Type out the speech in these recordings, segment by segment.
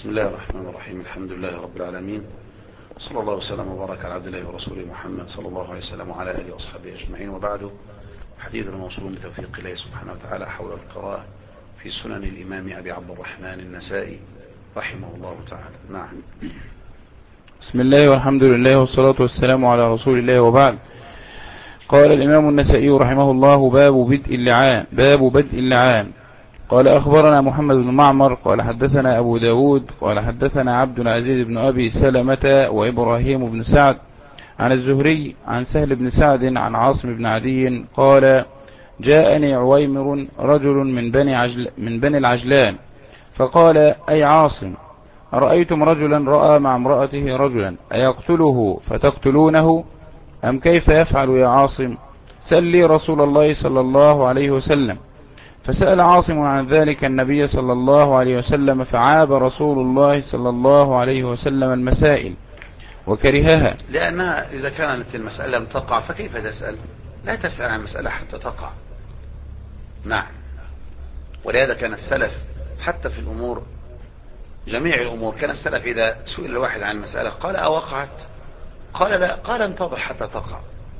بسم الله الرحمن الرحيم. الحمد لله رب العالمين، صلى الله وسلم وبارك على عبد الله ورسوله محمد صلى الله عليه وسلم وعلى آله وأصحابه أجمعين، وبعد. حديثنا موصول بتوفيق الله سبحانه وتعالى حول القراءة في سنن الإمام أبي عبد الرحمن النسائي رحمه الله تعالى. نعم. بسم الله والحمد لله والصلاة والسلام على رسول الله، وبعد. قال الإمام النسائي رحمه الله: باب بدء اللعان. قال أخبرنا محمد بن معمر قال حدثنا أبو داود قال حدثنا عبد العزيز بن أبي سلمة وإبراهيم بن سعد عن الزهري عن سهل بن سعد عن عاصم بن عدي قال: جاءني عويمر رجل من بني العجلان فقال: أي عاصم، أرأيتم رجلا رأى مع امرأته رجلا أيقتله فتقتلونه أم كيف يفعل يا عاصم؟ سل لي رسول الله صلى الله عليه وسلم. فسأل عاصم عن ذلك النبي صلى الله عليه وسلم، فعاب رسول الله صلى الله عليه وسلم المسائل وكرهها، لأنها إذا كانت المسألة لم تقع فكيف تسأل؟ لا تسأل عن المسألة حتى تقع. نعم. ولهذا كان السلف حتى في الأمور، جميع الأمور، كان السلف إذا سئل الواحد عن المسألة قال: أوقعت؟ قال: لا. قال: انتظر حتى تقع.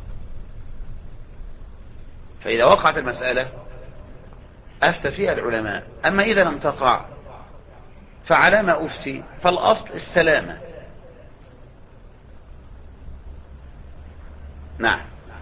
فإذا وقعت المسألة أفتى فيها العلماء، أما إذا لم تقع فعلى ما أفتي، فالأصل السلامة. نعم.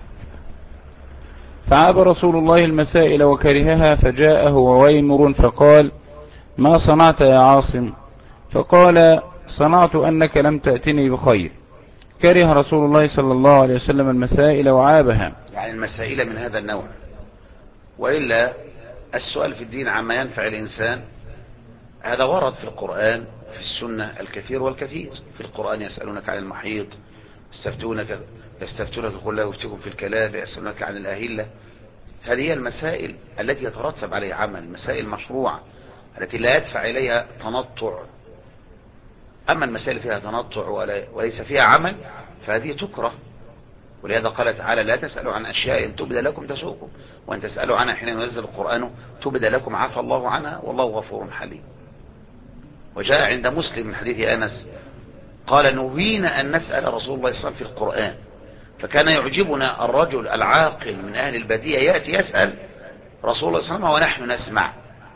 فعاب رسول الله المسائل وكرهها، فجاءه عويمر فقال: ما صنعت يا عاصم؟ فقال: صنعت أنك لم تأتني بخير. كره رسول الله صلى الله عليه وسلم المسائل وعابها، يعني المسائل من هذا النوع. وإلا السؤال في الدين عما ينفع الإنسان هذا ورد في القرآن في السنة الكثير والكثير. في القرآن: يسألونك عن المحيط، يستفتونك قل لا يفتيكم في الكلام، يسألونك عن الأهلة. هذه هي المسائل التي يترتب عليها عمل، مسائل مشروعة التي لا يدفع إليها تنطع. أما المسائل فيها تنطع وليس فيها عمل فهذه تكره. ولهذا قال تعالى: لا تسألوا عن أشياء إن تبد لكم تسؤكم، وأن تسألوا عنها حين ينزل القرآن تبد لكم عفى الله عنها والله غفور حليم. وجاء عند مسلم من حديث أنس قال: نهينا أن نسأل رسول الله صلى الله عليه وسلم في القرآن، فكان يعجبنا الرجل العاقل من أهل البادية يأتي يسأل رسول الله صلى الله عليه وسلم ونحن نسمع.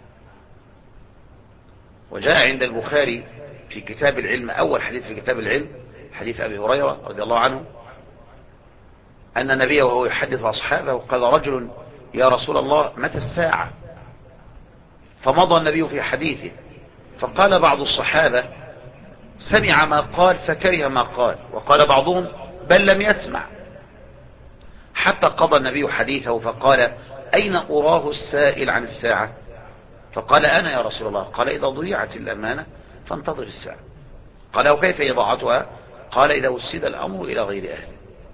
وجاء عند البخاري في كتاب العلم، أول حديث في كتاب العلم، حديث أبي هريرة رضي الله عنه، أن النبي وهو يحدث أصحابه قال: رجل يا رسول الله متى الساعة؟ فمضى النبي في حديثه، فقال بعض الصحابة: سمع ما قال فكره ما قال، وقال بعضهم: بل لم يسمع. حتى قضى النبي حديثه فقال: أين أراه السائل عن الساعة؟ فقال: أنا يا رسول الله. قال: إذا ضيعت الأمانة فانتظر الساعة. قال: وكيف إضاعتها؟ قال: إذا وسد الأمر إلى غير أهله.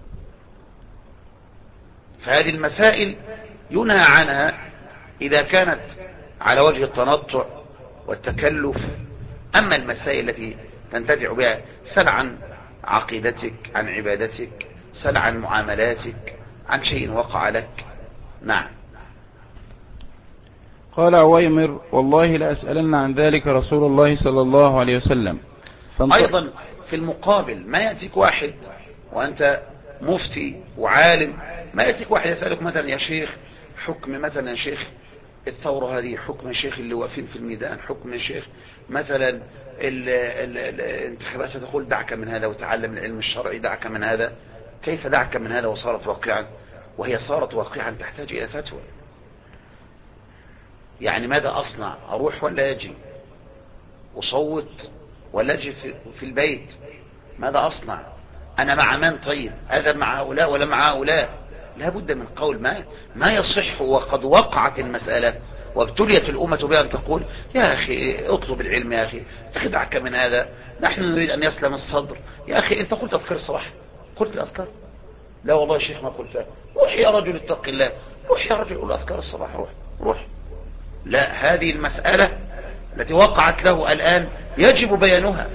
فهذه المسائل ينهى عنها إذا كانت على وجه التنطع والتكلف. أما المسائل التي تنتفع بها، سل عن عقيدتك، عن عبادتك، سل عن معاملاتك، عن شيء وقع لك. نعم. قال عويمر: والله لأسألن عن ذلك رسول الله صلى الله عليه وسلم. أيضا في المقابل ما يأتيك واحد وأنت مفتي وعالم، ما يأتيك واحد يسألك مثلا: يا شيخ حكم مثلا، يا شيخ الثورة هذه، حكم يا شيخ اللي واقفين في الميدان، حكم يا شيخ مثلا الانتخابات، تقول دعك من هذا وتعلم العلم الشرعي، دعك من هذا. كيف دعك من هذا وصارت واقعا؟ وهي صارت واقعا تحتاج إلى فتوى. يعني ماذا أصنع؟ أروح ولا أجي؟ أصوت ولا أجي في البيت؟ ماذا أصنع؟ أنا مع من؟ طيب هذا مع هؤلاء ولا مع هؤلاء؟ لا بد من قول ما يصح. وقد وقعت المسألة وابتليت الأمة بها أن تقول: يا أخي اطلب العلم، يا أخي دعك من هذا، نحن نريد أن يسلم الصدر. يا أخي أنت قلت أذكار الصباح، قلت الأذكار؟ لا والله يا شيخ ما قلتها. روح يا رجل اتق الله، روح يا رجل قل أذكار الصباح، روح. لا، هذه المسألة التي وقعت له الآن يجب بيانها،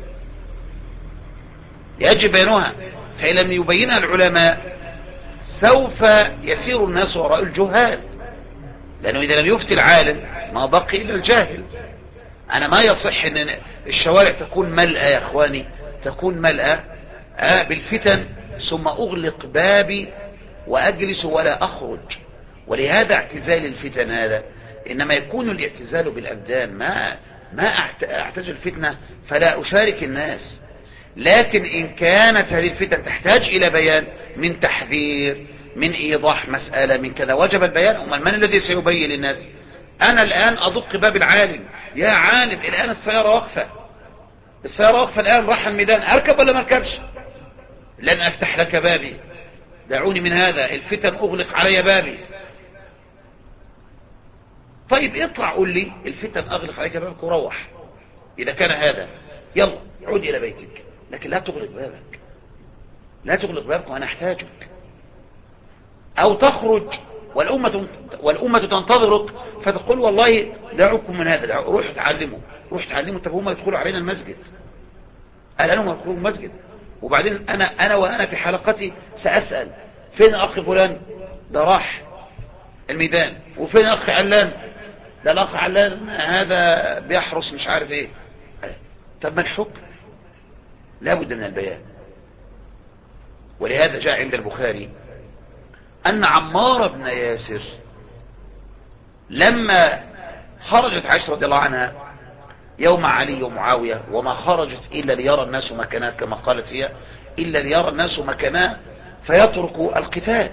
فإن لم يبينها العلماء سوف يسير الناس وراء الجهال، لأنه إذا لم يفتي العالم ما بقي إلا الجاهل. أنا ما يصح أن الشوارع تكون ملأة يا أخواني، تكون ملأة بالفتن ثم أغلق بابي وأجلس ولا أخرج. ولهذا اعتزال الفتن هذا إنما يكون الاعتزال بالأبدان، ما أعتزل الفتنة فلا أشارك الناس. لكن إن كانت هذه الفتن تحتاج إلى بيان من تحذير، من إيضاح مسألة، من كذا، وجب البيان. من الذي سيبين للناس؟ أنا الآن أدق باب العالم، يا عالم الآن السيارة واقفة، السيارة واقفة الآن، راح الميدان، أركب ولا ما أركبش؟ لن أفتح لك بابي، دعوني من هذا، الفتن أغلق علي بابي. طيب اطلع قول لي الفتن أغلق عليك بابك وروح، إذا كان هذا يلا عود إلى بيتك، لكن لا تغلق بابك، لا تغلق بابك وأنا أحتاجك. أو تخرج والأمة تنتظرك فتقول والله دعوكم من هذا، روحوا تعلموا. طب هم يدخلوا علينا المسجد، الآن هم يدخلوا المسجد، وبعدين أنا وأنا في حلقتي سأسأل فين أخ فلان؟ ده راح الميدان. وفين أخ علان؟ ده الأخ علان هذا بيحرس مش عارف إيه. طب ما الحكم؟ لا بد من البيان. ولهذا جاء عند البخاري أن عمار بن ياسر لما خرجت عائشة رضي الله عنها يوم علي ومعاوية، وما خرجت إلا ليرى الناس مكانها كما قالت هي، إلا ليرى الناس مكانها فيتركوا القتال.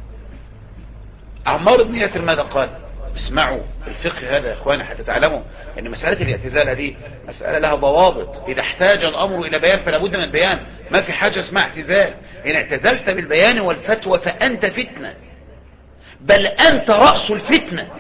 عمار بن ياسر ماذا قال؟ اسمعوا الفقه هذا يا اخواني حتى تعلموا ان مسألة الاعتزال هذه مسألة لها ضوابط. اذا احتاج الامر الى بيان فلا بد من البيان، ما في حاجة اسمها اعتزال. ان اعتزلت بالبيان والفتوى فانت فتنة، بل انت رأس الفتنة.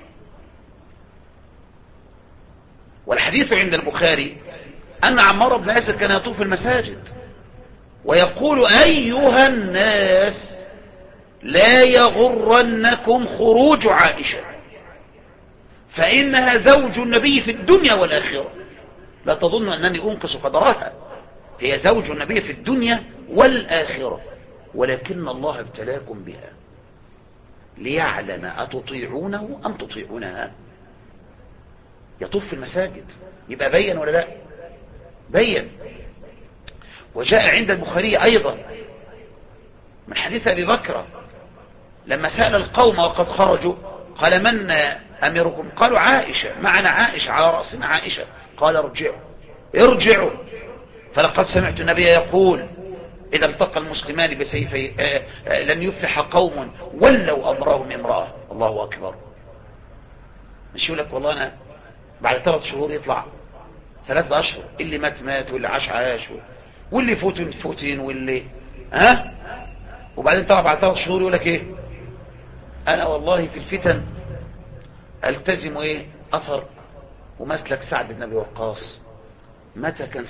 والحديث عند البخاري ان عمار بن ياسر كان يطوف المساجد ويقول ايها الناس لا يغرنكم خروج عائشة فإنها زوج النبي في الدنيا والآخرة. لا تظن أنني أنقص قدرها، هي زوج النبي في الدنيا والآخرة، ولكن الله ابتلاكم بها ليعلم أتطيعونه أم تطيعونها. يطوف في المساجد، يبقى بين ولا لا؟ بين. وجاء عند البخاري أيضا من حديث أبي بكر لما سأل القوم وقد خرجوا قال من أميركم؟ قالوا عائشة، معنا عائشة، على رأسنا عائشة. قال ارجعوا فلقد سمعت النبي يقول إذا التقى المسلمان بسيفي لن يفلح قوم ولوا أمرهم امرأة. الله أكبر. مش يقول لك والله أنا بعد 3 شهور يطلع 3 أشهر، اللي مات واللي عاش واللي فوتين واللي وبعدين طلع بعد 3 شهور يقول لك ايه؟ انا والله في الفتن التزم اثر ومسلك سعد بن ابي وقاص. متى كان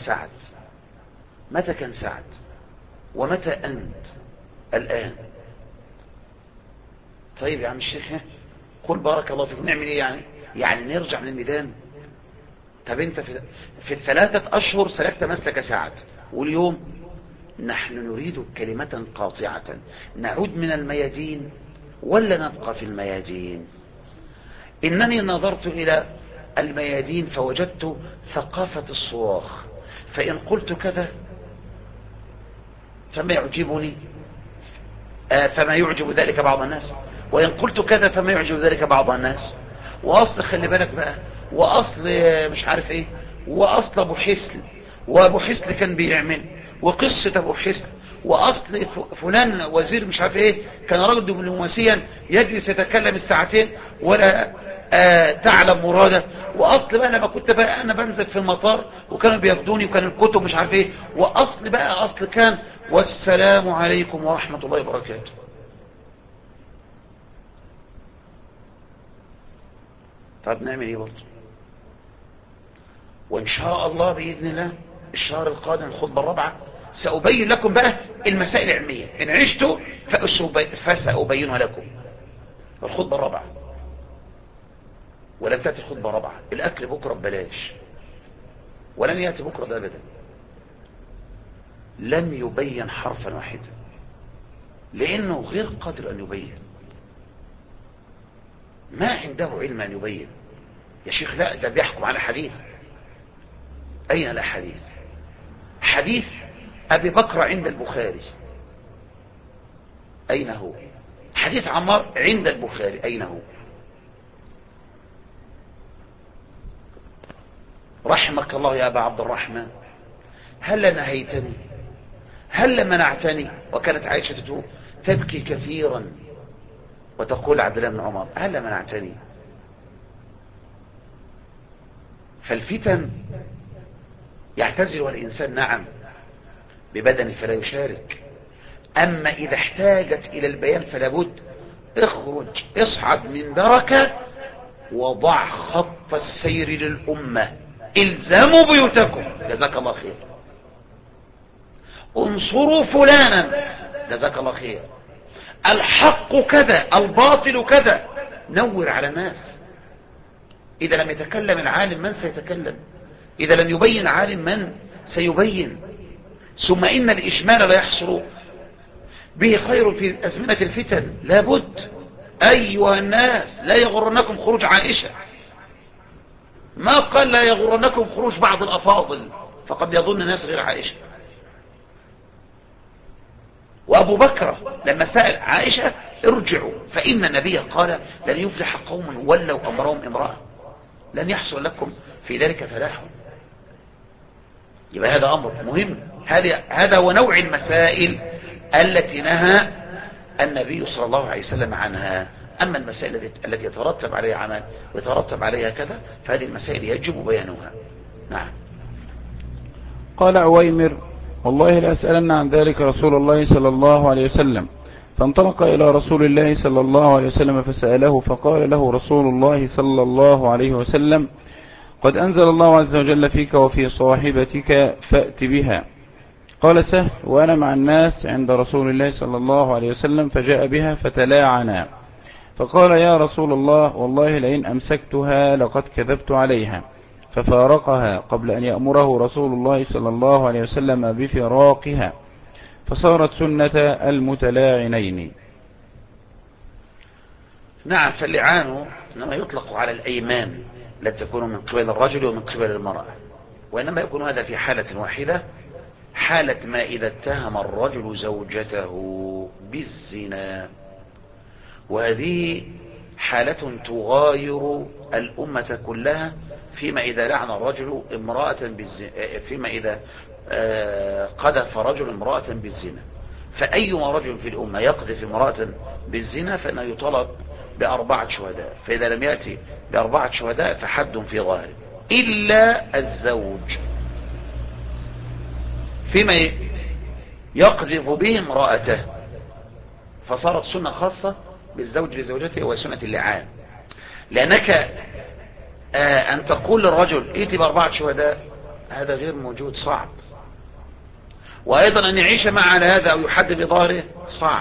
سعد ومتى انت الان؟ طيب يا عم الشيخ قل بارك الله فيك، نعمل ايه يعني نرجع من الميدان؟ طب انت في 3 أشهر سلكت مسلك سعد، واليوم نحن نريد كلمة قاطعة، نعود من الميادين ولا نبقى في الميادين؟ إنني نظرت إلى الميادين فوجدت ثقافة الصراخ، فإن قلت كذا فما يعجبني فما يعجب ذلك بعض الناس، وإن قلت كذا فما يعجب ذلك بعض الناس. وأصل خلي بالك بقى، وأصل مش عارف إيه، وأصل أبو حسن، وأبو حسن كان بيعمل، وقصة أبو حسن، وأصل فلان وزير مش عارف إيه كان رجل دبلوماسيا يجلس يتكلم الساعتين ولا تعلم مراده. وأصل بقى لما كنت بقى أنا بنزل في المطار وكانوا بياخدوني وكان الكتب مش عارف إيه، وأصل بقى أصل كان والسلام عليكم ورحمة الله وبركاته. طب نعمل ايه برضه؟ وان شاء الله باذن الله الشهر القادم الخطبه الرابعه سأبين لكم بقى المسائل العلميه، ان عشتوا فسأبينها لكم. الخطبه الرابعه، ولن تاتي الخطبه الرابعه. الاكل بكره ببلاش، ولن ياتي بكره ده ابدا. لم يبين حرفا واحدا لانه غير قادر ان يبين، ما عنده علم ان يبين. يا شيخ لا، ده بيحكم على حديث. أين الأحاديث؟ حديث أبي بكر عند البخاري، أين هو؟ حديث عمار عند البخاري، أين هو؟ رحمك الله يا أبا عبد الرحمن، هل نهيتني؟ هل منعتني؟ وكانت عائشة تبكي كثيرا وتقول عبد الله بن عمر هل منعتني؟ فالفتن يعتزل الإنسان نعم ببدنه فلا يشارك، أما إذا احتاجت إلى البيان فلا بد. اخرج، اصعد من دركة وضع خط السير للأمة. الزموا بيوتكم، جزاك الله خير. انصروا فلانا، جزاك الله خير. الحق كذا، الباطل كذا. نور على الناس. إذا لم يتكلم العالم من سيتكلم؟ إذا لم يبين عالم من سيبين؟ ثم إن الإجمال لا يحصل به خير في أزمنة الفتن، لابد. أيها الناس لا يغرنكم خروج عائشة، ما قال لا يغرنكم خروج بعض الأفاضل، فقد يظن الناس غير عائشة. وأبو بكر لما سأل عائشة ارجعوا فإن النبي قال لن يفلح قوم ولوا أمرهم امرأة، لن يحصل لكم في ذلك فلاح. يبقى هذا أمر مهم. هذا هو نوع المسائل التي نهى النبي صلى الله عليه وسلم عنها. أما المسائل التي يترتب عليها عمل ويترتب عليها كذا، فهذه المسائل يجب بيانها. نعم. قال عويمر والله لأسألن عن ذلك رسول الله صلى الله عليه وسلم، فانطلق إلى رسول الله صلى الله عليه وسلم فسأله، فقال له رسول الله صلى الله عليه وسلم قد أنزل الله عز وجل فيك وفي صاحبتك فأت بها. قال سهل وأنا مع الناس عند رسول الله صلى الله عليه وسلم فجاء بها فتلاعنا، فقال يا رسول الله والله لئن أمسكتها لقد كذبت عليها، ففارقها قبل أن يأمره رسول الله صلى الله عليه وسلم بفراقها، فصارت سنة المتلاعنين. نعم. فاللعان إنما يطلق على الأيمان لا تكون من قبل الرجل ومن قبل المرأة، وإنما يكون هذا في حالة واحدة، حالة ما إذا اتهم الرجل زوجته بالزنا، وهذه حالة تغاير الأمة كلها فيما إذا لعن الرجل امرأة بالزنا، فيما إذا قذف رجل امرأة بالزنا. فأيما رجل في الأمة يقذف امرأة بالزنا فإنه يطلب ب4 شهداء، فإذا لم يأتي ب4 شهداء فحد في ظاهره، إلا الزوج فيما يقذف به امرأته، فصارت سنة خاصة بالزوج لزوجته وسنة اللعان. لأنك أن تقول للرجل ائتي ب4 شهداء هذا غير موجود، صعب. وأيضا أن يعيش مع على هذا أو يحد بظاهره صعب.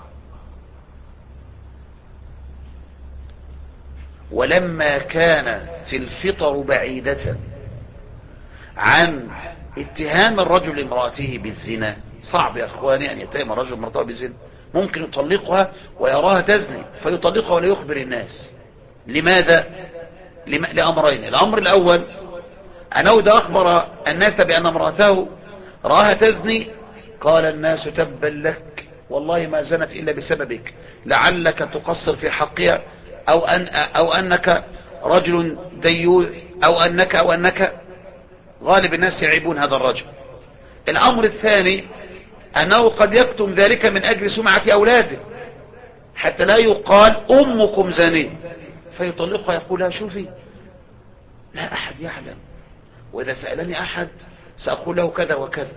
ولما كانت الفطر بعيدة عن اتهام الرجل امرأته بالزنا، صعب يا أخواني أن يتهم الرجل امرأته بالزنا، ممكن يطلقها ويراها تزني فيطلقها ولا يخبر الناس. لماذا؟ لأمرين. الأمر الأول أنه إذا أخبر الناس بأن امرأته راها تزني قال الناس تبا لك والله ما زنت إلا بسببك، لعلك تقصر في حقها، أو أنك رجل ديوث، أو أنك غالب الناس يعيبون هذا الرجل. الأمر الثاني أنه قد يكتم ذلك من أجل سمعة أولاده حتى لا يقال أمكم زانية، فيطلقها يقولها شوفي لا أحد يعلم، وإذا سألني أحد سأقول له كذا وكذا،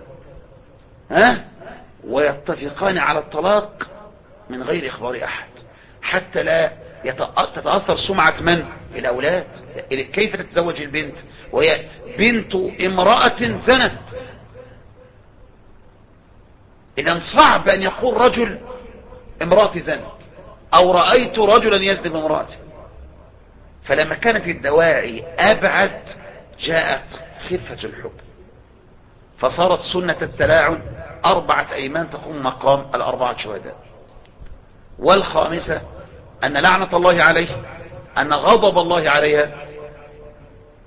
ويتفقان على الطلاق من غير إخبار أحد حتى لا تتأثر سمعة من؟ الأولاد. كيف تتزوج البنت وهي بنت امرأة زنت؟ إذن صعب أن يقول رجل امرأة زنت أو رأيت رجلا يزني بامرأته. فلما كانت الدواعي أبعد جاءت خفة الحكم، فصارت سنة التلاعن 4 أيمان تقوم مقام 4 شهداء. والخامسة أن لعنة الله عليه، أن غضب الله عليها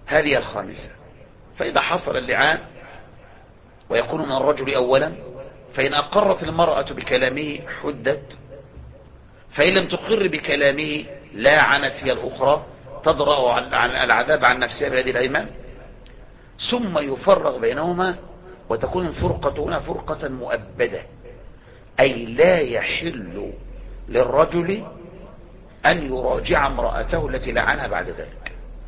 هذه الخامسة. فإذا حصل اللعان ويكون من الرجل أولا، فإن أقرت المرأة بكلامه حدت، فإن لم تقر بكلامه لاعنت هي الأخرى، تضرأ العذاب عن نفسها بهذه الأيمان، ثم يفرق بينهما وتكون الفرقة هنا فرقة مؤبدة، أي لا يحل للرجل أن يراجع امرأته التي لعنها بعد ذلك.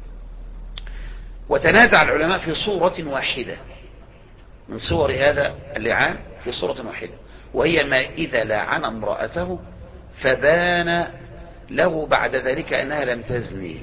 وتنازع العلماء في صورة واحدة من صور هذا اللعان، في صورة واحدة، وهي ما إذا لعن امرأته فبان له بعد ذلك أنها لم تزني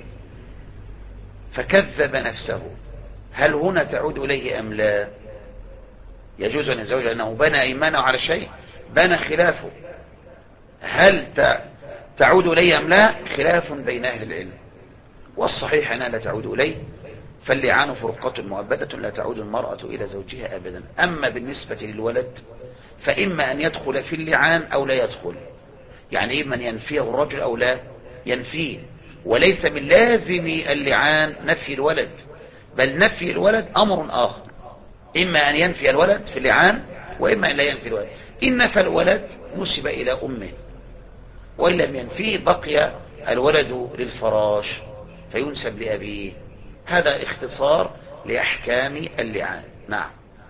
فكذب نفسه، هل هنا تعود إليه أم لا؟ يجوز أن يتزوج أنه بنى إيمانه على شيء بنى خلافه، هل تعود إليه أم لا؟ خلاف بين أهل العلم، والصحيح أنها لا تعود إليه، فاللعان فرقة مؤبدة لا تعود المرأة إلى زوجها أبدا. أما بالنسبة للولد فإما أن يدخل في اللعان أو لا يدخل، يعني إما أن ينفيه الرجل أو لا ينفيه، وليس من لازم اللعان نفي الولد، بل نفي الولد أمر آخر، إما أن ينفي الولد في اللعان وإما أن لا ينفي الولد. إن نفى الولد نسب إلى أمه، وإن لم ينفيه بقي الولد للفراش فينسب لأبيه. هذا اختصار لأحكام اللعان. نعم.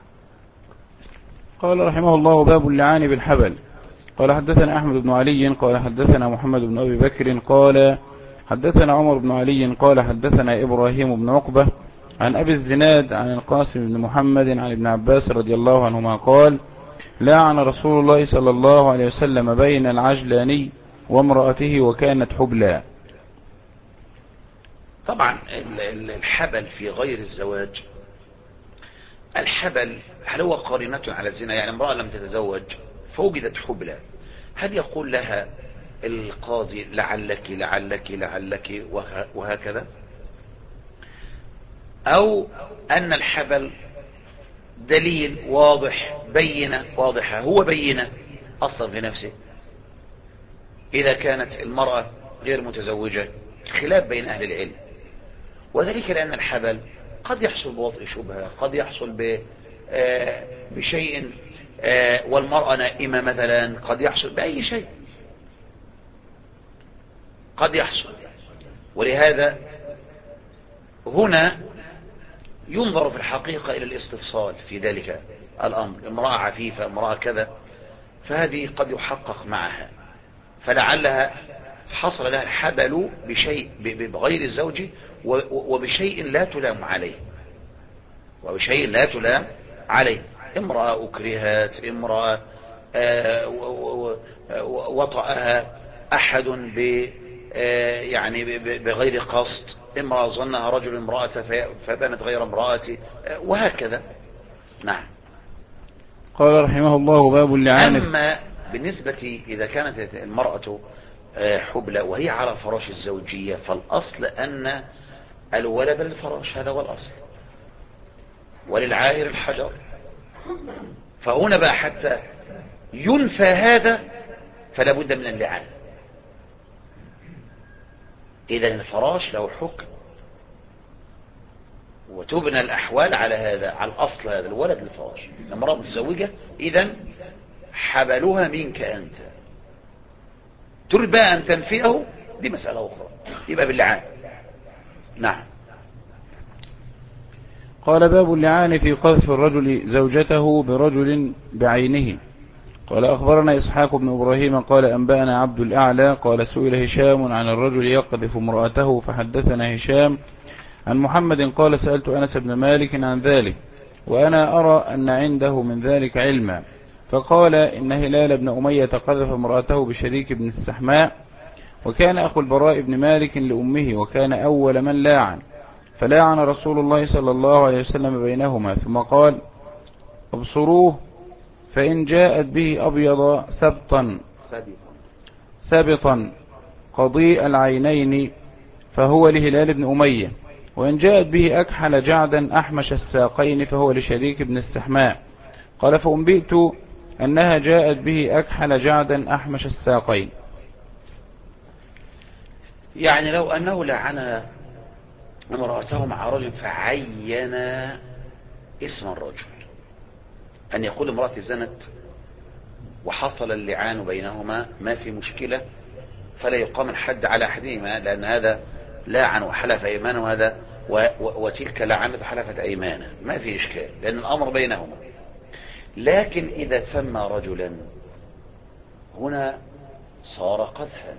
قال رحمه الله: باب اللعان بالحبل. قال حدثنا أحمد بن علي قال حدثنا محمد بن أبي بكر قال حدثنا عمر بن علي قال حدثنا إبراهيم بن عقبة عن أبي الزناد عن القاسم بن محمد عن ابن عباس رضي الله عنهما قال: لعن رسول الله صلى الله عليه وسلم بين العجلاني وامرأته وكانت حبلا. طبعا الحبل في غير الزواج، الحبل هل هو قارنة على الزنا؟ يعني امرأة لم تتزوج فوجدت حبلى، هل يقول لها القاضي لعلك لعلك لعلك وهكذا؟ أو أن الحبل دليل واضح بينة واضحة، هو بينة أصلا في نفسه إذا كانت المرأة غير متزوجة، خلاف بين أهل العلم، وذلك لأن الحبل قد يحصل بوضع شبهة، قد يحصل بشيء، والمرأة نائمة مثلا، قد يحصل بأي شيء قد يحصل. ولهذا هنا ينظر في الحقيقة إلى الاستفصال في ذلك الأمر، امرأة عفيفة، امرأة كذا، فهذه قد يحقق معها، فلعلها حصل لها الحبل بشيء بغير الزوج وبشيء لا تلام عليه، وبشيء لا تلام عليه، امرأة أكرهت، امرأة وطأها أحد يعني بغير قصد، امرأة ظنها رجل امرأة فبانت غير امرأة، وهكذا. نعم. قال رحمه الله: باب اللعان. أما بالنسبة إذا كانت المرأة حبلى وهي على فراش الزوجية، فالأصل أن الولد للفراش، هذا هو الأصل، وللعاهر الحجر. فهنا بقى حتى ينفى هذا فلا بد من اللعان. إذا الفراش له حكم وتبنى الأحوال على هذا، على الأصل هذا الولد للفراش، المرأة متزوجة، إذا حبلها منك أنت، تريد بقى أن تنفيه، دي مسألة أخرى، يبقى باللعان. نعم. قال: باب اللعان في قذف الرجل زوجته برجل بعينه. قال: أخبرنا إسحاق بن إبراهيم قال أنبأنا عبد الأعلى قال: سئل هشام عن الرجل يقذف امرأته، فحدثنا هشام عن محمد قال: سألت أنس بن مالك عن ذلك وأنا أرى أن عنده من ذلك علما، فقال: إن هلال بن أمية قذف امرأته بشريك بن السحماء، وكان أخو البراء بن مالك لأمه، وكان أول من لاعن، فلاعن رسول الله صلى الله عليه وسلم بينهما، ثم قال: ابصروه، فإن جاءت به أبيض سبطا قضيء العينين فهو لهلال بن أمية، وإن جاءت به أكحل جعدا أحمش الساقين فهو لشريك بن السحماء. قال: فأنبئت أنها جاءت به أكحل جعدا أحمش الساقين. يعني لو أنه لعن امرأته مع رجل فعين اسم الرجل، أن يقول امرأة زنت وحصل اللعان بينهما ما في مشكلة، فلا يقام الحد على أحدهما، لأن هذا لاعن وحلف أيمانا، وهذا وتلك لعنت حلفت أيمانا، ما في إشكال لأن الأمر بينهما. لكن إذا سمى رجلا هنا صار قذفا.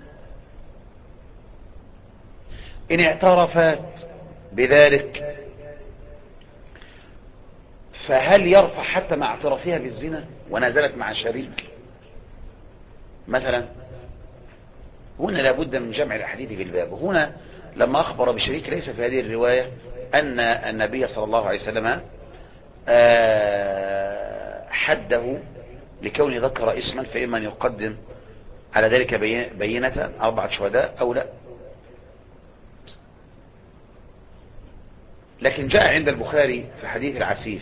إن اعترفت بذلك فهل يرفع حتى مع اعترافها بالزنا ونزلت مع شريك مثلا؟ هنا لابد من جمع الأحاديث في الباب. هنا لما أخبر بشريك ليس في هذه الرواية أن النبي صلى الله عليه وسلم حده لكون ذكر اسما، فإما أن يقدم على ذلك بينة 4 شهداء أو لا. لكن جاء عند البخاري في حديث العسيف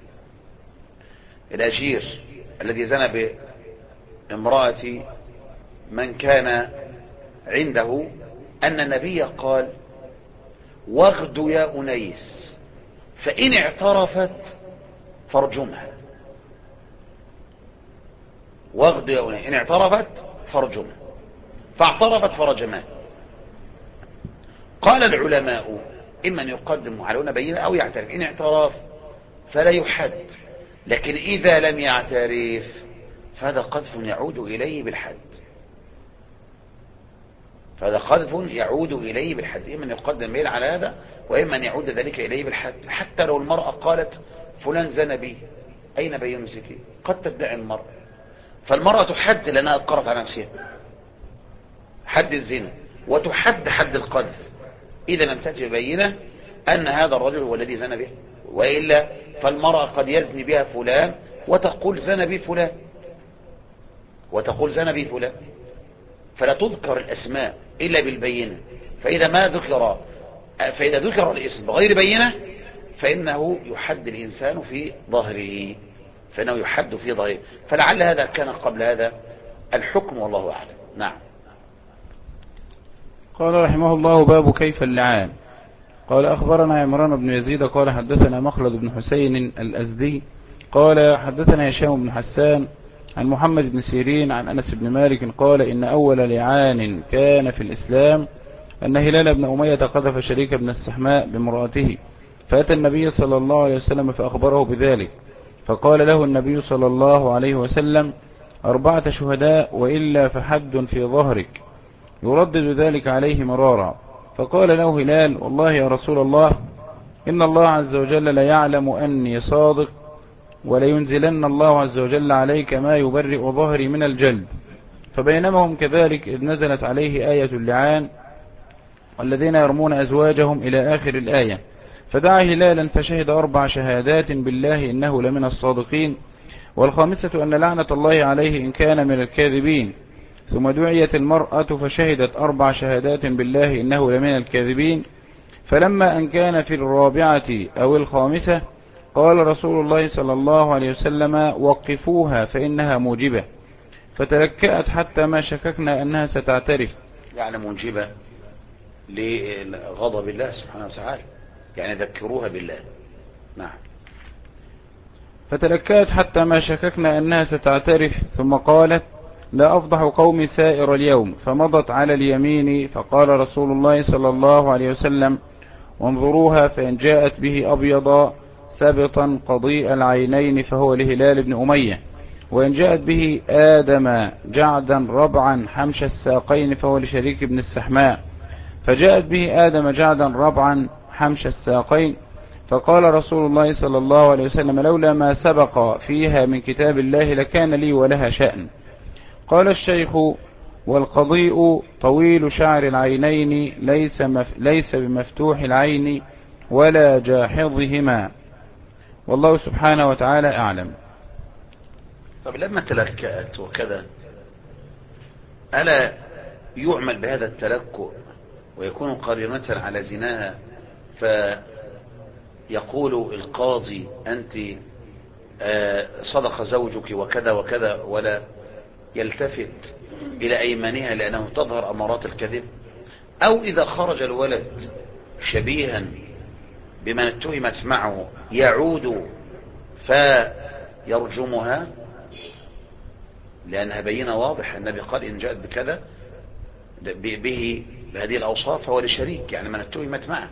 الأجير الذي زنى بامرأة من كان عنده أن النبي قال: واغد يا أنيس، فإن اعترفت فارجمها. واغد يا أنيس، إن اعترفت فارجمها، فاعترفت فرجمها. قال العلماء: إما أن يقدم على بينة أو يعترف. إن اعترف فلا يحد، لكن إذا لم يعترف فهذا قذف يعود إليه بالحد. فهذا قذف يعود إليه بالحد، إما أن يقدم بين على هذا، وإما أن يعود ذلك إليه بالحد. حتى لو المرأة قالت فلان زنى بي، أين بينتك؟ قد تدعي المرأة، فالمرأة تحد لأنها أقرت على نفسها حد الزنا، وتحد حد القذف إذا لم تأتي بينة أن هذا الرجل هو الذي زنى به. وإلا فالمرأة قد يزني بها فلان وتقول زنى بي فلان، وتقول زنى بي فلان، فلا تذكر الأسماء إلا بالبينة. فإذا ذكر الاسم بغير بينة فإنه يحد الإنسان في ظهره، فلعل هذا كان قبل هذا الحكم، والله أعلم. نعم. قال رحمه الله: باب كيف اللعان. قال أخبرنا عمران بن يزيد قال حدثنا مخلد بن حسين الأزدي قال حدثنا هشام بن حسان عن محمد بن سيرين عن أنس بن مالك قال: إن أول لعان كان في الإسلام أن هلال بن أمية قذف شريك بن السحماء بامرأته، فأتى النبي صلى الله عليه وسلم فأخبره بذلك، فقال له النبي صلى الله عليه وسلم: 4 شهداء وإلا فحد في ظهرك، يردد ذلك عليه مرارا. فقال له هلال: والله يا رسول الله، إن الله عز وجل لا يعلم أني صادق، ولينزلن الله عز وجل عليك ما يبرئ ظهري من الجلد. فبينما هم كذلك إذ نزلت عليه آية اللعان والذين يرمون أزواجهم إلى آخر الآية، فدعا هلالا فشهد 4 شهادات بالله إنه لمن الصادقين، والخامسة أن لعنة الله عليه إن كان من الكاذبين. ثم دعيت المرأة فشهدت 4 شهادات بالله إنه لمن الكاذبين. فلما أن كان في الرابعة أو الخامسة قال رسول الله صلى الله عليه وسلم: وقفوها فإنها موجبة. فتلكأت حتى ما شككنا أنها ستعترف، يعني موجبة لغضب الله سبحانه وتعالى، يعني ذكروها بالله. نعم. فتلكأت حتى ما شككنا أنها ستعترف، ثم قالت: لا أفضح قومي سائر اليوم. فمضت على اليمين، فقال رسول الله صلى الله عليه وسلم: وانظروها، فإن جاءت به أبيض سبطا قضيء العينين فهو لهلال بن أمية، وإن جاءت به آدم جعدا ربعا حمش الساقين فهو لشريك بن السحماء. فجاءت به آدم جعدا ربعا حمش الساقين، فقال رسول الله صلى الله عليه وسلم: لولا ما سبق فيها من كتاب الله لكان لي ولها شأن. قال الشيخ: والقضيء طويل شعر العينين ليس بمفتوح العين ولا جاحظهما، والله سبحانه وتعالى أعلم. طب لما تلكأت وكذا، ألا يعمل بهذا التلكؤ ويكون قرينة على زناها، فيقول القاضي: أنت صدق زوجك وكذا وكذا، ولا يلتفت إلى أيمانها لأنه تظهر أمارات الكذب؟ أو إذا خرج الولد شبيها بمن اتهمت معه يعود فيرجمها، لأنها بينة واضح. النبي قال إن جاءت بكذا به بهذه الأوصاف فهو لشريك، يعني من اتهمت معه.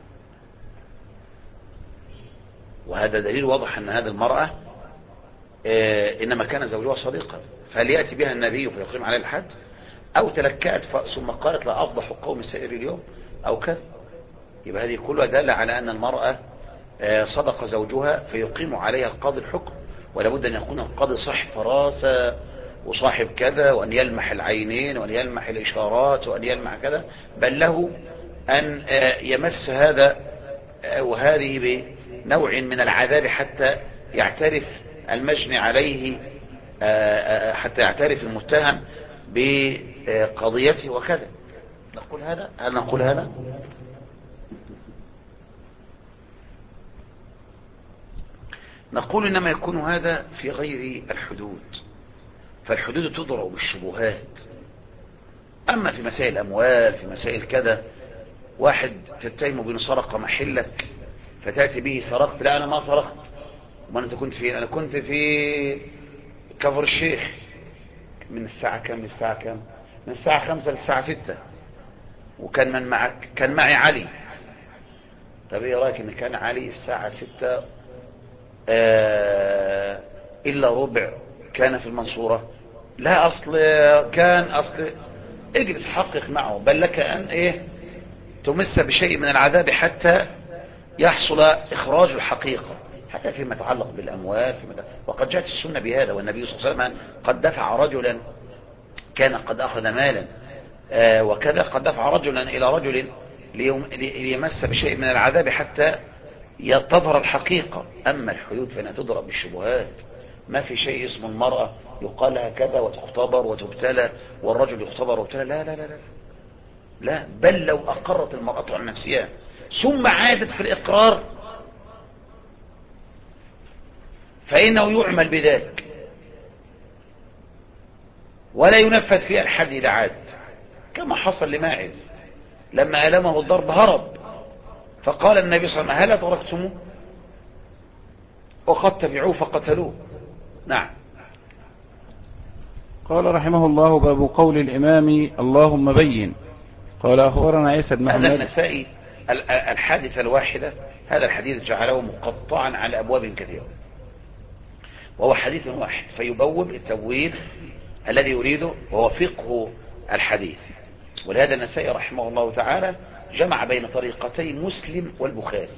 وهذا دليل واضح أن هذه المرأة إنما كان زوجها صديقا، فهل يأتي بها النبي فيقيم عليه الحد، أو تلكأت ثم قالت لا أفضح قوم السائر اليوم أو كذا؟ يبقى هذه كلها دالة على أن المرأة صدق زوجها فيقيم عليها القاضي الحكم، ولا بد أن يكون القاضي صاحب فراسة وصاحب كذا، وأن يلمح العينين وأن يلمح الإشارات وأن يلمح كذا، بل له أن يمس هذا وهذه بنوع من العذاب حتى يعترف المجني عليه، حتى يعترف المتهم بقضيته وكذا. نقول هذا؟ هل نقول هذا؟ نقول إنما يكون هذا في غير الحدود، فالحدود تضرب بالشبهات. أما في مسائل الأموال، في مسائل كذا، واحد تتهمه بأنه سرق محلك فتأتي به سرقت، لا أنا ما سرقت. وما أنت كنت فين؟ أنا كنت في كفر الشيخ من الساعة كم للساعة كم؟ من الساعة 5 للساعة 6. وكان من معك؟ كان معي علي. طب ايه رأيك ان كان علي الساعة 6 إلا ربع كان في المنصورة؟ لا، أصل اجلس حقق معه، بل لك أن تمس بشيء من العذاب حتى يحصل إخراج الحقيقة، حتى فيما يتعلق بالأموال. وقد جاءت السنة بهذا، والنبي صلى الله عليه وسلم قد دفع رجلا كان قد أخذ مالا وكذا، قد دفع رجلا إلى رجل ليمس بشيء من العذاب حتى تظهر الحقيقة. أما الحدود فإنها تضرب بالشبهات. ما في شيء اسمه المرأة يقال لها كذا وتختبر وتبتلى، والرجل يختبر ويبتلى. لا لا لا لا لا، بل لو أقرت المرأة عن نفسها ثم عادت في الإقرار فإنه يعمل بذلك ولا ينفذ فيها الحد إذا عاد، كما حصل لماعز لما ألمه الضرب هرب، فقال النبي صلى الله عليه وسلم هل تركتموه وقد تبعوه فقتلوه. نعم. قال رحمه الله باب قول الإمام اللهم بين. قال أخبرنا عيسى بن هذا محمد. النسائي الحادثة الواحدة، هذا الحديث جعله مقطعا على أبواب كثيرة، وهو حديث واحد فيبوب التبويب الذي يريده، وهو فقه الحديث. ولهذا النسائي رحمه الله تعالى جمع بين طريقتي مسلم والبخاري،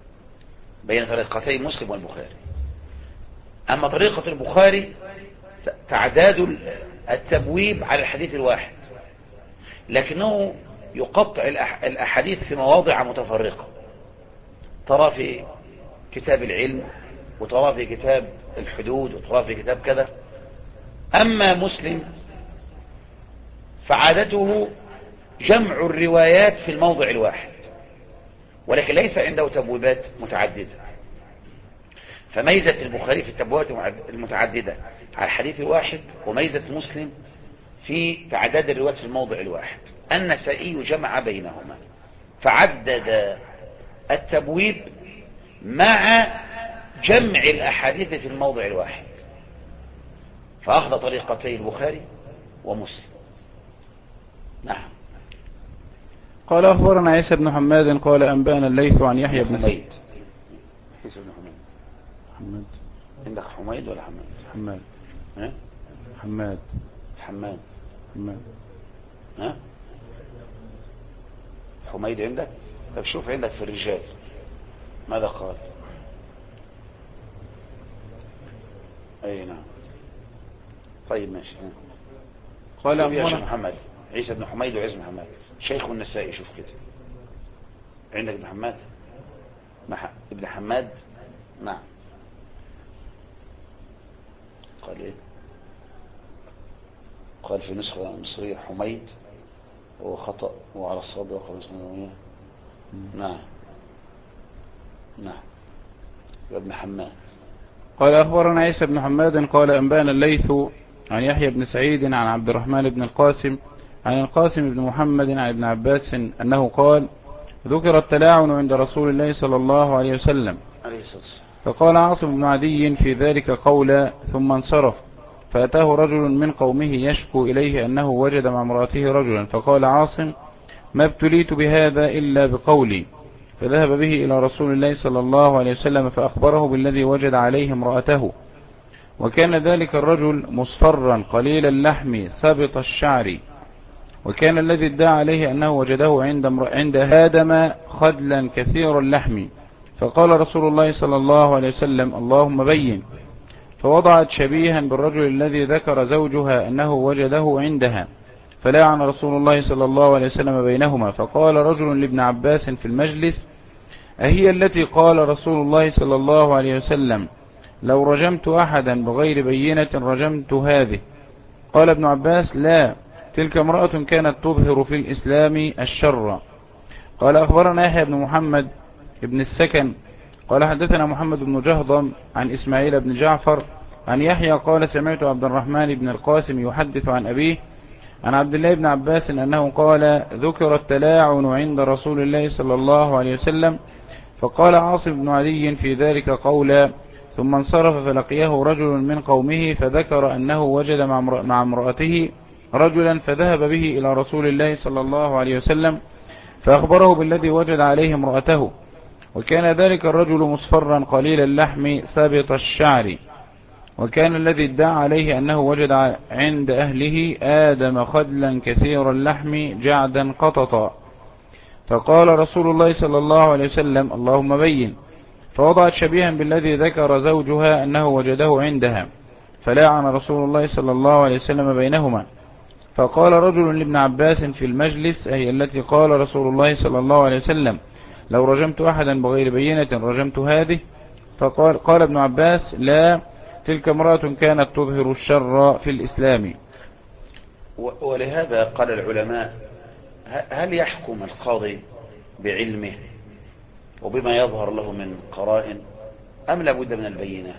أما طريقة البخاري تعداد التبويب على الحديث الواحد، لكنه يقطع الأحاديث في مواضع متفرقة، ترى في كتاب العلم، وترى في كتاب الحدود، وترى في كتاب كذا. أما مسلم فعادته جمع الروايات في الموضع الواحد، ولكن ليس عنده تبويبات متعددة. فميزة البخاري في التبويبات المتعددة على الحديث الواحد، وميزة مسلم في تعداد الروايات في الموضع الواحد. النسائي جمع بينهما فعدد التبويب مع جمع الأحاديث في الموضع الواحد، فأخذ طريقتي البخاري ومسلم. نعم. قال أخبرنا عيسى بن حماد قال أنبأنا الليث عن يحيى بن سعيد. عيسى بن حماد. عندك حميد ولا حماد؟ حماد. ها؟ حميد عندك؟ طب شوف عندك في الرجال ماذا قال. اي نعم. طيب ماشي. قال أخبرنا محمد عيسى بن حميد وعيسى بن حماد شيخ النسائي. شوف كده عندك ابن حماد ابن حماد. نعم. قال ايه؟ قال في نسخة مصرية حميد وهو خطأ، وعلى الصواب وقال اسمه. نعم ابن حماد. قال أخبرنا عيسى بن حماد قال أنبأنا الليث عن يحيى بن سعيد عن عبد الرحمن بن القاسم عن القاسم بن محمد عن ابن عباس أنه قال ذكر التلاعن عند رسول الله صلى الله عليه وسلم. فقال عاصم بن عدي في ذلك قولا ثم انصرف، فأتاه رجل من قومه يشكو إليه أنه وجد مع امرأته رجلا، فقال عاصم: ما ابتليت بهذا إلا بقولي. فذهب به إلى رسول الله صلى الله عليه وسلم فأخبره بالذي وجد عليه امرأته، وكان ذلك الرجل مصفرا قليل اللحم سبط الشعر، وكان الذي ادعى عليه أنه وجده عند آدم خدلا كثير اللحم. فقال رسول الله صلى الله عليه وسلم: اللهم بين. فوضعت شبيها بالرجل الذي ذكر زوجها أنه وجده عندها، فلاعن رسول الله صلى الله عليه وسلم بينهما. فقال رجل لابن عباس في المجلس: أهي التي قال رسول الله صلى الله عليه وسلم: لو رجمت أحدا بغير بينة رجمت هذه؟ قال ابن عباس: لا، تلك امرأة كانت تظهر في الإسلام الشر. قال أخبرنا يحيى بن محمد ابن السكن قال حدثنا محمد بن جهضم عن إسماعيل بن جعفر عن يحيى قال سمعت عبد الرحمن بن القاسم يحدث عن أبيه عن عبد الله بن عباس أنه قال: ذكر التلاعن عند رسول الله صلى الله عليه وسلم. فقال عاصم بن علي في ذلك قولا ثم انصرف، فلقيه رجل من قومه فذكر أنه وجد مع امرأته رجلا، فذهب به إلى رسول الله صلى الله عليه وسلم فأخبره بالذي وجد عليه امرأته، وكان ذلك الرجل مصفرا قليل اللحم سابط الشعر، وكان الذي ادعى عليه أنه وجد عند أهله آدم خدلا كثير اللحم جعدا قططا. فقال رسول الله صلى الله عليه وسلم: اللهم بين. فوضعت شبيها بالذي ذكر زوجها أنه وجده عندها، فلاعن رسول الله صلى الله عليه وسلم بينهما. فقال رجل لابن عباس في المجلس: أهي التي قال رسول الله صلى الله عليه وسلم: لو رجمت أحدا بغير بينة رجمت هذه؟ قال ابن عباس: لا، تلك امرأة كانت تظهر الشر في الإسلام. ولهذا قال العلماء: هل يحكم القاضي بعلمه وبما يظهر له من قرائن أم لا بد من البينة؟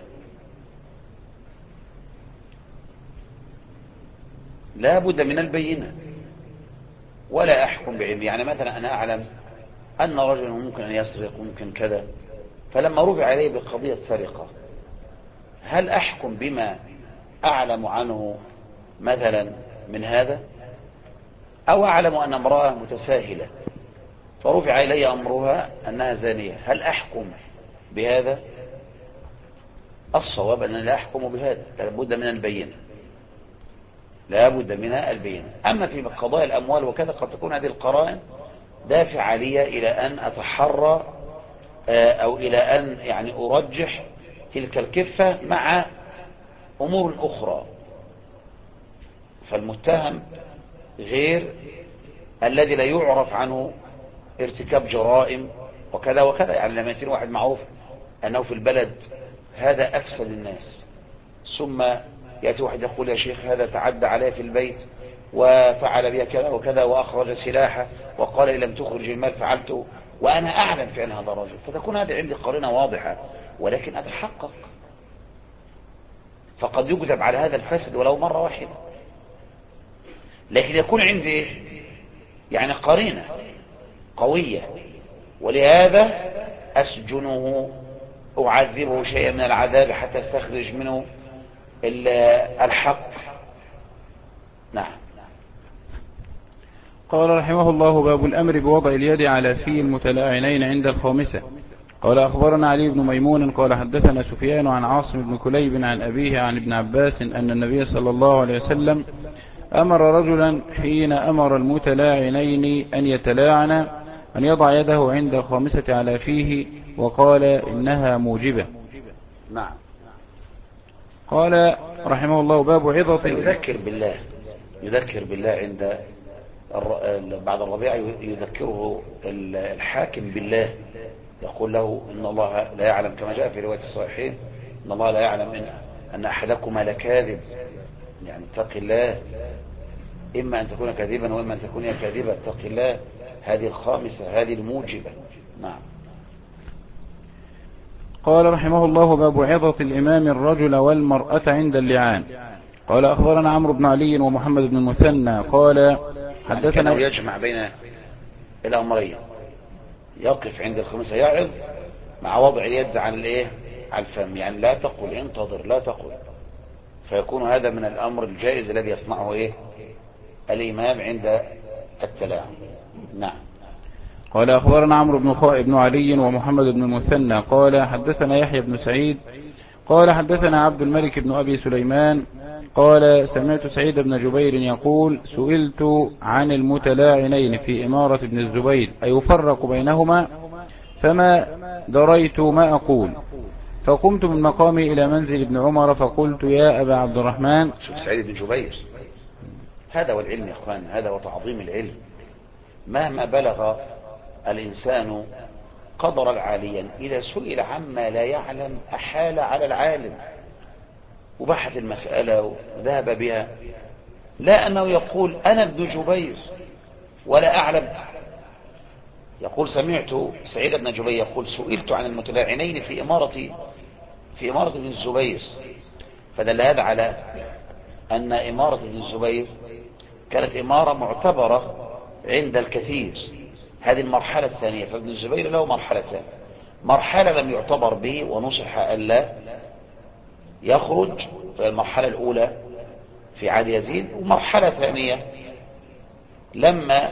لا بد من البينة، ولا أحكم بعلمي. يعني مثلا أنا أعلم أن رجل ممكن أن يسرق ممكن كذا، فلما رفع عليه بقضية سرقة هل أحكم بما أعلم عنه مثلا من هذا؟ أو أعلم أن امرأة متساهلة فرفع إلي أمرها أنها زانية، هل أحكم بهذا؟ الصواب أن لا أحكم بهذا، لا بد من البينة، لا بد من البينة. أما في قضايا الأموال وكذا قد تكون هذه القرائن دافع علي إلى أن أتحرى أو إلى أن يعني أرجح تلك الكفة مع أمور أخرى. فالمتهم غير الذي لا يعرف عنه ارتكاب جرائم وكذا وكذا. يعني لما يكون واحد معروف أنه في البلد هذا أفسد الناس، ثم يأتي واحد يقول: يا شيخ هذا تعدى عليه في البيت وفعل بها كذا وكذا وأخرج سلاحه وقال: إن لم تخرج المال فعلته، وأنا أعلم في أن هذا الرجل، فتكون هذه عندي قرينة واضحة، ولكن أتحقق. فقد يكذب على هذا الفاسد ولو مرة واحدة، لكن يكون عندي يعني قرينة قوية، ولهذا أسجنه أعذبه شيئا من العذاب حتى استخرج منه الحق. نعم. قال رحمه الله: باب الأمر بوضع اليد على في المتلاعنين عند الخامسة. قال أخبرنا علي بن ميمون قال حدثنا سفيان عن عاصم بن كليب عن أبيه عن ابن عباس أن النبي صلى الله عليه وسلم أمر رجلا حين أمر المتلاعنين أن يتلاعنا أن يضع يده عند الخامسة على فيه، وقال: إنها موجبة. نعم. قال رحمه الله: باب عظة. يذكر بالله عند بعد الربيع، يذكره الحاكم بالله، يقول له: إن الله لا يعلم، كما جاء في رواية الصحيحين: إن الله لا يعلم أن أحدكما لكاذب. يعني اتق الله، إما أن تكون كاذبا وإما أن تكون كاذبة، اتق الله. هذه الخامسة، هذه الموجبة. نعم. قال رحمه الله: باب عظة الإمام الرجل والمرأة عند اللعان. قال أخبرنا عمرو بن علي ومحمد بن المثنى قال حدثنا. يعني يجمع بين الأمرين، يقف عند الخميس يعظ مع وضع اليد على الايه، على الفم، يعني لا تقل انتظر، لا تقل. فيكون هذا من الامر الجائز الذي يصنعه ايه الامام عند التلاعب. نعم. قال أخبرنا عمرو بن علي ومحمد بن المثنى قال حدثنا يحيى بن سعيد قال حدثنا عبد الملك بن أبي سليمان قال سمعت سعيد بن جبير يقول سئلت عن المتلاعنين في إمارة ابن الزبير أيفرق بينهما، فما دريت ما أقول، فقمت من مقامي إلى منزل ابن عمر فقلت يا أبا عبد الرحمن. شوف سعيد بن جبير، هذا هو العلم يا اخوان، هذا هو تعظيم العلم. مهما بلغ الإنسان قدرا عاليا إذا سئل عما لا يعلم أحال على العالم وبحث المسألة وذهب بها، لا أنه يقول أنا ابن جبير ولا أعلم. يقول سمعت سعيد بن جبير يقول سئلت عن المتلاعنين في إمارة ابن الزبير، فدل هذا على أن إمارة ابن الزبير كانت إمارة معتبرة عند الكثير. هذه المرحلة الثانية، فابن الزبير له مرحلتان، مرحلة لم يعتبر به ونصح ألا يخرج، المرحلة الأولى في عهد يزيد، ومرحلة ثانية لما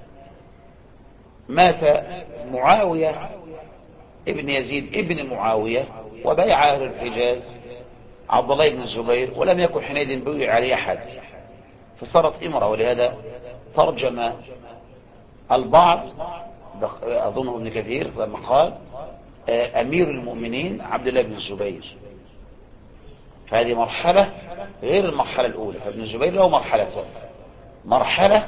مات معاوية ابن يزيد ابن معاوية وبيع أهل الحجاز عبد الله بن الزبير، ولم يكن حينئذ بيع عليه أحد، فصارت إمرة. ولهذا ترجم البعض أظنه ابن كثير لما قال أمير المؤمنين عبد الله بن الزبير. فهذه مرحلة غير المرحلة الأولى، فابن الزبير له مرحلة، مرحلة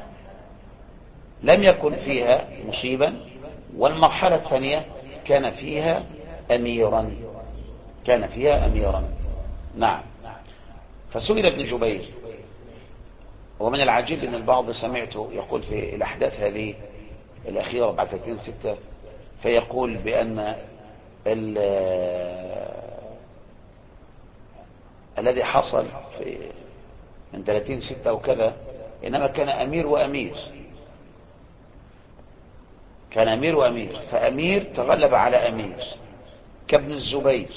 لم يكن فيها مصيبا، والمرحلة الثانية كان فيها أميرا، كان فيها أميرا. نعم. فسئل ابن جبير، ومن العجيب أن البعض سمعته يقول في الأحداث هذه الأخيرة بعد 30/6 فيقول بأن الذي حصل من 30/6 وكذا إنما كان أمير وأمير، كان أمير وأمير، فأمير تغلب على أمير كابن الزبير،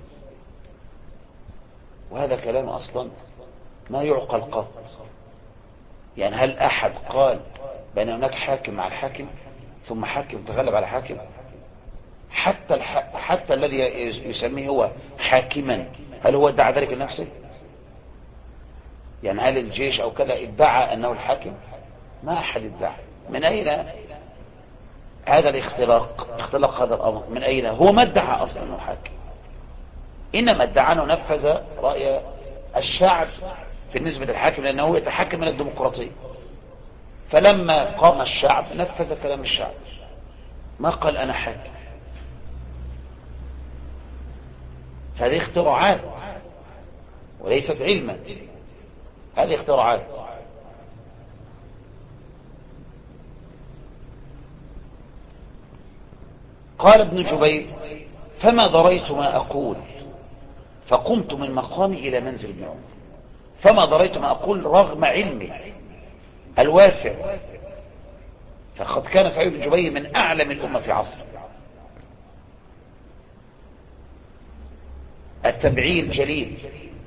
وهذا كلام أصلا ما يعقل قط. يعني هل أحد قال بأن هناك حاكم مع الحاكم ثم حاكم تغلب على حاكم؟ حتى الذي يسميه هو حاكما هل هو ادعى ذلك لنفسه؟ يعني هل الجيش أو كذا ادعى أنه الحاكم؟ ما أحد ادعى. من أين هذا اختلاق هذا الأمر؟ من أين؟ هو ما ادعى أصلا أنه حاكم، إنما ادعى أنه نفذ رأي الشعب في النسبة للحاكم، لأنه يتحكم من الديمقراطية. فلما قام الشعب نفذ كلام الشعب، ما قال أنا حاكم. هذه اختراعات وليست علما، هذه اختراعات. قال ابن جبير فما دريت ما أقول، فقمت من مقامي إلى منزل ابن عمر، فما دريت ما أقول رغم علمي الواسع، فقد كان سعيد بن جبير من أعلم الأمة في عصره، التبعير الجليل،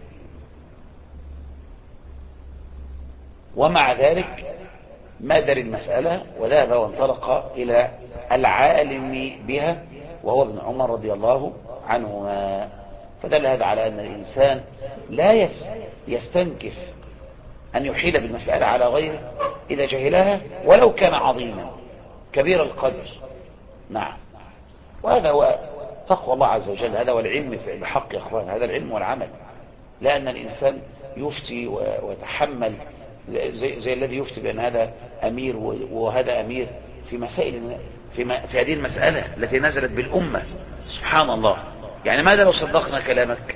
ومع ذلك ما دري المسألة وذهب وانطلق إلى العالم بها وهو ابن عمر رضي الله عنهما. فدل هذا على أن الإنسان لا يستنكف أن يحيل بالمسألة على غيره إذا جهلها ولو كان عظيما كبير القدر. نعم. وهذا هو تقوى الله عز وجل، هذا هو العلم بحق يا أخوان، هذا العلم والعمل. لأن الإنسان يفتي ويتحمل زي الذي يفتي بأن هذا أمير وهذا أمير في مسائل في هذه المسألة التي نزلت بالأمة. سبحان الله. يعني ماذا لو صدقنا كلامك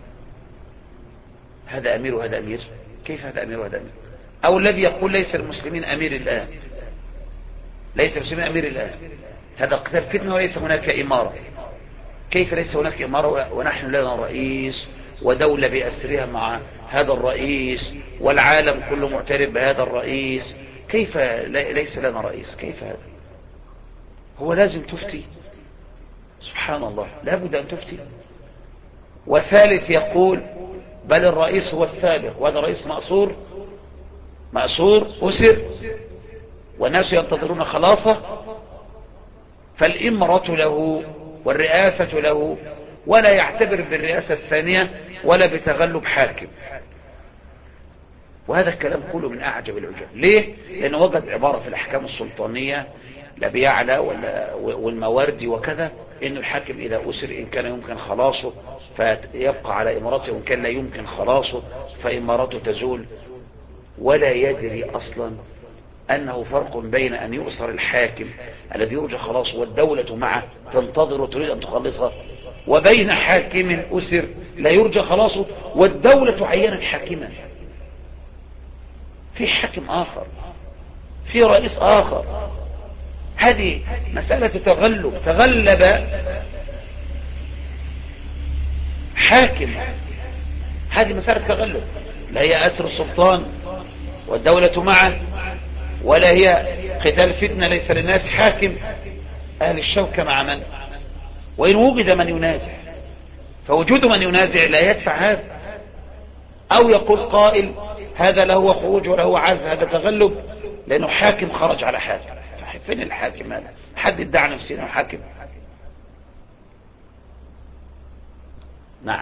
هذا أمير وهذا أمير؟ كيف هذا أمير وهذا أمير؟ أو الذي يقول ليس المسلمين أمير الآن، ليس المسلمين أمير الآن، هذا قتال فتنة وليس هناك إمارة. كيف ليس هناك إمارة ونحن لنا رئيس ودولة بأسرها مع هذا الرئيس والعالم كله معترف بهذا الرئيس؟ كيف ليس لنا رئيس؟ كيف هذا؟ هو لازم تفتي؟ سبحان الله، لابد أن تفتي. وثالث يقول بل الرئيس هو السابق، وهذا رئيس مأسور أسر والناس ينتظرون خلاصه، فالإمرة له والرئاسة له، ولا يعتبر بالرئاسة الثانية ولا بتغلب حاكم. وهذا الكلام كله من أعجب العجاب. ليه؟ لأنه وجد عبارة في الأحكام السلطانية لبيعلى والمواردي وكذا، إن الحاكم إذا أسر إن كان يمكن خلاصه فيبقى على إمارته، وإن كان لا يمكن خلاصه فإمارته تزول. ولا يدري أصلا أنه فرق بين أن يؤسر الحاكم الذي يرجى خلاصه والدولة معه تنتظر وتريد أن تخلصها، وبين حاكم أسر لا يرجى خلاصه والدولة عينت حاكما. في حاكم آخر، في رئيس آخر. هذه مسألة تغلب حاكم، هذه مسألة تغلب، لا هي أسر السلطان والدولة معه، ولا هي قتال فتنة ليس للناس حاكم. أهل الشوكة مع من؟ وإن وجد من ينازع، فوجود من ينازع لا يدفع هذا. أو يقول قائل هذا لا هو خروج ولا هو عزل، هذا تغلب لأنه حاكم خرج على حاكم. فين الحاكم هذا؟ حد ادعى نفسه انه حاكم؟ نعم.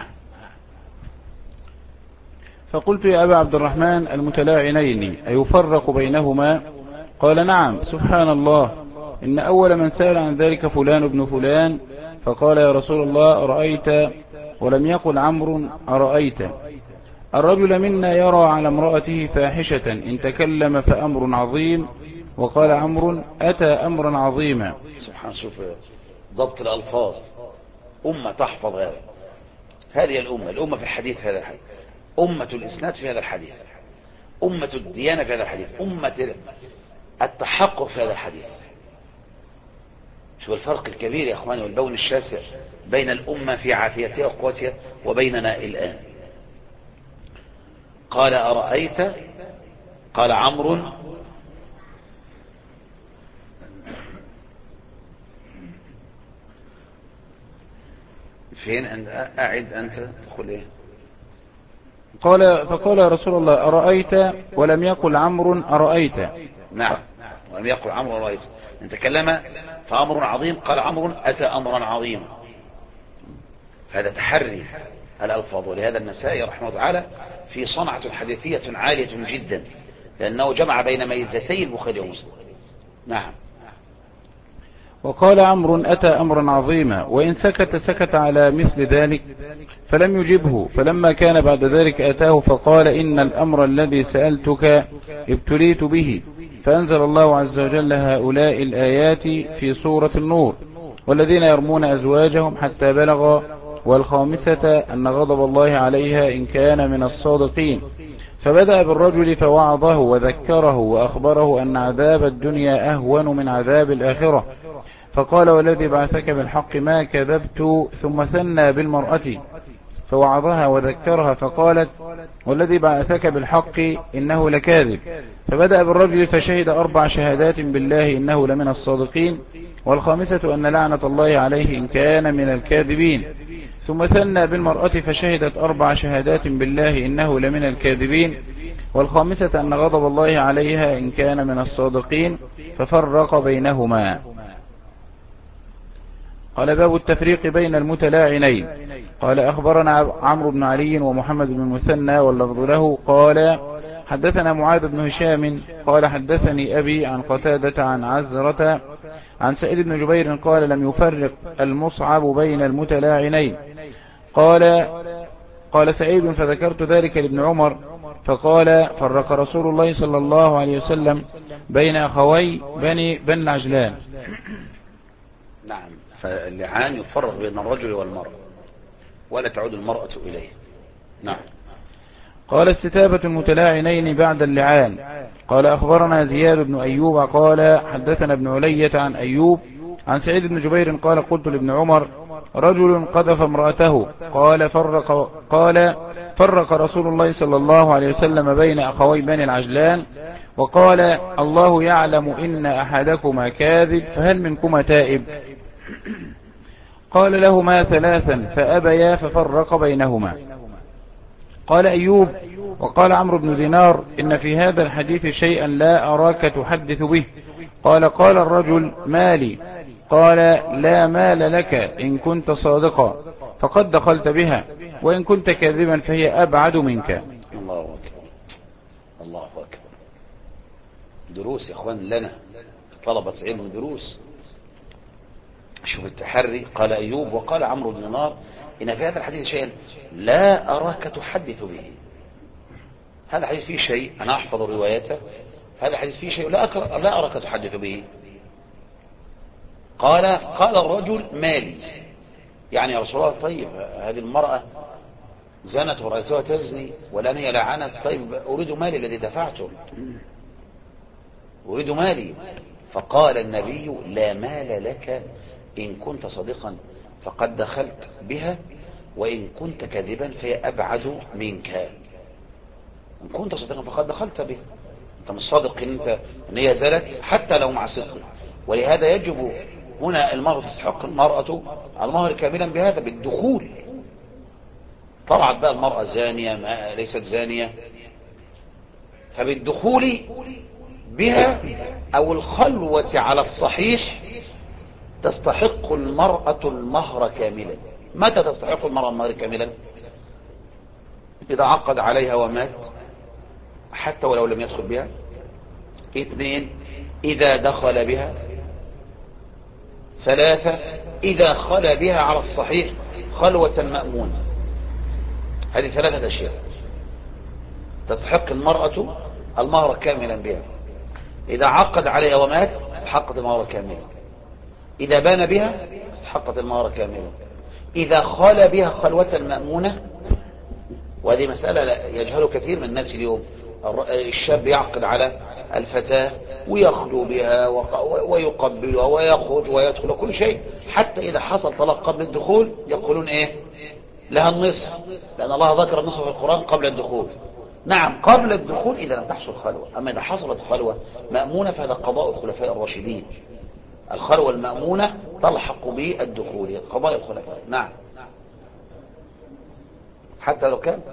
فقلت يا أبا عبد الرحمن المتلاعنين أيفرق بينهما؟ قال نعم. سبحان الله، إن أول من سأل عن ذلك فلان بن فلان، فقال يا رسول الله أرأيت، ولم يقل عمرو أرأيت. الرجل منا يرى على امرأته فاحشة إن تكلم فأمر عظيم، وقال عمرو أتى أمرا عظيما. سبحان، شوف ضبط الألفاظ. أمة تحفظ هذا. هذه الأمة في الحديث، هذا الحديث أمة الإسناد في هذا الحديث، أمة الديانة في هذا الحديث، أمة التحقق في هذا الحديث. شو الفرق الكبير يا أخواني والبون الشاسع بين الأمة في عافيتها وقوتها وبيننا الآن. قال أرأيت، قال عمرو فين أعد أنت تقول إيه؟ فقال يا رسول الله أرأيت، ولم يقل عمرو أرأيت. نعم، ولم يقل عمرو أرأيت. أنت تكلم فأمر عظيم، قال عمرو أتى أمرا عظيما. هذا تحري الألفاظ. ولهذا النسائي رحمه الله تعالى في صنعة حديثية عالية جدا، لأنه جمع بين ميزتي البخاري ومسلم. نعم. وقال عمرو أتى أمرا عظيما، وإن سكت على مثل ذلك فلم يجبه. فلما كان بعد ذلك أتاه فقال إن الأمر الذي سألتك ابتليت به، فأنزل الله عز وجل هؤلاء الآيات في سورة النور: والذين يرمون أزواجهم حتى بلغ، والخامسة أن غضب الله عليها إن كان من الصادقين. فبدأ بالرجل فوعظه وذكره وأخبره أن عذاب الدنيا أهون من عذاب الآخرة، فقال والذي بعثك بالحق ما كذبت. ثم ثنى بالمرأة فوعظها وذكرها فقالت والذي بعثك بالحق إنه لكاذب. فبدأ بالرجل فشهد 4 شهادات بالله إنه لمن الصادقين، والخامسة أن لعنة الله عليه إن كان من الكاذبين. ثم ثنى بالمرأة فشهدت 4 شهادات بالله إنه لمن الكاذبين، والخامسة أن غضب الله عليها إن كان من الصادقين، ففرق بينهما. قال باب التفريق بين المتلاعنين. قال أخبرنا عمرو بن علي ومحمد بن المثنى واللفظ له قال حدثنا معاذ بن هشام قال حدثني أبي عن قتادة عن عزرة عن سعيد بن جبير قال لم يفرق المصعب بين المتلاعنين. قال سعيد فذكرت ذلك لابن عمر فقال فرق رسول الله صلى الله عليه وسلم بين أخوي بني عجلان. نعم، فاللعان يفرق بين الرجل والمرأة ولا تعود المرأة إليه. نعم. قال استتابة المتلاعنين بعد اللعان. قال أخبرنا زياد بن أيوب قال حدثنا ابن علية عن أيوب عن سعيد بن جبير قال قلت لابن عمر رجل قذف امرأته قال فرق رسول الله صلى الله عليه وسلم بين أخوي بني العجلان وقال الله يعلم إن أحدكما كاذب فهل منكما تائب؟ قال لهما ثلاثا فأبيا ففرق بينهما. قال أيوب وقال عمرو بن دينار إن في هذا الحديث شيئا لا أراك تحدث به. قال الرجل مالي؟ قال لا مال لك إن كنت صادقا فقد دخلت بها، وإن كنت كاذبا فهي أبعد منك. الله أكبر الله أكبر. دروس يا أخوان لنا طلبة علم، دروس. شوف التحري. قال أيوب وقال عمرو بن دينار إن في هذا الحديث شيئا لا أراك تحدث به. هذا الحديث فيه شيء أنا أحفظ روايته، هذا الحديث فيه شيء لا أراك تحدث به. قال الرجل مالي، يعني يا رسول الله طيب هذه المرأة زنت ورأيتها تزني ولن هي لعنت، طيب أريد مالي الذي دفعته، أريد مالي. فقال النبي لا مال لك إن كنت صادقا فقد دخلت بها، وإن كنت كاذبا فهي أبعد منك. إن كنت صادقا فقد دخلت بها، أنت مش صادق إن هي زنت حتى لو مع صدق. ولهذا يجب هنا المرأة تستحق المرأة المهر كاملا بهذا بالدخول. طلعت بقى المرأة زانية ما ليست زانية، فبالدخول بها أو الخلوة على الصحيح تستحق المرأة المهر كاملا. متى تستحق المرأة المهر كاملا؟ إذا عقد عليها ومات حتى ولو لم يدخل بها. 2 إذا دخل بها. 3 إذا خلى بها على الصحيح خلوة مأمونة. هذه 3 أشياء تستحق المرأة المهر كاملا بها. إذا عقد عليها ومات استحقت المهر كاملا، إذا بان بها استحقت المهر كاملا، إذا خلى بها خلوة مأمونة. وهذه مسألة يجهل كثير من الناس اليوم. الشاب يعقد على الفتاة ويخلو بها ويقبلها ويخرج ويدخل كل شيء، حتى إذا حصل طلاق قبل الدخول يقولون إيه لها النصف، لأن الله ذكر النصف في القرآن قبل الدخول. نعم قبل الدخول إذا لم تحصل خلوة، أما إذا حصلت خلوة مأمونة فهذا قضاء الخلفاء الراشدين. الخلوة المأمونة تلحق بالدخول، قضاء الخلفاء. نعم حتى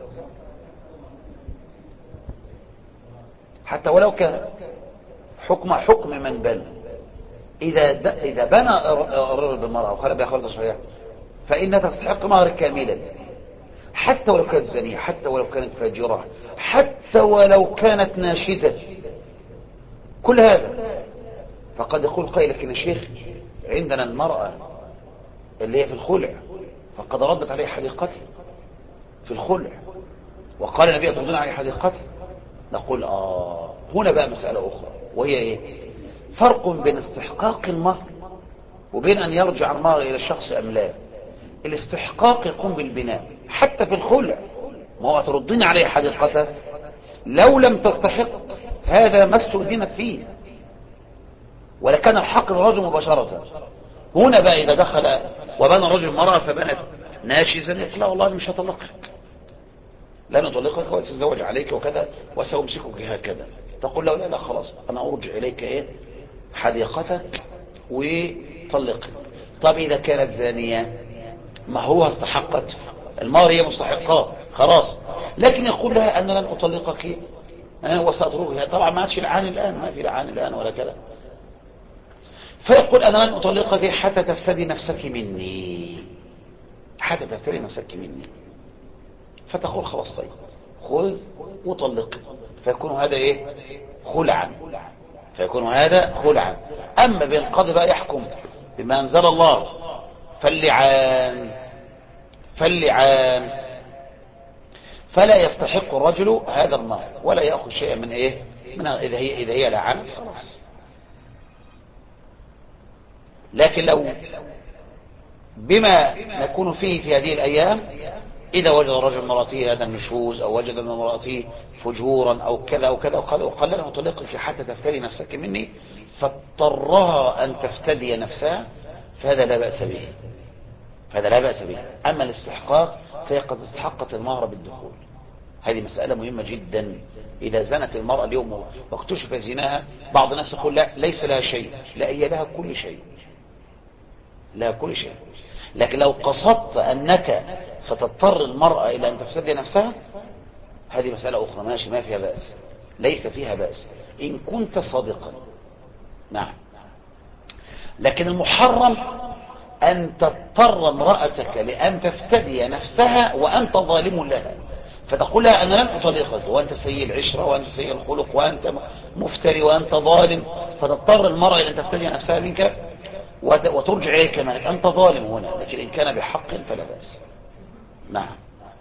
ولو كان حكم من بنى. إذا بنى الرجل بالمرأة وخلى بها خلوة صحيحة فإنها تستحق مهر كاملا، حتى ولو كانت زانية، حتى ولو كانت فاجرة، حتى ولو كانت ناشزة، كل هذا. فقد يقول قائل لكن يا شيخ عندنا المرأة اللي هي في الخلع فقد ردت عليه حديقته في الخلع، وقال النبي تردون عليه حديقته. نقول هنا بقى مسألة أخرى، وهي إيه؟ فرق بين استحقاق المهر وبين أن يرجع المهر إلى الشخص أم لا. الاستحقاق يقوم بالبناء حتى في الخلع، ما هو تردين عليه حديقته لو لم تستحق هذا ما استؤذنت فيه ولكان الحق للرجل مباشرة. هنا بقى إذا دخل وبنى الرجل المرأة فبنت ناشزا لا والله مش هطلقك، لا نطلقك وتتزوج عليك وكذا وسأمسكك هكذا. تقول له لا خلاص أنا أرجع إليك حديقتك وطلقك. طب إذا كانت زانية ما هو استحقت المهر، هي مستحقاه خلاص، لكن يقول لها أنا لن أطلقك وسأتركها. طبعا ما عادش العان الآن، ما في العان الآن ولا كذا. فيقول أنا لن أطلقك حتى تفتدي نفسك مني، حتى تفتدي نفسك مني. فتقول خلاص طيب خذ وطلق، فيكون هذا خلعا، فيكون هذا خلعا. أما بالقاضي بقى يحكم بما أنزل الله فاللعان فلا يستحق الرجل هذا المهر ولا يأخذ شيئا من إذا هي لعنت خلاص. لكن لو بما نكون فيه في هذه الأيام إذا وجد الرجل امرأته هذا النشوز أو وجد من امرأته فجورا أو كذا أو كذا وقال لنا أطلقك حتى تفتدي نفسك مني، فاضطرها أن تفتدي نفسها، فهذا لا بأس به، أما الاستحقاق فهي قد استحقت المهر بالدخول. هذه مسألة مهمة جدا. إذا زنت المرأة اليوم واكتشف زناها، بعض الناس يقول لا ليس لها شيء، لا هي لها كل شيء، لها كل شيء. لكن لو قصدت أنك ستضطر المرأة إلى أن تفسد نفسها، هذه مسألة أخرى ماشي، ما فيها بأس، ليس فيها بأس إن كنت صادقا. نعم. لكن المحرم أن تضطر امرأتك لأن تفتدي نفسها وأنت ظالم لها، فتقول لها أنا لن أطلقك وأنت سيء العشرة وأنت سيء الخلق وأنت مفتري وأنت ظالم، فتضطر المرأة إلى أن تفتدي نفسها منك وترجع إليك مالك، أنت ظالم هنا. لكن إن كان بحق فلا بأس. نعم.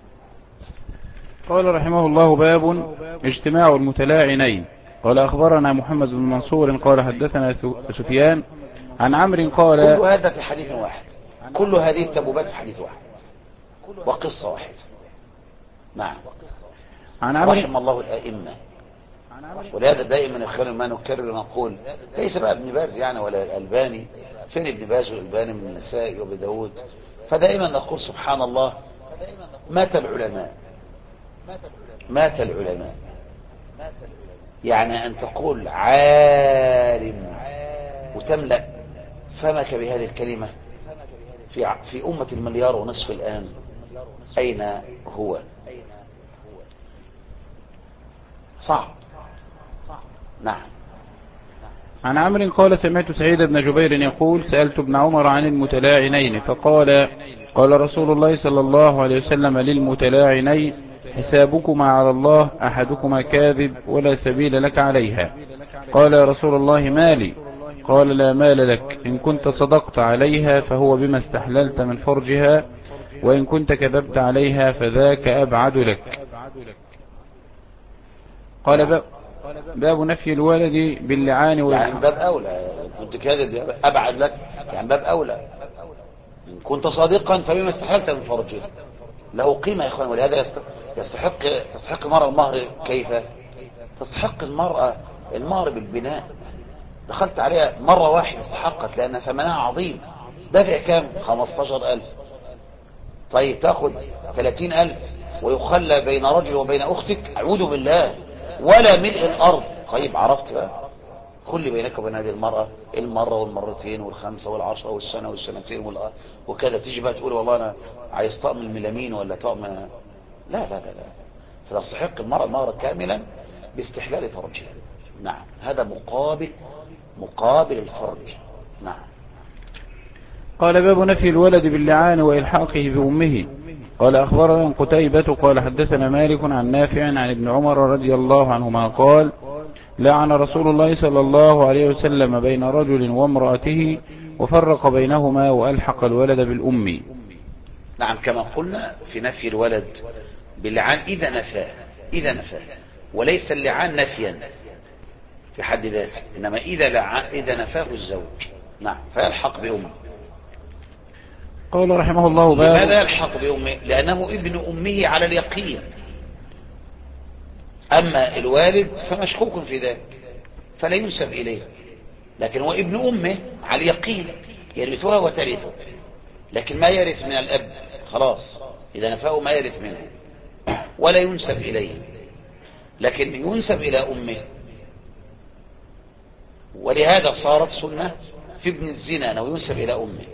قال رحمه الله: باب اجتماع المتلاعنين. قال أخبرنا محمد بن منصور قال حدثنا سفيان عن عمرو قال: كل هذا في حديث واحد، كل هذه التبوبات في حديث واحد وقصة واحدة. نعم. عن عمرو رحم الله الأئمة. ولهذا دائما يخير ما نكرر ونقول، ليس بقى ابن باز يعني ولا الألباني، فين ابن باز والألباني من النسائي وابن داود؟ فدائما نقول سبحان الله، مات العلماء، مات العلماء. يعني أن تقول عالم وتملأ فمك بهذه الكلمة في أمة المليار ونصف الآن، أين هو؟ صعب. نعم. عن عمرو قال: سمعت سعيد بن جبير يقول: سألت ابن عمر عن المتلاعنين فقال: قال رسول الله صلى الله عليه وسلم للمتلاعنين: حسابكما على الله، أحدكما كاذب ولا سبيل لك عليها. قال: يا رسول الله مالي؟ قال: لا مال لك، إن كنت صدقت عليها فهو بما استحللت من فرجها، وإن كنت كذبت عليها فذاك أبعد لك. قال: باب نفي الولد باللعان يعني باب أولى، كنت كاذب أبعد لك، يعني باب أولى. إن كنت صادقا فبما استحللت من فرجها، له قيمة يا إخوان. ولهذا تستحق المرأة المهر. كيف تستحق المرأة المهر؟ بالبناء. دخلت عليها مرة واحدة استحقت، لأن ثمنها عظيم. دافع كام؟ 15,000. طيب تأخذ 30,000 ويخلى بين رجل وبين أختك؟ أعوذ بالله، ولا ملء الأرض. طيب عرفت بقى، كل بينك وبين هذه المرأة المرة والمرتين والخمسة والعشرة والسنة والسنتين وكذا. تيجي بقى تقول والله أنا عايز طقم الميلامين ولا طقم. لا لا لا لا. فتستحق المرأة مهرا كاملا باستحلال فرجها. نعم. هذا مقابل الفرج. نعم. قال: باب نفي الولد باللعان وإلحاقه بأمه. قال: أخبرنا قتيبة قال حدثنا مالك عن نافع عن ابن عمر رضي الله عنهما قال: لعن رسول الله صلى الله عليه وسلم بين رجل وامرأته وفرق بينهما وألحق الولد بالأم. نعم. كما قلنا في نفي الولد باللعان إذا نفاه، وليس اللعان نفيا في حد ذاته، إنما إذا نفاه الزوج. نعم. فيلحق بأمه. قال رحمه الله: باب. لماذا يلحق بأمه؟ لأنه ابن أمه على اليقين. أما الوالد فمشكوك في ذلك فلا ينسب إليه، لكن هو ابن أمه على اليقين، يرثها وترثه، لكن ما يرث من الأب خلاص، إذا نفاه ما يرث منه ولا ينسب إليه، لكن ينسب إلى أمه. ولهذا صارت سنة في ابن الزنا أنه ينسب إلى أمه.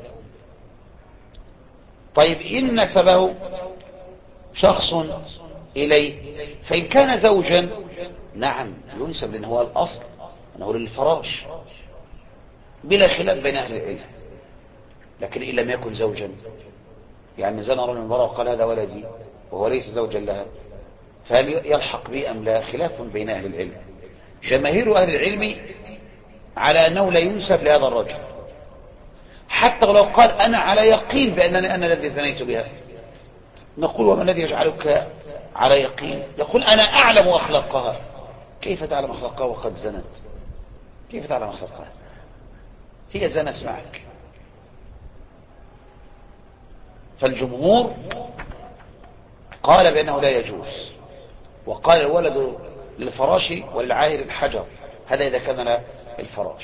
طيب إن نسبه شخص إليه، فإن كان زوجا نعم ينسب، لأنه هو الأصل أنه للفراش بلا خلاف بين أهل العلم. لكن إن لم يكن زوجا، يعني زنى رجل المرأة وقال هذا ولدي وهو ليس زوجا لها، فهل يلحق به أم لا؟ خلاف بين أهل العلم. جماهير أهل العلم على أنه لا ينسب لهذا الرجل، حتى لو قال أنا على يقين بأنني أنا الذي زنيت بها. نقول: وما الذي يجعلك على يقين؟ يقول: أنا أعلم أخلاقها. كيف تعلم أخلاقها وقد زنت؟ كيف تعلم أخلاقها؟ هي زنت معك. فالجمهور قال بأنه لا يجوز، وقال الولد للفراش وللعاهر الحجر، هذا إذا كان الفراش.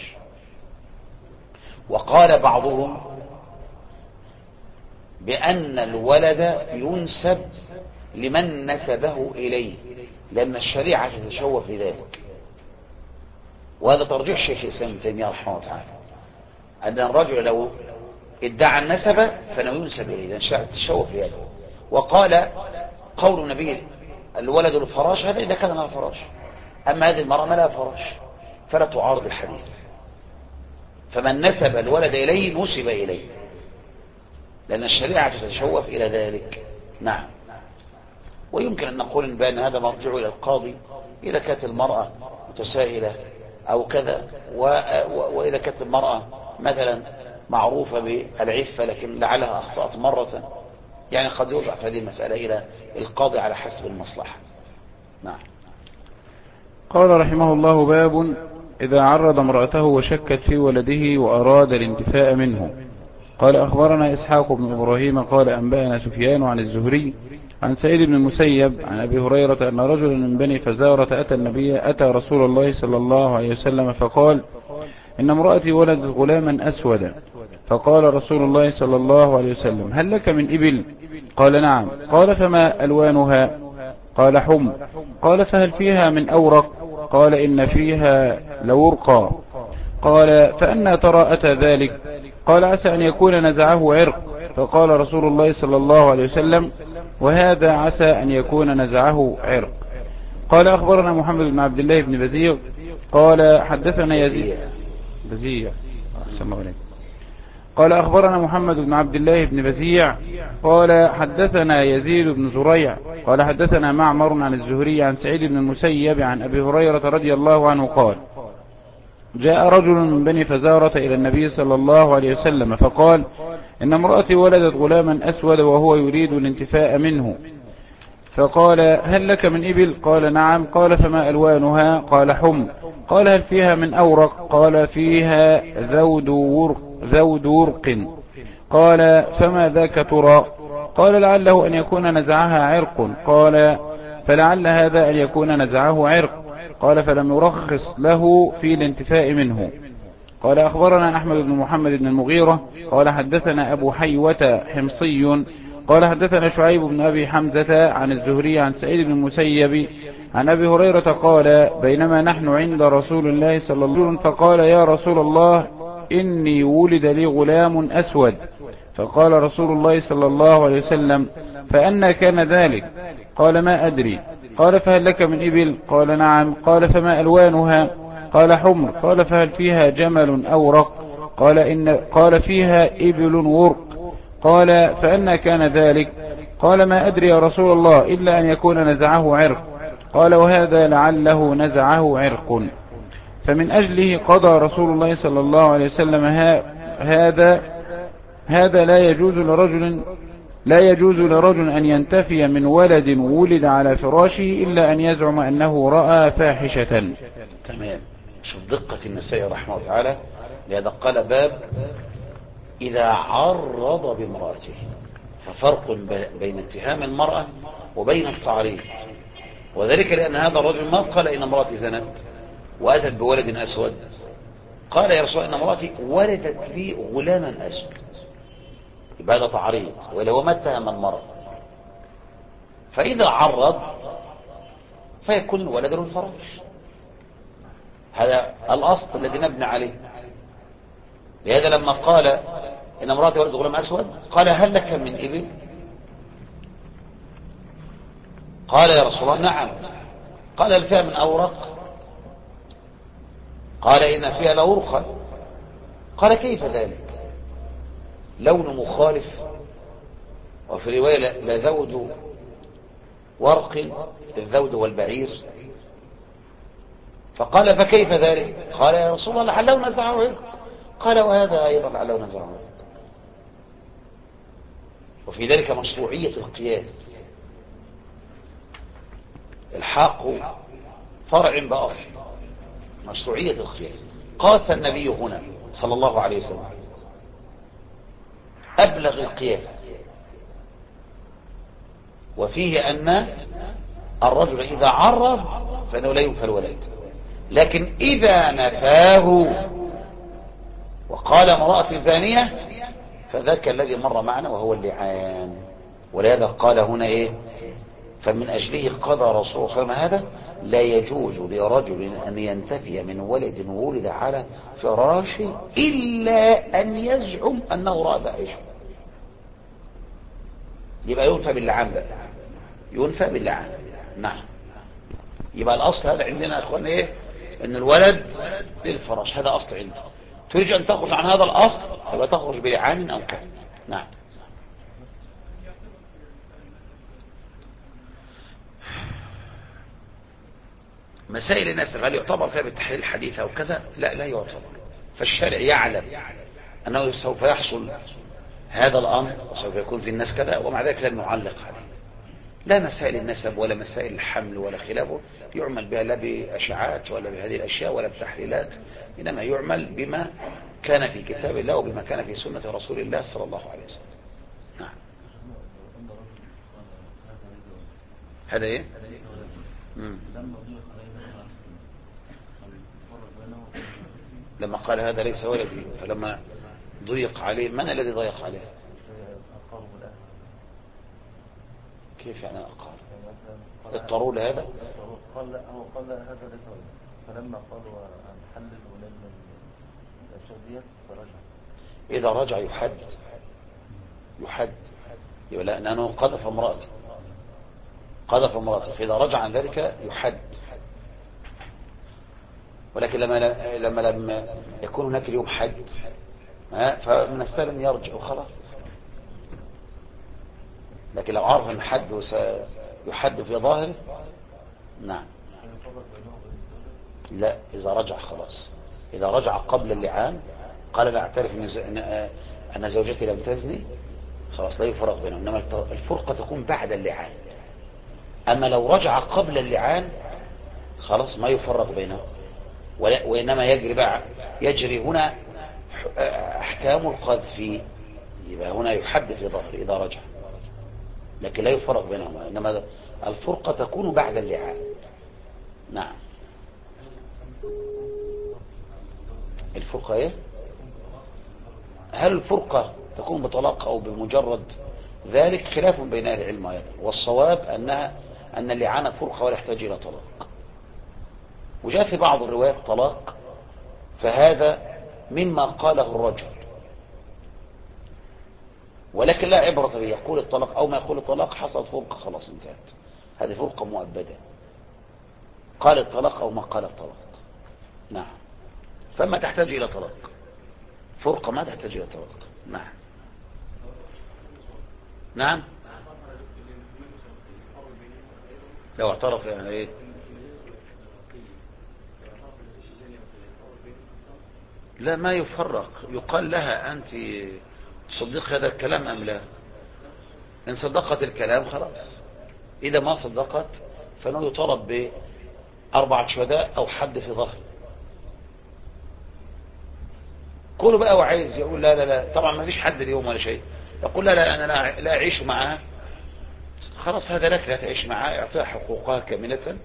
وقال بعضهم بأن الولد ينسب لمن نسبه إليه، لأن الشريعة تتشوف لذلك. وهذا ترجيح الشيخ الإسلام ابن تيمية رحمه الله تعالى، أن الرجل لو ادعى النسب فإنه ينسب إليه، لأن الشريعة تتشوف لذلك. وقال قول النبي الولد الفراش، هذا إذا كان لها فراش، أما هذه المرأة ما لها فراش فلا تعارض الحديث. فمن نسب الولد إليه نسب إليه، لأن الشريعة تتشوف إلى ذلك. نعم. ويمكن أن نقول بأن هذا مرجع إلى القاضي إذا كانت المرأة متسائلة أو كذا، وإذا كانت المرأة مثلا معروفة بالعفة لكن لعلها أخطأت مرة، يعني قد يرجع في هذه المسألة إلى القاضي على حسب المصلحة. نعم. قال رحمه الله: باب إذا عرض امرأته وشكت في ولده وأراد الانتفاء منه. قال أخبرنا إسحاق بن إبراهيم قال أنبأنا سفيان عن الزهري عن سعيد بن المسيب عن أبي هريرة أن رجلا من بني فزارة أتى رسول الله صلى الله عليه وسلم فقال: إن امرأتي ولدت غلاما أسودا. فقال رسول الله صلى الله عليه وسلم: هل لك من إبل؟ قال: نعم. قال: فما ألوانها؟ قال: حمر. قال: فهل فيها من أورق؟ قال: إن فيها لورقا. قال: فأنا ترى أتى ذلك؟ قال: عسى أن يكون نزعه عرق. فقال رسول الله صلى الله عليه وسلم: وهذا عسى أن يكون نزعه عرق. قال أخبرنا محمد بن عبد الله بن بزيغ قال حدثنا يزيد بزيع قال أخبرنا محمد بن عبد الله بن بزيع قال حدثنا يزيد بن زريع قال حدثنا معمر عن الزهري عن سعيد بن المسيب عن أبي هريرة رضي الله عنه قال: جاء رجل من بني فزارة إلى النبي صلى الله عليه وسلم فقال: إن امرأتي ولدت غلاما أسود وهو يريد الانتفاء منه. فقال: هل لك من إبل؟ قال: نعم. قال: فما ألوانها؟ قال: حمر. قال: هل فيها من أورق؟ قال: فيها ذود ورق. قال: فما ذاك ترى؟ قال: لعله أن يكون نزعها عرق. قال: فلعل هذا أن يكون نزعه عرق. قال: فلم يرخص له في الانتفاء منه. قال أخبرنا أحمد بن محمد بن المغيرة قال حدثنا أبو حيوة حمصي قال حدثنا شعيب بن أبي حمزة عن الزهري عن سعيد بن المسيب عن أبي هريرة قال: بينما نحن عند رسول الله صلى الله عليه وسلم فقال: يا رسول الله إني ولد لي غلام أسود. فقال رسول الله صلى الله عليه وسلم: فأنا كان ذلك؟ قال: ما أدري. قال: فهل لك من إبل؟ قال: نعم. قال: فما ألوانها؟ قال: حمر. قال: فهل فيها جمل أورق؟ قال: فيها إبل ورق. قال: فأنا كان ذلك؟ قال: ما أدري يا رسول الله إلا أن يكون نزعه عرق. قال: وهذا لعله نزعه عرق. فمن أجله قضى رسول الله صلى الله عليه وسلم هذا لا يجوز لرجل أن ينتفي من ولد ولد على فراشه إلا أن يزعم أنه رأى فاحشة. تمام. شوف دقة النسائي رحمه الله تعالى، لهذا قال: باب إذا عرض بامرأته. ففرق بين اتهام المرأة وبين التعريض، وذلك لأن هذا الرجل ما قال إن امرأتي زنت وأتت بولد أسود، قال: يا رسول الله إن امرأتي ولدت لي غلاما أسود. يبقى هذا تعريض، وإلا هو ما اتهم المرأة. فإذا عرض فيكون الولد الفراش، هذا الأصل الذي نبني عليه. لهذا لما قال إن امرأتي ولدت غلام أسود قال: هل لك من إبل؟ قال: يا رسول الله نعم. قال: هل فيها من أورق؟ قال: إن فيها لورقا. قال: كيف ذلك؟ لون مخالف، وفي رواية لذود ورق، الذود والبعير. فقال: فكيف ذلك؟ قال: يا رسول الله لعله نزعه عرق. قال: وهذا أيضا لعله نزعه عرق. وفي ذلك مشروعية القياس، الحاق فرع بأصل، مشروعية القياس. قاس النبي هنا صلى الله عليه وسلم أبلغ القياس، وفيه أن الرجل إذا عرض فإنه لا ينفى الولد، لكن إذا نفاه وقال امرأة ثانية فذاك الذي مر معنا وهو اللعان. ولهذا قال هنا إيه؟ فمن أجله قضى رسول الله صلى الله عليه وسلم هذا: لا يجوز لرجل أن ينتفي من ولد ولد على فراشه إلا أن يزعم أنه رأى فاحشة. يبقى ينفى باللعان بقى، ينفى باللعان. نعم. يبقى الأصل هذا عندنا يا أخوان إيه؟ أن الولد للفراش، هذا أصل عندنا. تريد أن تخرج عن هذا الأصل يبقى تخرج بلعان أو كذا. نعم. مسائل الناس هل يعتبر فيها بالتحليل الحديث أو كذا؟ لا، لا يعتبر. فالشارع يعلم أنه سوف يحصل هذا الأمر وسوف يكون في الناس كذا، ومع ذلك لم يعلق عليه. لا مسائل النسب ولا مسائل الحمل ولا خلافه يعمل بها لا بأشعات ولا بهذه الأشياء ولا بتحليلات، إنما يعمل بما كان في كتاب الله وبما كان في سنة رسول الله صلى الله عليه وسلم. نعم. هذا إيه؟ لما قال هذا ليس ولدي، فلما ضيق عليه، من الذي ضيق عليه؟ كيف يعني أقارب؟ اضطروا لهذا؟ قال لا، هو قال لا هذا ليس ولدي، فلما قالوا هنحلل ولاد الأشياء ديت فرجع. إذا رجع يحد يبقى لأنه قذف امرأته، فإذا رجع عن ذلك يحد. ولكن لما يكون هناك اليوم حد فمن السهل أن يرجع وخلاص. لكن لو عرف أن حد يحد في ظاهره، نعم، لا، إذا رجع خلاص. إذا رجع قبل اللعان قال لا أعترف أن زوجتي لم تزني، خلاص لا يفرق بينهم. إنما الفرقة تكون بعد اللعان. أما لو رجع قبل اللعان خلاص ما يفرق بينهم، وإنما يجري هنا أحكام القذف. يبقى هنا يحد في ظهر إذا رجع، لكن لا يفرق بينهما، إنما الفرقة تكون بعد اللعان. نعم. الفرقة إيه؟ هل الفرقة تكون بطلاق أو بمجرد ذلك؟ خلاف بين أهل العلم أيضا، والصواب أن اللعان فرقة ولا يحتاج إلى طلاق. وجاء في بعض الروايات طلاق، فهذا مما قاله الرجل، ولكن لا عبرة به، يقول الطلاق أو ما يقول الطلاق، حصلت فرقة خلاص انتهت، هذه فرقة مؤبدة، قال الطلاق أو ما قال الطلاق. نعم. فما تحتاج إلى طلاق، فرقة ما تحتاج إلى طلاق. نعم. نعم. لو اعترف يعني ايه؟ لا، ما يفرق. يقال لها أنت تصدق هذا الكلام أم لا؟ إن صدقت الكلام خلاص، إذا ما صدقت فإنه يطالب ب4 شهداء أو حد في ظهر. كله بقى وعايز يقول لا لا لا، طبعا ما فيش حد اليوم ولا شيء، يقول لا لا أنا لا أعيش معها، خلاص هذا لك، لا تعيش معها، اعطيها حقوقها كاملة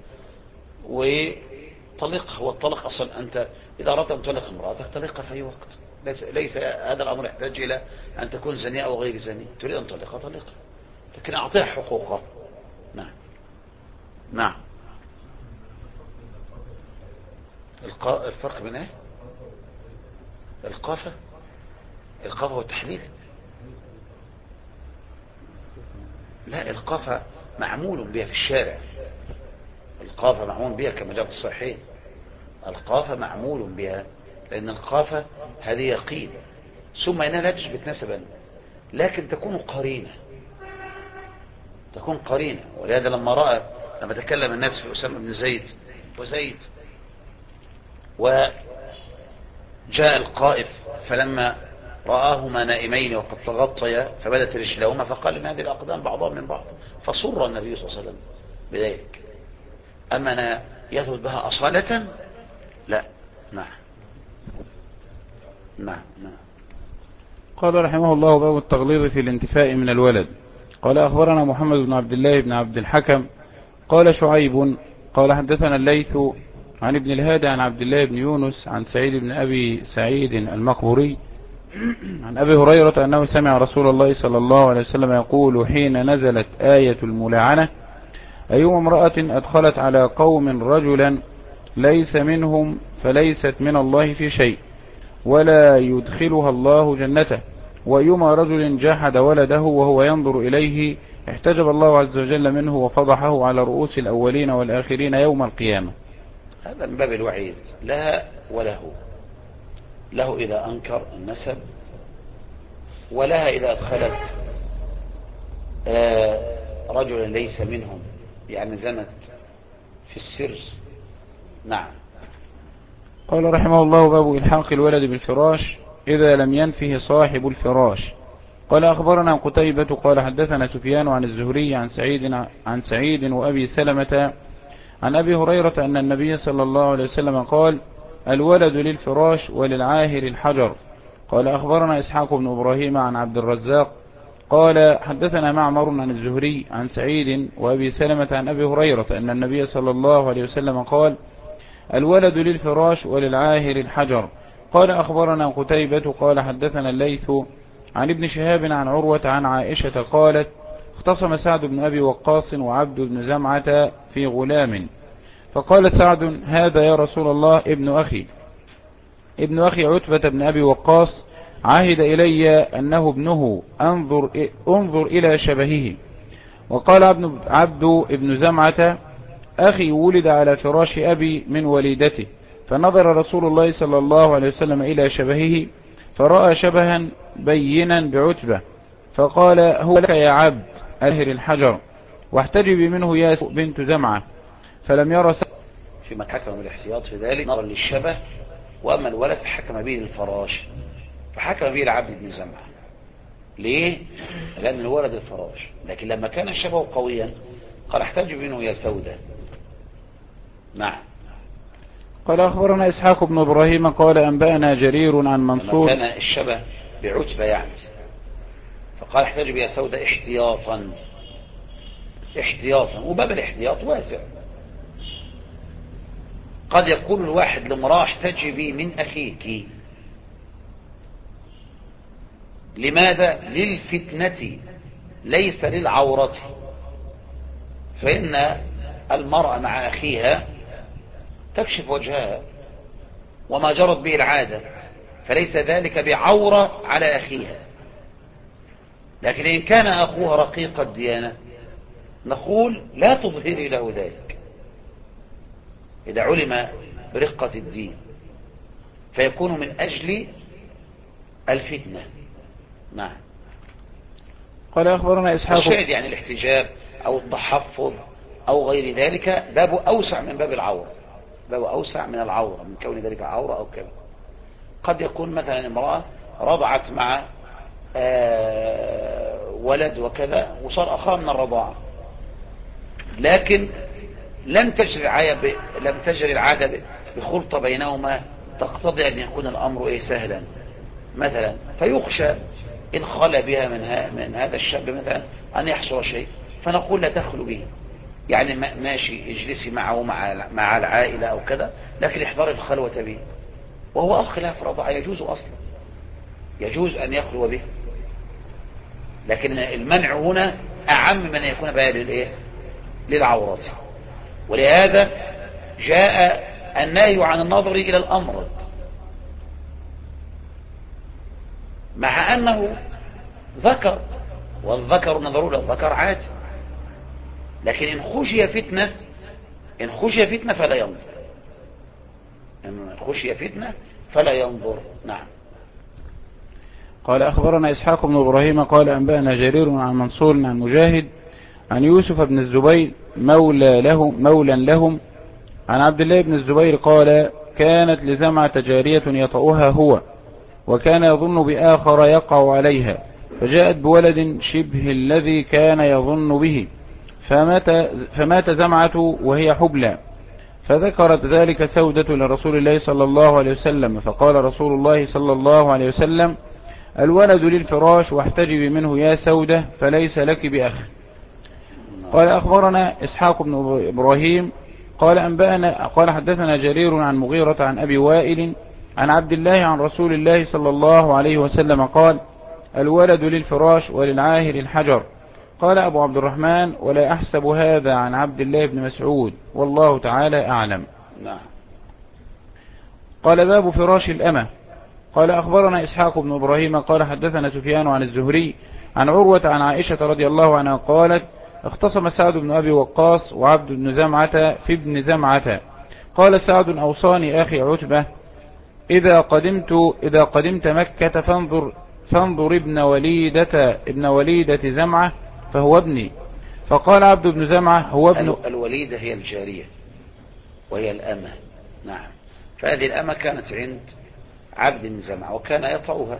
وطلقها. هو الطلق أصلا أنت إذا أردت أن تطلق امرأتك طلقها في أي وقت، ليس هذا الأمر يحتاج إلى أن تكون زنية أو غير زنية. تريد أن تطلقها طلقها، لكن أعطيها حقوقها. نعم. نعم. الفرق بين ايه؟ القافة والتحليل. لا، القافة معمول بها في الشارع، القافة معمول بها كما جاء في الصحيح. القافة معمول بها لأن القافة هذه يقين، ثم إنها لا تثبت نسبا، لكن تكون قرينة. ولهذا لما تكلم الناس في أسامة بن زيد وجاء القائف، فلما رآهما نائمين وقد تغطيا فبدت رجلهما، فقال إن هذه الأقدام بعضها من بعض، فصر النبي صلى الله عليه وسلم بذلك. أما أنا يثبت بها أصالة لا. نعم. نعم. نعم. قال رحمه الله: باب التغليظ في الانتفاء من الولد. قال أخبرنا محمد بن عبد الله بن عبد الحكم قال شعيب قال حدثنا الليث عن ابن الهادي عن عبد الله بن يونس عن سعيد بن أبي سعيد المقبوري عن أبي هريرة أنه سمع رسول الله صلى الله عليه وسلم يقول حين نزلت آية الملاعنة: أيما امرأة أدخلت على قوم رجلا ليس منهم فليست من الله في شيء ولا يدخلها الله جنته، وأيما رجل جحد ولده وهو ينظر إليه احتجب الله عز وجل منه وفضحه على رؤوس الأولين والآخرين يوم القيامة. هذا من باب الوعيد لها وله، له إذا أنكر النسب، ولها إذا أدخلت رجلا ليس منهم، يعني زنت في السر. نعم. قال رحمه الله: باب إلحاق الولد بالفراش إذا لم ينفه صاحب الفراش. قال أخبرنا قتيبة قال حدثنا سفيان عن الزهري عن سعيد وأبي سلمة عن أبي هريرة أن النبي صلى الله عليه وسلم قال: الولد للفراش وللعاهر الحجر. قال أخبرنا إسحاق بن إبراهيم عن عبد الرزاق قال حدثنا معمر عن الزهري عن سعيد وأبي سلمة عن أبي هريرة أن النبي صلى الله عليه وسلم قال: الولد للفراش وللعاهر الحجر. قال أخبرنا قتيبة قال حدثنا الليث عن ابن شهاب عن عروة عن عائشة قالت: اختصم سعد بن أبي وقاص وعبد بن زمعة في غلام، فقال سعد: هذا يا رسول الله ابن أخي عتبة بن أبي وقاص عهد إلي أنه ابنه، انظر إلى شبهه. وقال عبد بن زمعة: أخي ولد على فراش أبي من وليدته، فنظر رسول الله صلى الله عليه وسلم إلى شبهه فرأى شبها بينا بعتبة، فقال: هو لك يا عبد أهر الحجر، واحتجبي منه يا بنت زمعة. فلم يرى فيما حكم بالاحتياط في ذلك نظرا للشبه، وأما الولد فحكم به الفراش، فحكم به العبد بن زمعة. ليه؟ لأن الولد الفراش، لكن لما كان الشبه قويا قال: احتجب منه يا سودة. نعم. قال أخبرنا إسحاق بن إبراهيم قال أنبأنا جرير عن منصور. لما كان الشبه بعتبة يعني، فقال: احتجب يا سودة احتياطا. وباب الاحتياط واسع، قد يقول الواحد لامرأة: احتجبي من أخيك. لماذا؟ للفتنة ليس للعورة، فإن المرأة مع أخيها تكشف وجهها وما جرت به العادة، فليس ذلك بعورة على أخيها. لكن إن كان أخوها رقيق الديانة نقول: لا تظهري له ذلك إذا علم برقة الدين، فيكون من أجل الفتنة. نعم. قال أخبرنا إسحاق الشاهد يعني الاحتجاب أو التحفظ أو غير ذلك باب أوسع من باب العورة، باب أوسع من العورة، من كون ذلك عورة أو كذا. قد يكون مثلا امرأة رضعت مع ولد وكذا وصار أخاه من الرضاعة، لكن لم تجري العادة بخلطة بينهما تقتضي أن يكون الأمر سهلا مثلا، فيخشى إن خلى بها من هذا الشاب مثلا أن يحصل شيء، فنقول: لا تخلو به، يعني ماشي اجلسي معه مع العائلة أو كذا، لكن احذري الخلوة به، وهو خلاف رضع يجوز أصلا، يجوز أن يخلو به، لكن المنع هنا أعم من يكون بها للعورات. ولهذا جاء النهي عن النظر إلى الأمر، مع أنه ذكر، والذكر نظر إلى الذكر عادي، لكن إن خشي فتنة فلا ينظر، إن خشي فتنة فلا ينظر. نعم. قال أخبرنا إسحاق بن إبراهيم قال أنبأنا جرير عن منصور عن مجاهد عن يوسف بن الزبير مولى لهم عن عبد الله بن الزبير قال: كانت لزمعة جارية يطأها هو، وكان يظن بآخر يقع عليها، فجاءت بولد شبه الذي كان يظن به، فمات زمعة وهي حبلى، فذكرت ذلك سودة لرسول الله صلى الله عليه وسلم، فقال رسول الله صلى الله عليه وسلم: الولد للفراش، واحتجبي منه يا سودة، فليس لك بأخ. قال أخبرنا إسحاق بن إبراهيم قال حدثنا جرير عن مغيرة عن أبي وائل عن عبد الله عن رسول الله صلى الله عليه وسلم قال: الولد للفراش وللعاهر الحجر. قال أبو عبد الرحمن: ولا أحسب هذا عن عبد الله بن مسعود، والله تعالى أعلم. نعم. قال: باب فراش الأمة. قال: أخبرنا إسحاق بن إبراهيم قال حدثنا سفيان عن الزهري عن عروة عن عائشة رضي الله عنها قالت: اختصم سعد بن أبي وقاص وعبد بن زمعة في ابن زمعة. قال سعد: أوصاني أخي عتبة: إذا قدمت مكة فانظر ابن وليدة زمعة فهو ابني. فقال عبد بن زمعة: هو ابن. الوليدة هي الجارية وهي الأمة. نعم. فهذه الأمة كانت عند عبد بن زمعة وكان يطعها،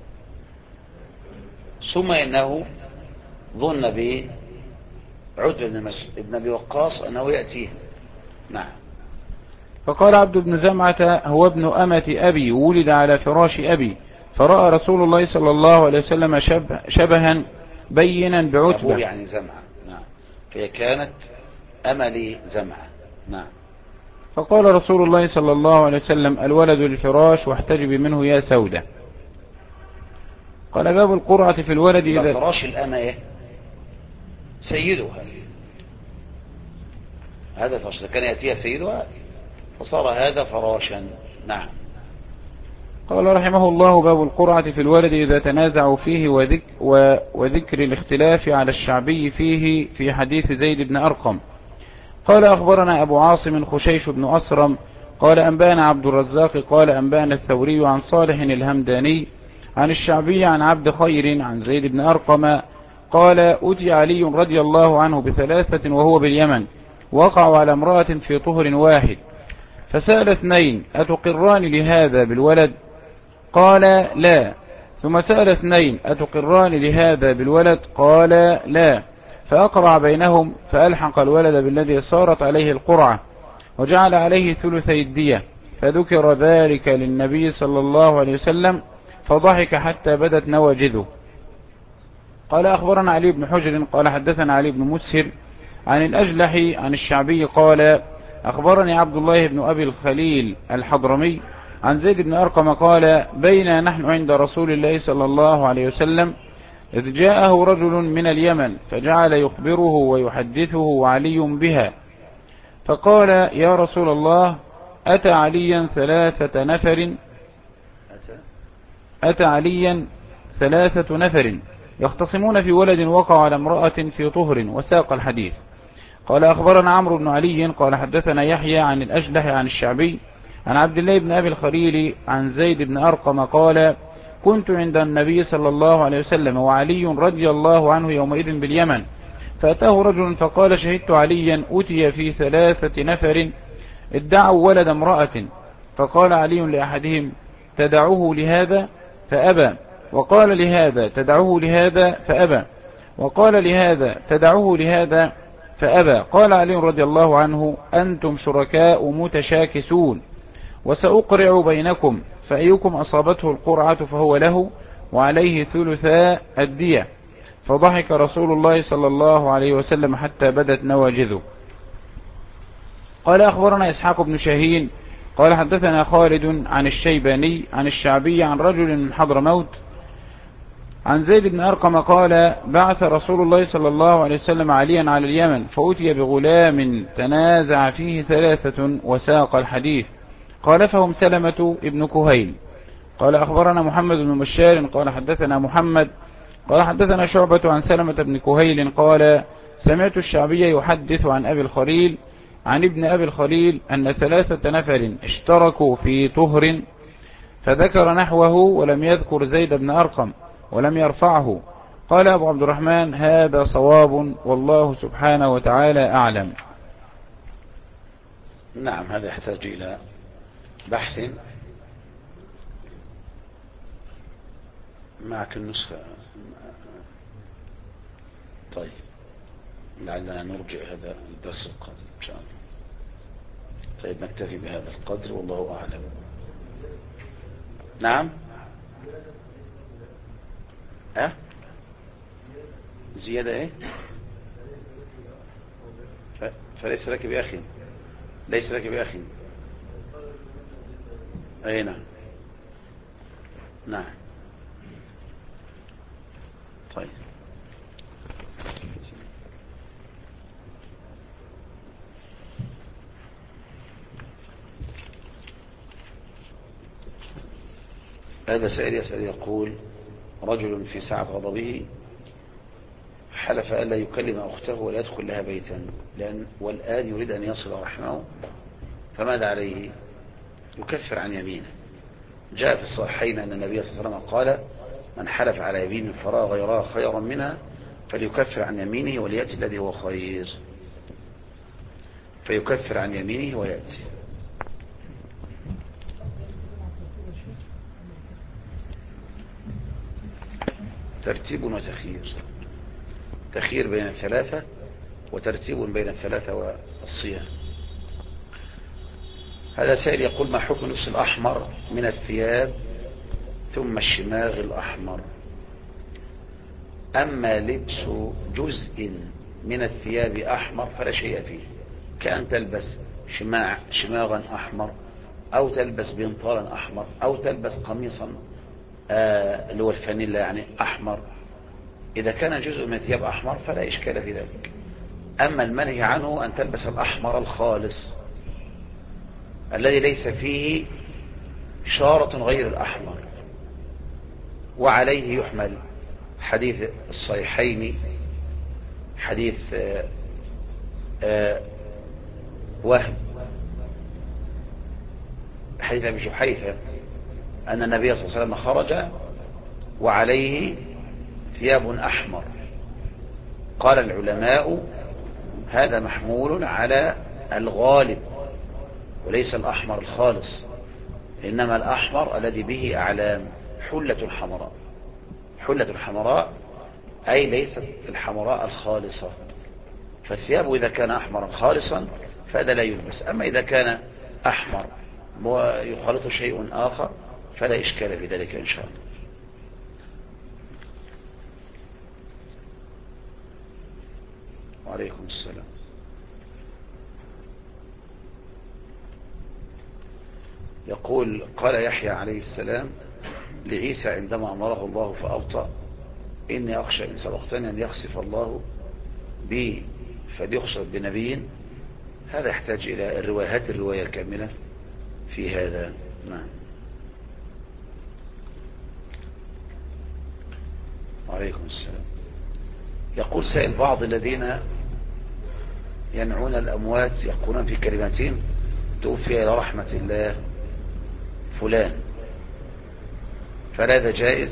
ثم إنه ظن بعتبة بن أبي وقاص أنه يأتيه. نعم. فقال عبد بن زمعة: هو ابن أمة أبي، ولد على فراش أبي، فرأى رسول الله صلى الله عليه وسلم شبها بينا بعتبة. أبوه يعني زمعة. نعم. فهي كانت أمل زمعة. نعم. فقال رسول الله صلى الله عليه وسلم: الولد للفراش واحتجبي منه يا سودة. قال: باب القرعة في الولد إذا فراش الأمة سيدها، هذا فراش كان يأتيها سيدها فصار هذا فراشا. نعم. قال رحمه الله: باب القرعة في الولد إذا تنازعوا فيه وذكر الاختلاف على الشعبي فيه في حديث زيد بن أرقم. قال: أخبرنا أبو عاصم خشيش بن أسرم قال أنبانا عبد الرزاق قال أنبانا الثوري عن صالح الهمداني عن الشعبي عن عبد خير عن زيد بن أرقم قال: أتي علي رضي الله عنه ب3 وهو باليمن، وقعوا على امرأة في طهر واحد، فسأل 2: أتقران لهذا بالولد؟ قال: لا. ثم سأل 2: أتقران لهذا بالولد؟ قال: لا. فأقرع بينهم فألحق الولد بالذي صارت عليه القرعة، وجعل عليه 3 الدية، فذكر ذلك للنبي صلى الله عليه وسلم فضحك حتى بدت نواجذه. قال: أخبرنا علي بن حجر قال حدثنا علي بن مسهر عن الأجلح عن الشعبي قال: أخبرني عبد الله بن أبي الخليل الحضرمي عن زيد بن أرقم قال: بينا نحن عند رسول الله صلى الله عليه وسلم إذ جاءه رجل من اليمن فجعل يخبره ويحدثه وعلي بها، فقال: يا رسول الله، أتى عليا 3 نفر يختصمون في ولد وقع على امرأة في طهر، وساق الحديث. قال: أخبرنا عمرو بن علي قال حدثنا يحيى عن الأجلح عن الشعبي عن عبد الله بن أبي الخليل عن زيد بن أرقم قال: كنت عند النبي صلى الله عليه وسلم وعلي رضي الله عنه يومئذ باليمن، فأتاه رجل فقال: شهدت عليا أتي في 3 نفر ادعوا ولد امرأة، فقال علي لأحدهم: تدعوه لهذا؟ فأبى. وقال لهذا: تدعوه لهذا؟ فأبى. وقال لهذا: تدعوه لهذا؟ فأبى. قال علي رضي الله عنه: أنتم شركاء متشاكسون، وسأقرع بينكم، فأيكم أصابته القرعة فهو له وعليه 3 الدية. فضحك رسول الله صلى الله عليه وسلم حتى بدت نواجذه. قال: أخبرنا إسحاق بن شاهين قال حدثنا خالد عن الشيباني عن الشعبي عن رجل من حضرموت عن زيد بن أرقم قال: بعث رسول الله صلى الله عليه وسلم عليا على اليمن، فأتي بغلام تنازع فيه 3 وساق الحديث. قال: فهم سلمة ابن كهيل. قال: أخبرنا محمد بن بشار قال حدثنا محمد قال حدثنا شعبة عن سلمة بن كهيل قال: سمعت الشعبي يحدث عن أبي الخليل عن ابن أبي الخليل أن 3 نفر اشتركوا في طهر، فذكر نحوه ولم يذكر زيد بن أرقم ولم يرفعه. قال أبو عبد الرحمن: هذا صواب، والله سبحانه وتعالى أعلم. نعم. هذا يحتاج إلى بحث. معك النسخة؟ طيب، لعلنا نرجع هذا الدرس القادم إن شاء الله. طيب، نكتفي بهذا القدر والله أعلم. نعم. زيادة ايه؟ فليس لك بأخي، ليس لك بأخي. اي نعم. نعم. طيب. هذا سائل يسأل يقول: رجل في ساعة غضبه حلف ألا يكلم أخته ولا يدخل لها بيتا والآن يريد أن يصل رحمه، فماذا عليه؟ يكفر عن يمينه. جاء في الصحيحين أن النبي صلى الله عليه وسلم قال: من حلف على يمين فرأى غيرها خيرا منها فليكفر عن يمينه وليأتي الذي هو خير. فيكفر عن يمينه ويأتي. ترتيب وتخيير، تخيير بين الثلاثة وترتيب بين الثلاثة والصيام. هذا سائل يقول: ما حكم لبس الأحمر من الثياب ثم الشماغ الأحمر؟ أما لبس جزء من الثياب أحمر فلا شيء فيه، كأن تلبس شماغا أحمر، أو تلبس بنطالا أحمر، أو تلبس قميصا اللي هو الفانيلا يعني أحمر. إذا كان جزء من الثياب أحمر فلا إشكال في ذلك. أما المنهي عنه أن تلبس الأحمر الخالص الذي ليس فيه شارة غير الأحمر. وعليه يحمل حديث الصحيحين، حديث وهم حديث أبي جحيفة أن النبي صلى الله عليه وسلم خرج وعليه ثياب أحمر. قال العلماء: هذا محمول على الغالب وليس الأحمر الخالص، إنما الأحمر الذي به أعلام، حلة حمراء. حلة حمراء أي ليست الحمراء الخالصة. فالثياب إذا كان أحمرا خالصا فهذا لا يلبس. أما إذا كان أحمر ويخالط شيء آخر فلا إشكال في ذلك إن شاء الله. وعليكم السلام. يقول: قال يحيى عليه السلام لعيسى عندما أمره الله فأبطأ: إني أخشى إن سبقتني أن يخسف الله بي فليخسف بنبي. هذا يحتاج إلى الرواية الكاملة في هذا. نعم. وعليكم السلام. يقول سائل: بعض الذين ينعون الأموات يقولون في كلماتهم: توفي إلى رحمة الله فلان، فلا جائز؟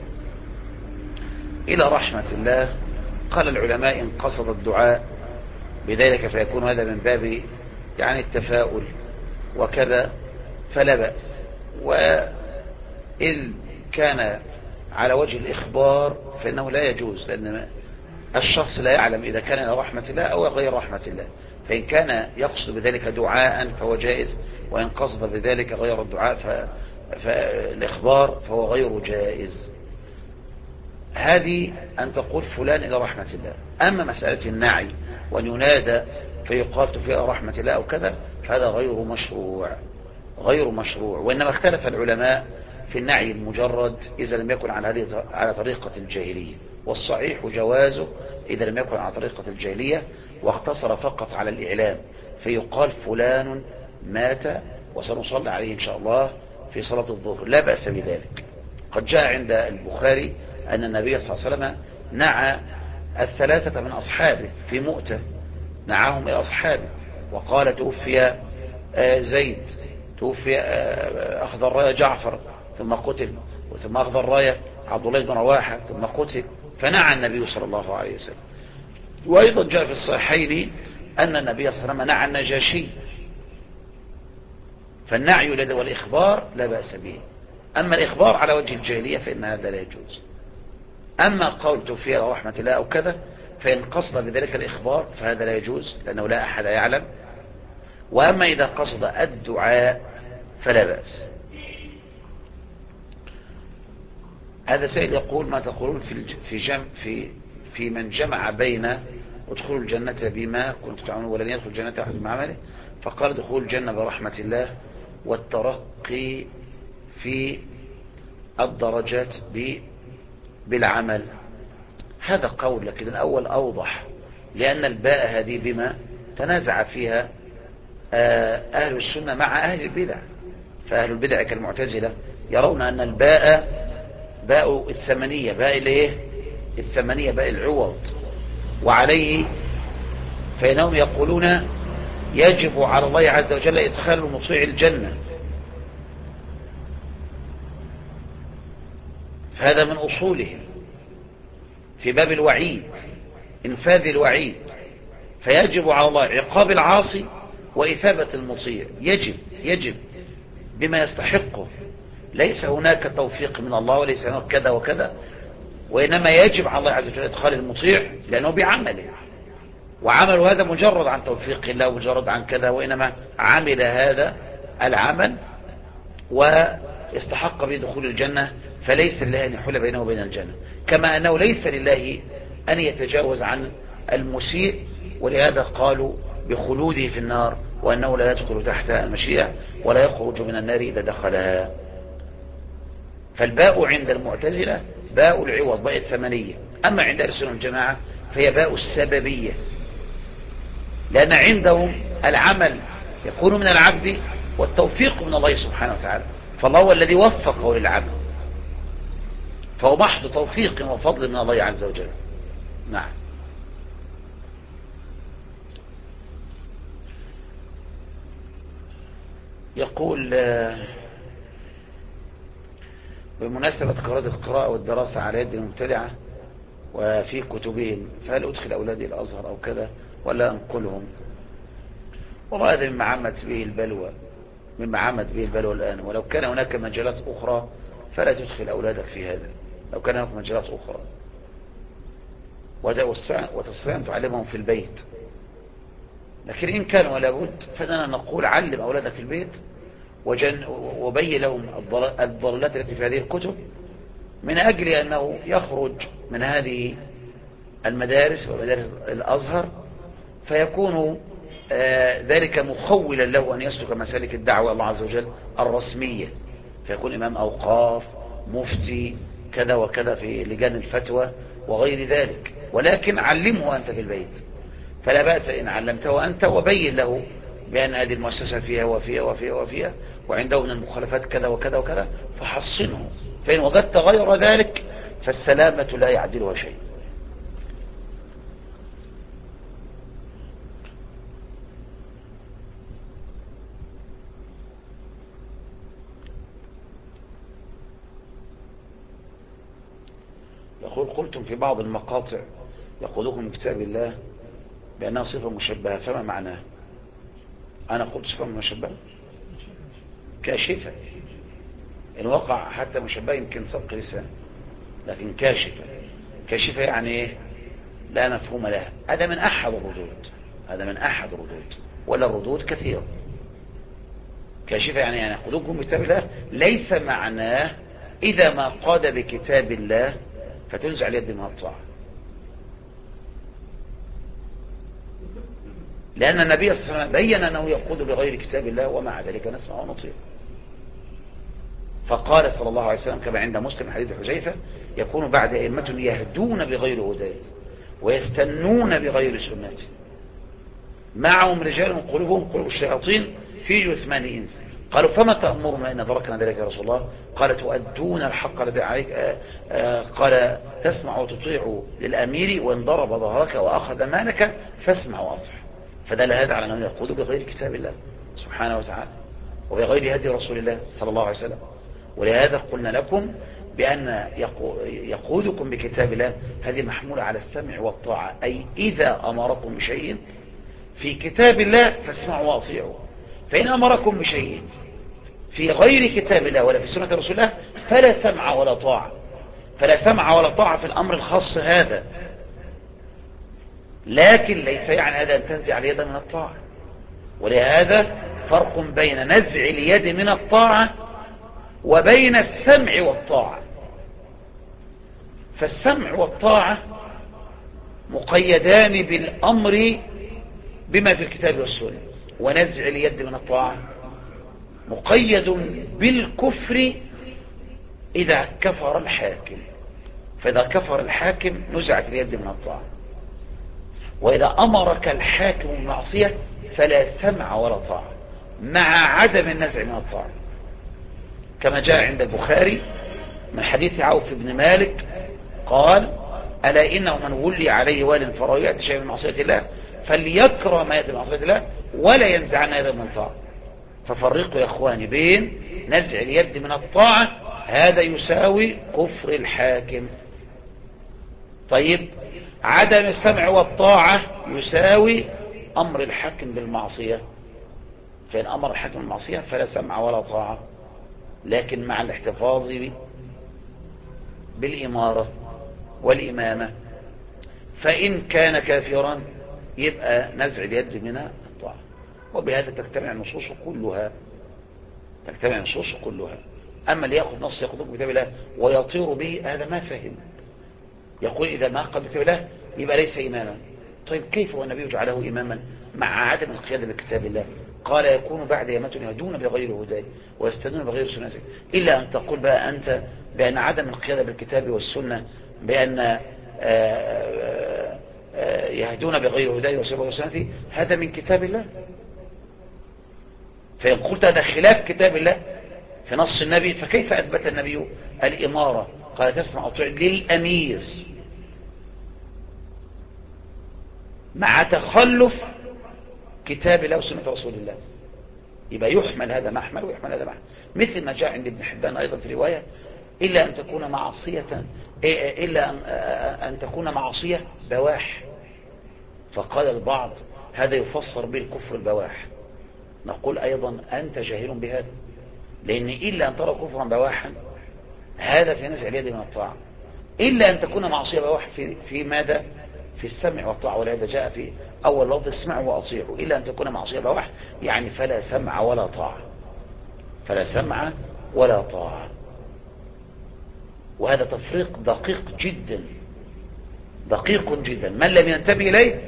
إلى رحمة الله قال العلماء: إن قصد الدعاء بذلك فيكون هذا من باب يعني التفاؤل وكذا فلا بأس. وإن كان على وجه الإخبار فإنه لا يجوز، لأن الشخص لا يعلم إذا كان إلى رحمة الله أو غير رحمة الله. فإن كان يقصد بذلك دعاء فهو جائز، وإن قصد بذلك غير الدعاء فالإخبار فهو غير جائز. هذه أن تقول فلان إلى رحمة الله. أما مسألة النعي وأن ينادى فيقال فيها رحمة الله أو كذا فهذا غير مشروع. وإنما اختلف العلماء في النعي المجرد إذا لم يكن على طريقة الجاهلية، والصحيح جوازه إذا لم يكن على طريقة الجاهلية واقتصر فقط على الإعلام، فيقال فلان مات وسنصلي عليه إن شاء الله في صلاة الظهر، لا بأس بذلك. قد جاء عند البخاري أن النبي صلى الله عليه وسلم نعى الثلاثة من أصحابه في مؤتة، نعاهم إلى أصحابه وقال: توفي زيد، توفي أخذ الراية جعفر ثم قتل، ثم أخذ الراية عبد الله بن رواحة ثم قتل، فنعى النبي صلى الله عليه وسلم. وأيضا جاء في الصحيحين أن النبي صلى الله عليه وسلم نعى النجاشي. فالنعي والإخبار لا بأس به. أما الإخبار على وجه الجاهلية فإن هذا لا يجوز. أما قول توفي إلى رحمة الله أو كذا فإن قصد بذلك الإخبار فهذا لا يجوز، لأنه لا أحد يعلم. وأما إذا قصد الدعاء فلا بأس. هذا سائل يقول: ما تقولون في من جمع بين ادخلوا الجنة بما كنتم تعملون ولن يدخل الجنة أحد بما عمله؟ فقال: دخول الجنة برحمة الله والترقي في الدرجات بالعمل. هذا قول، لكن الأول أوضح، لأن الباء هذه بما تنازع فيها أهل السنة مع أهل البدع، فأهل البدع كالمعتزلة يرون أن الباء باء الثمنية، باء الايه الثمنية، باء العوض، وعليه فإنهم يقولون يجب على الله عز وجل إدخال المطيع الجنة. هذا من أصولهم في باب الوعيد، إنفاذ الوعيد، فيجب على الله عقاب العاصي وإثابة المطيع، يجب بما يستحقه، ليس هناك توفيق من الله وليس هناك كذا وكذا، وإنما يجب على الله عز وجل إدخال المطيع لأنه بعمله، وعمل هذا مجرد عن توفيق الله ومجرد عن كذا، وإنما عمل هذا العمل واستحق به دخول الجنة، فليس لله أن يحول بينه وبين الجنة، كما أنه ليس لله أن يتجاوز عن المسيء، ولهذا قالوا بخلوده في النار وأنه لا يدخل تحت المشيئة ولا يخرج من النار إذا دخلها. فالباء عند المعتزلة باء العوض، باء الثمنية. أما عند أهل السنة والجماعة فهي باء السببية، لأن عندهم العمل يكون من العبد والتوفيق من الله سبحانه وتعالى، فالله هو الذي وفقه للعمل، فهو محض توفيق وفضل من الله عز وجل. نعم. يقول بمناسبة قراءة القراءة والدراسة على يد المبتدعة وفي كتبهم، فهل أدخل أولادي الأزهر أو كذا ولا أنقلهم؟ والله هذا مما عمت به البلوى الآن، ولو كان هناك مجالات أخرى فلا تدخل أولادك في هذا، لو كان هناك مجالات أخرى، وتستطيع أن تعلمهم في البيت. لكن إن كان ولا بد فإننا نقول علم أولادك في البيت وبين لهم الضلالات التي في هذه الكتب، من أجل أنه يخرج من هذه المدارس ومدارس الأزهر فيكون ذلك مخولا له أن يسلك مسالك الدعوة الله عز وجل الرسمية، فيكون إمام أوقاف، مفتي، كذا وكذا في لجان الفتوى وغير ذلك. ولكن علمه أنت في البيت، فلا بأس إن علمته أنت وبين له بأن هذه المؤسسة فيها وفيها وفيها وفيها وعنده من المخالفات كذا وكذا وكذا، فحصنه، فإن وجدت غير ذلك فالسلامة لا يعدلها شيء. يقول قلتم في بعض المقاطع يقولون من كتاب الله بأنها صفة مشبهة، فما معناه؟ أنا قلت صفة مشبهة كاشفة، إن وقع حتى مشبهة يمكن سبق لسان، لكن كاشفة يعني إيه؟ لا مفهوم لها. هذا من أحد الردود، ولا الردود كثيرة. كاشفة يعني يقولون بكتاب الله، ليس معناه إذا ما قاد بكتاب الله فتنزع اليد من الطاعة، لأن النبي صلى الله عليه وسلم بين أنه يقود بغير كتاب الله ومع ذلك نسمع ونطيع. فقال صلى الله عليه وسلم كما عند مسلم حديث حذيفة: يكون بعد أئمة يهدون بغير هداي ويستنون بغير سنتي، معهم رجال قلوبهم قلوب الشياطين في جثمان إنس. قالوا فما تأمرنا إن أدركنا ذلك يا رسول الله؟ قال تؤدون الحق الذي عليك، قال تسمع وتطيع للأمير وإن ضرب ظهرك وأخذ مالك فاسمع وأطع. فدل هذا على أنه يقود بغير كتاب الله سبحانه وتعالى وبغير هدي رسول الله صلى الله عليه وسلم. ولهذا قلنا لكم بأن يقودكم بكتاب الله هذه محمولة على السمع والطاعة، أي إذا أمركم بشيء في كتاب الله فاسمعوا وأطيعوا، فإن أمركم بشيء في غير كتاب الله ولا في سنة رسول الله فلا سمع ولا طاعة. فلا سمع ولا طاعة في الأمر الخاص هذا، لكن ليس يعني هذا أن تنزع اليد من الطاعة. ولهذا فرق بين نزع اليد من الطاعة وبين السمع والطاعة. فالسمع والطاعة مقيدان بالأمر بما في الكتاب والسنة، ونزع اليد من الطاعة مقيد بالكفر إذا كفر الحاكم، فإذا كفر الحاكم نزعت اليد من الطاعة. وإذا أمرك الحاكم بالمعصية فلا سمع ولا طاعة مع عدم النزع من الطاعة. كما جاء عند البخاري من حديث عوف بن مالك قال ألا إنه من ولي عليه وال فراه يأتي شيء من معصية الله فليكره ما يأتي من معصية الله ولا ينزعن يده من طاعة. ففرقوا يا اخواني بين نزع اليد من الطاعة، هذا يساوي كفر الحاكم. طيب عدم السمع والطاعة يساوي أمر الحاكم بالمعصية، فإن أمر الحاكم بالمعصية فلا سمع ولا طاعة، لكن مع الاحتفاظ بالإمارة والإمامة. فإن كان كافرا يبقى نزع اليد من الطاعة. وبهذا تجتمع النصوص كلها. أما اللي يأخذ نص يأخذ كتاب الله ويطير به هذا ما فهم، يقول إذا ما قبل كتاب الله يبقى ليس إماما. طيب كيف والنبي جعله إماما مع عدم القيادة بكتاب الله؟ قال يكون بعد يمة يهدون بغير هداي ويستدون بغير سنته. إلا أن تقول بقى أنت بأن عدم القيادة بالكتاب والسنة بأن يهدون بغير هداي ويستدون بغير سنته هذا من كتاب الله. فإن قلت هذا خلاف كتاب الله في نص النبي فكيف أثبت النبي الإمارة؟ قال تسمع وتطيع للأمير مع تخلف كتاب الله وسنة رسول الله. يبقى يحمل هذا محمل ويحمل هذا محمل، مثل ما جاء عند ابن حبان أيضا في رواية إلا أن تكون معصية أن تكون معصية بواح. فقال البعض هذا يفسر بالكفر البواح. نقول أيضا أنت جاهل بهذا، لأن إلا أن ترى كفرا بواحا هذا في نزع اليد من الطاعة، إلا أن تكون معصية بواح في ماذا؟ في السمع والطاعة. ولهذا جاء في أول لفظ اسمعوا وأطيعوا، إلا أن تكون معصية بواح يعني فلا سمع ولا طاعة، فلا سمع ولا طاعة. وهذا تفريق دقيق جدا، دقيق جدا، من لم ينتبه إليه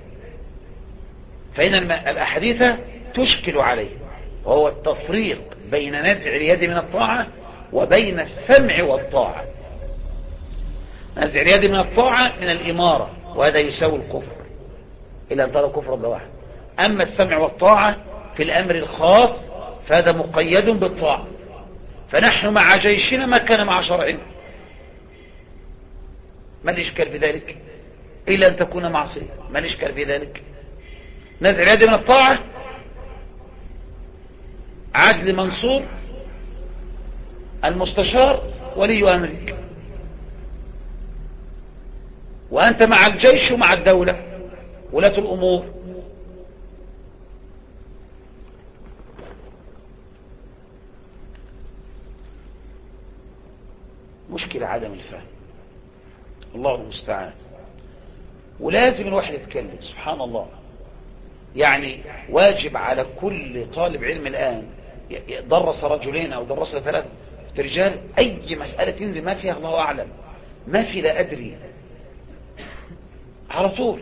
فإن الأحاديث تشكل عليه، وهو التفريق بين نزع اليد من الطاعة وبين السمع والطاعة. نزع اليد من الطاعة من الإمارة وهذا يساوي الكفر إلا أن ترى كفر بواحد. أما السمع والطاعة في الأمر الخاص فهذا مقيد بالطاعة. فنحن مع جيشنا ما كان مع شرعنا، ما الإشكال في ذلك؟ إلا أن تكون معصية، ما الإشكال في ذلك؟ نزع اليد من الطاعة عدل منصور المستشار ولي أمرك، وأنت مع الجيش ومع الدولة ولاة الأمور. مشكلة عدم الفهم، الله المستعان. ولازم الواحد يتكلم، سبحان الله. يعني واجب على كل طالب علم الآن درس رجلين أو درس ثلاث رجال أي مسألة تنزل ما فيها الله أعلم، ما في لا أدري، على طول.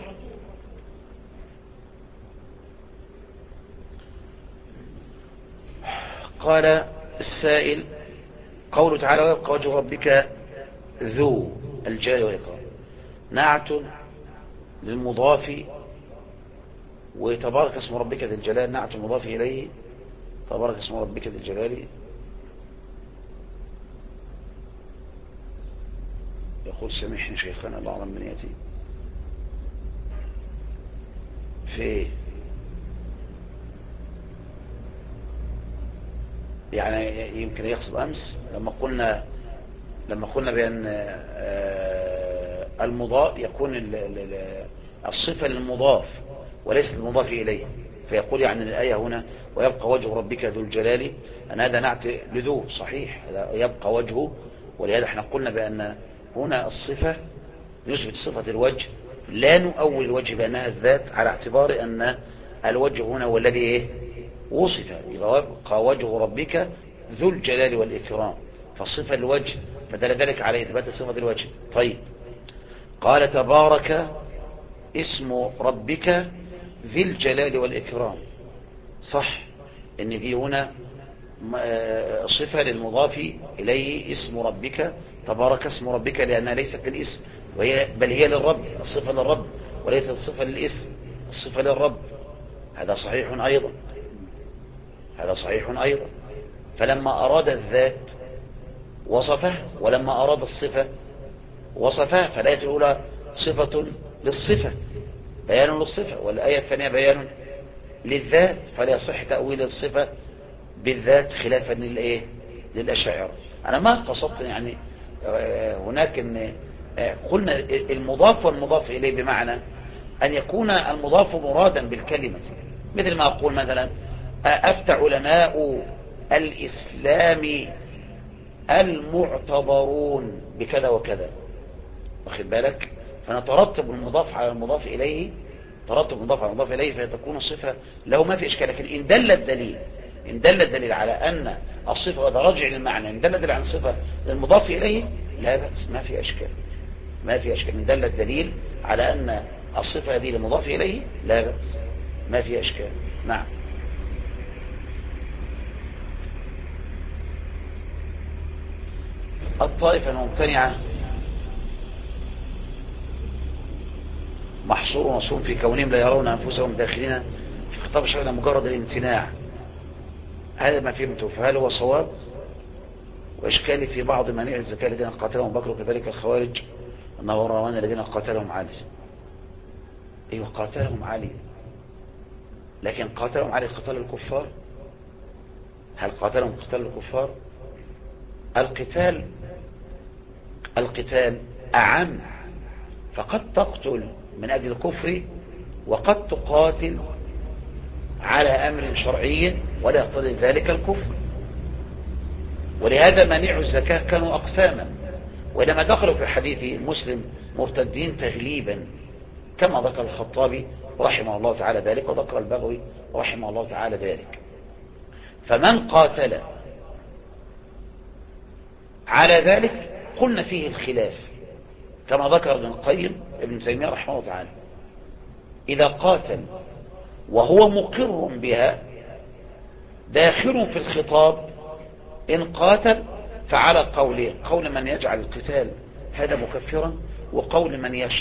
قال السائل قوله تعالى ويبقى وجه ربك ذو الجلال والإكرام، نعت للمضاف، وتبارك اسم ربك ذي الجلال نعت المضاف إليه، تبارك اسم ربك ذي الجلال. يقول سامحني شيخنا الله أعلم من يأتي في يعني يمكن يقصد أمس لما قلنا بأن المضاف يكون الصفة للمضاف وليس المضاف إليه، فيقول يعني الآية هنا ويبقى وجه ربك ذو الجلال أن هذا نعت لذو صحيح، هذا يبقى وجهه. ولهذا احنا قلنا بأن هنا الصفة نثبت صفة الوجه، لا نؤول الوجه بأنها الذات، على اعتبار أن الوجه هنا هو الذي وصف، يبقى وجه ربك ذو الجلال والإكرام، فالصفة الوجه فدل ذلك على إثبات صفة الوجه. طيب قال تبارك اسم ربك ذي الجلال والإكرام، صح ان دي هنا صفة للمضاف إليه اسم ربك، تبارك اسم ربك لأنها ليست للاسم بل هي للرب، الصفة للرب وليست الصفة للاسم، الصفة للرب. هذا صحيح أيضا، هذا صحيح أيضا. فلما أراد الذات وصفه، ولما أراد الصفة وصفه. فالآية الأولى صفة للصفة، بيان للصفة، والآية الثانية بيان للذات، فلا يصح تأويل الصفة بالذات خلافا للأشاعرة. أنا ما قصدت يعني هناك ان قلنا المضاف والمضاف إليه بمعنى أن يكون المضاف مرادا بالكلمة، مثل ما أقول مثلا أفتى علماء الإسلام المعتبرون بكذا وكذا، واخد بالك؟ فنترتب المضاف على المضاف إليه، ترتب المضاف على المضاف إليه فتكون الصفة له ما في إشكال. لكن إن دل الدليل على أن الصفة، وهذا راجع للمعنى، إن دل الدليل على الصفة للمضاف إليه لا بأس، ما في إشكال. إن دل الدليل على أن الصفة هذه للمضاف إليه لا بأس، ما في إشكال. نعم. الطائفة الممتنعة محصور ومصون في كونهم لا يرون أنفسهم داخلين في خطاب الشرع مجرد الامتناع. هذا ما فهمته، فهل هو صواب؟ وإشكالي في بعض منيع الزكاة الذين قاتلهم بكر وكذلك الخوارج أنه روان الذين قاتلهم علي. أيوه قاتلهم علي، لكن قاتلهم علي قتال الكفار؟ هل قاتلهم قتال الكفار؟ القتال أعم، فقد تقتل من أجل الكفر وقد تقاتل على أمر شرعي ولا يقتضي ذلك الكفر. ولهذا منيع الزكاة كانوا أقساما، ولما دخلوا في حديث مسلم مرتدين تغليبا كما ذكر الخطابي رحمه الله تعالى ذلك، وذكر البغوي رحمه الله تعالى ذلك. فمن قاتل على ذلك قلنا فيه الخلاف كما ذكر ابن القيم ابن تيمية رحمه الله تعالى. إذا قاتل وهو مقر بها داخل في الخطاب إن قاتل فعلى قولين: قول من يجعل القتال هذا مكفرا، وقول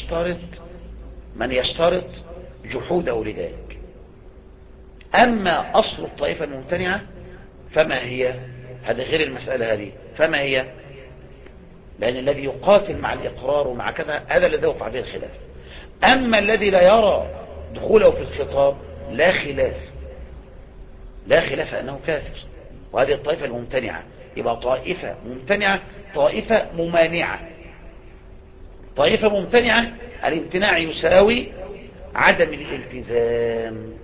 من يشترط جحوده لذلك. أما أصل الطائفة الممتنعة فما هي؟ هذا غير المسألة هذه. فما هي؟ لأن الذي يقاتل مع الإقرار ومع كذا هذا الذي وقع فيه الخلاف. أما الذي لا يرى دخوله في الخطاب لا خلاف أنه كافر، وهذه الطائفة الممتنعة. يبقى طائفة ممتنعة، طائفة ممانعة. طائفة ممتنعة الامتناع يساوي عدم الالتزام.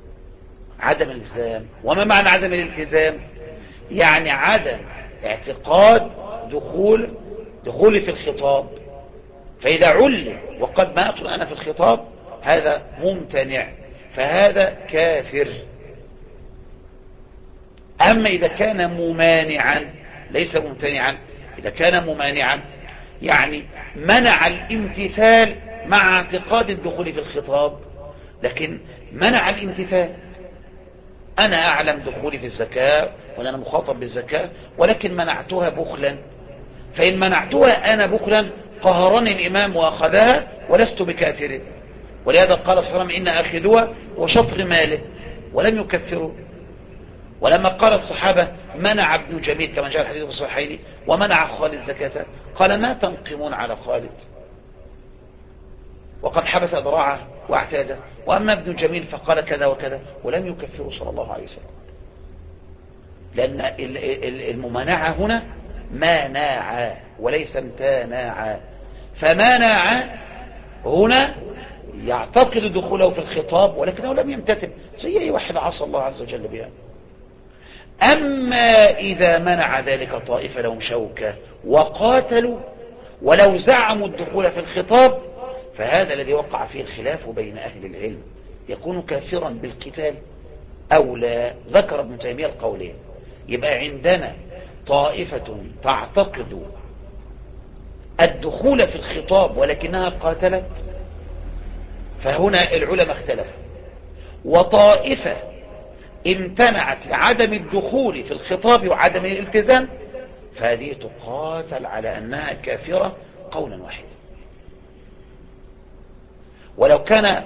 وما معنى عدم الالتزام؟ يعني عدم اعتقاد دخولي في الخطاب. فإذا علم وقد ما أدخل أنا في الخطاب هذا ممتنع، فهذا كافر. أما إذا كان ممانعا ليس ممتنعا، إذا كان ممانعا يعني منع الامتثال مع اعتقاد الدخول في الخطاب، لكن منع الامتثال. أنا أعلم دخولي في الزكاة وأنا مخاطب بالزكاة، ولكن منعتها بخلا. فإن منعتها أنا بخلا قهرني الإمام وأخذها ولست بكافر. ولهذا قال صلى الله عليه وسلم: إن أخذوها وشطر ماله، ولم يكفروا. ولما قال الصحابة منع ابن جميل كما جاء الحديث في الصحيحين ومنع خالد زكاة، قال: ما تنقمون على خالد وقد حبس ذراعه واعتاده، وأما ابن جميل فقال كذا وكذا، ولم يكفروا صلى الله عليه وسلم. لأن الممانعة هنا مانعة وليس امتناعا. فمانع هنا يعتقد دخوله في الخطاب ولكنه لم يمتثل، زي أي واحد عصى الله عز وجل بها. أما إذا منع ذلك طائفة لهم شوكة وقاتلوا ولو زعموا الدخول في الخطاب، فهذا الذي وقع فيه الخلاف بين أهل العلم: يكون كافرا بالقتال أو لا؟ ذكر ابن تيمية القولين. يبقى عندنا طائفة تعتقد الدخول في الخطاب ولكنها قاتلت، فهنا العلماء اختلفوا. وطائفة امتنعت لعدم الدخول في الخطاب وعدم الالتزام، فهذه تقاتل على أنها كافرة قولا واحدا. ولو كان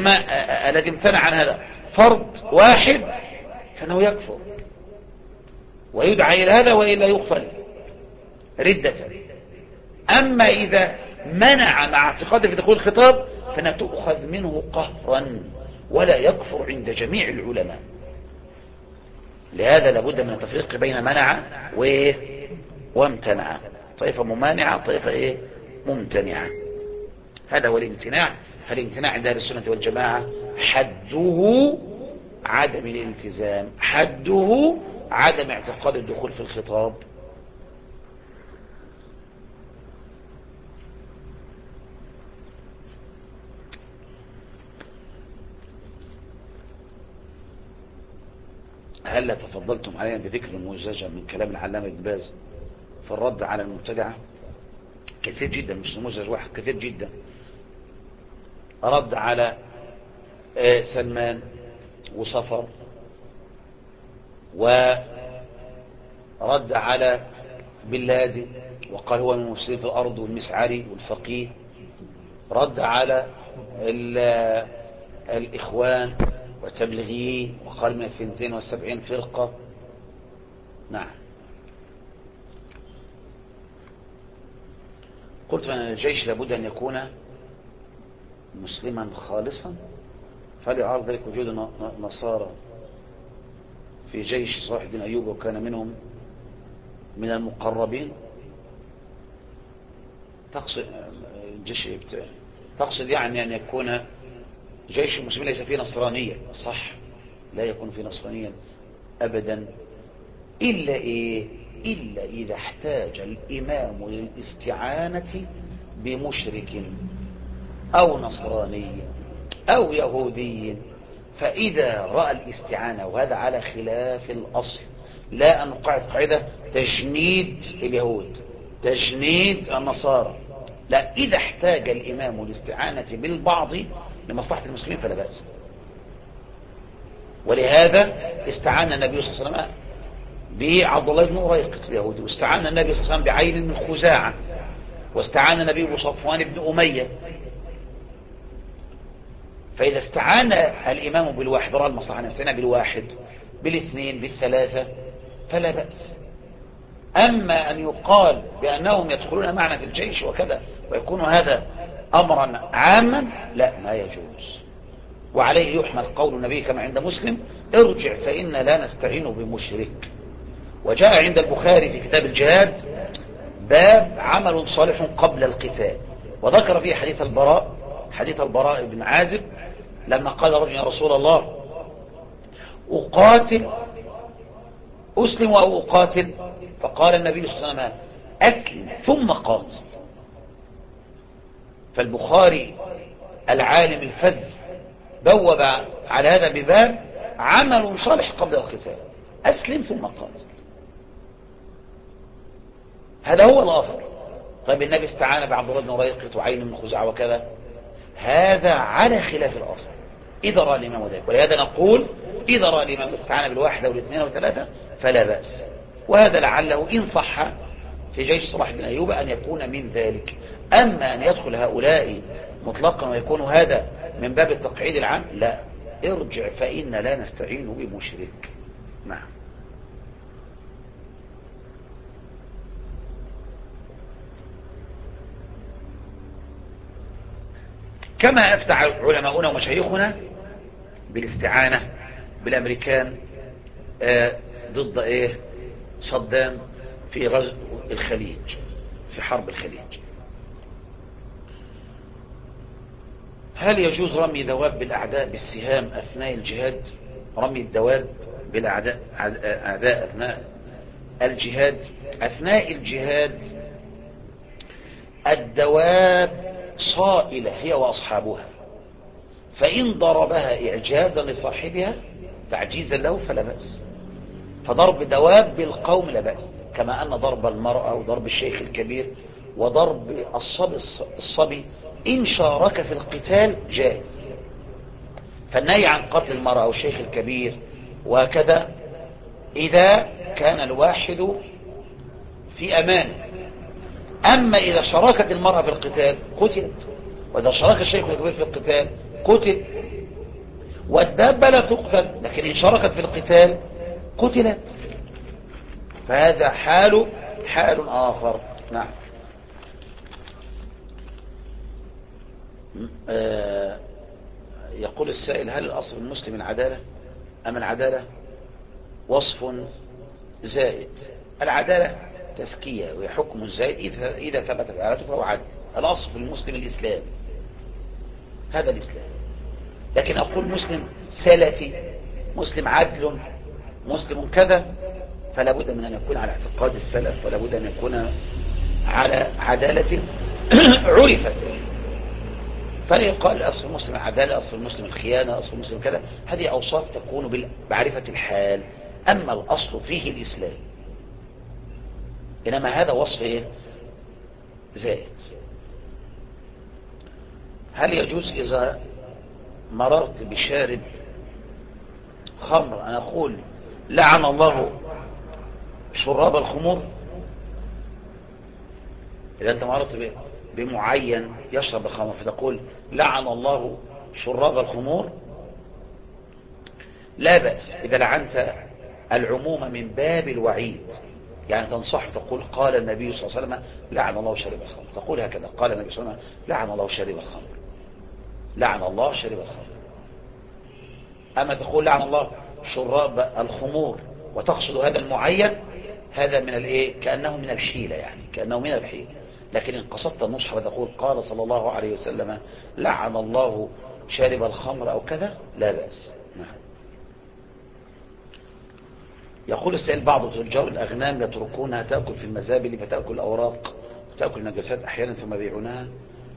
الذي امتنع عن هذا فرد واحد فإنه يكفر، ويدعى إلى هذا وإلا يغفل ردة. أما إذا منع مع اعتقاده في دخول الخطاب فإنها تؤخذ منه قهرا ولا يكفر عند جميع العلماء. لهذا لابد من التفريق بين منع وامتنع، طائفة ممانعة طائفة ممتنعة. هذا هو الامتناع. فالامتناع عند أهل السنة والجماعة حده عدم الالتزام، حده عدم اعتقاد الدخول في الخطاب. هل تفضلتم علينا بذكر موجزة من كلام العلامة ابن باز في الرد على المبتدعة؟ كثير جدا، مش نموذج واحد، كثير جدا. رد على سلمان وصفر، ورد على بلادي وقال هو من المفسدين في الأرض، والمسعري والفقيه، رد على الإخوان والتبليغيين وقال من 72 فرقة. نعم. قلت أن الجيش لابد أن يكون مسلما خالصا، فليعرض ذلك وجود نصارى في جيش صلاح الدين أيوب وكان منهم من المقربين. تقصد يعني أن يكون جيش المسلمين ليس فيه نصرانية؟ صح، لا يكون فيه نصرانيا أبدا، إلا إذا احتاج الإمام للاستعانة بمشرك أو نصراني أو يهودي، فإذا رأى الاستعانة، وهذا على خلاف الأصل، لا أن نقعد قاعدة تجنيد اليهود تجنيد النصارى، لا، إذا احتاج الإمام للاستعانة بالبعض لمصلحة المسلمين فلا بأس. ولهذا استعان النبي صلى الله عليه وسلم بعبد الله بن أريقط اليهودي، واستعان النبي صلى الله عليه وسلم بعين من خزاعة، واستعان النبي بصفوان بن أمية. فإذا استعان الإمام بالواحد، رأى المصلحة أن يستعين بالواحد بالاثنين بالثلاثة فلا بأس. أما أن يقال بأنهم يدخلون معنا في الجيش وكذا ويكون هذا أمرا عاما، لا، ما يجوز. وعليه يحمل قول النبي كما عند مسلم: ارجع فإن لا نستعين بمشرك. وجاء عند البخاري في كتاب الجهاد باب عمل صالح قبل القتال، وذكر فيه حديث البراء بن عازب لما قال رجل: يا رسول الله، أسلم أو أقاتل؟ فقال النبي صلى الله عليه وسلم: أسلم ثم قاتل. فالبخاري العالم الفذ بوب على هذا بباب عمل صالح قبل القتال: أسلم ثم قاتل. هذا هو الأصل. طيب النبي استعان بعبد الله بن أريقط وعين من خزاعة وكذا، هذا على خلاف الأصل إذا رأى الإمام ذلك. ولهذا نقول إذا رأى الإمام استعان بالواحدة والاثنين والثلاثة فلا بأس. وهذا لعله إن صح في جيش صلاح الدين أيوب أن يكون من ذلك. أما أن يدخل هؤلاء مطلقا ويكون هذا من باب التقعيد العام، لا، ارجع فإن لا نستعين بمشرك. نعم. كما أفتح علماؤنا ومشايخنا بالاستعانة بالأمريكان ضد صدام في غزو الخليج، في حرب الخليج. هل يجوز رمي دواب بالأعداء بالسهام أثناء الجهاد؟ رمي الدواب بالأعداء أثناء الجهاد. أثناء الجهاد الدواب صائلة هي وأصحابها، فإن ضربها إعجازا لصاحبها تعجيزا له فلا بأس. فضرب دواب بالقوم لا بأس، كما أن ضرب المرأة وضرب الشيخ الكبير وضرب الصبي إن شارك في القتال جائز. فالنهي عن قتل المرأة والشيخ الكبير وكذا إذا كان الواحد في أمان. أما إذا شاركت المرأة في القتال قتلت، وإذا شارك الشيخ الكبير في القتال قتل. والدابة لا تقتل، لكن إن شاركت في القتال قتلت. فهذا حال آخر. نعم. يقول السائل: هل الأصل المسلم العدالة أم العدالة وصف زائد؟ العدالة تزكية وهي حكم زائد إذا ثبتت عدالته فهو عدل. الأصل في المسلم الإسلام، هذا الإسلام. لكن أقول مسلم سلفي، مسلم عدل، مسلم كذا، فلا بد من أن يكون على اعتقاد السلف، ولا بد أن يكون على عدالة عرفت. فيقال أصل المسلم العدالة، أصل المسلم الخيانة، أصل المسلم كذا. هذه أوصاف تكون بمعرفة الحال. أما الأصل فيه الإسلام، إنما هذا وصف زائد. هل يجوز إذا مررت بشارب خمر أن أقول لعن الله شراب الخمور؟ إذا أنت مررت بمعين يشرب الخمر فتقول لعن الله شراب الخمور، لا بأس إذا لعنت العموم من باب الوعيد. يعني تنصح تقول قال النبي صلى الله عليه وسلم لعن الله شارب الخمر، تقول هكذا قال النبي صلى الله عليه وسلم لعن الله شارب الخمر، لعن الله شارب الخمر. أما تقول لعن الله شراب الخمور وتقصد هذا المعين، هذا من الايه، كأنه من الحيلة، يعني كأنه من الحيلة. لكن إن قصدت النصح وتقول قال صلى الله عليه وسلم لعن الله شارب الخمر أو كذا، لا بأس. نعم. يقول السائل: بعض تجار الأغنام يتركونها تأكل في المزابل فتأكل الأوراق وتأكل النجاسات أحيانا ثم يبيعونها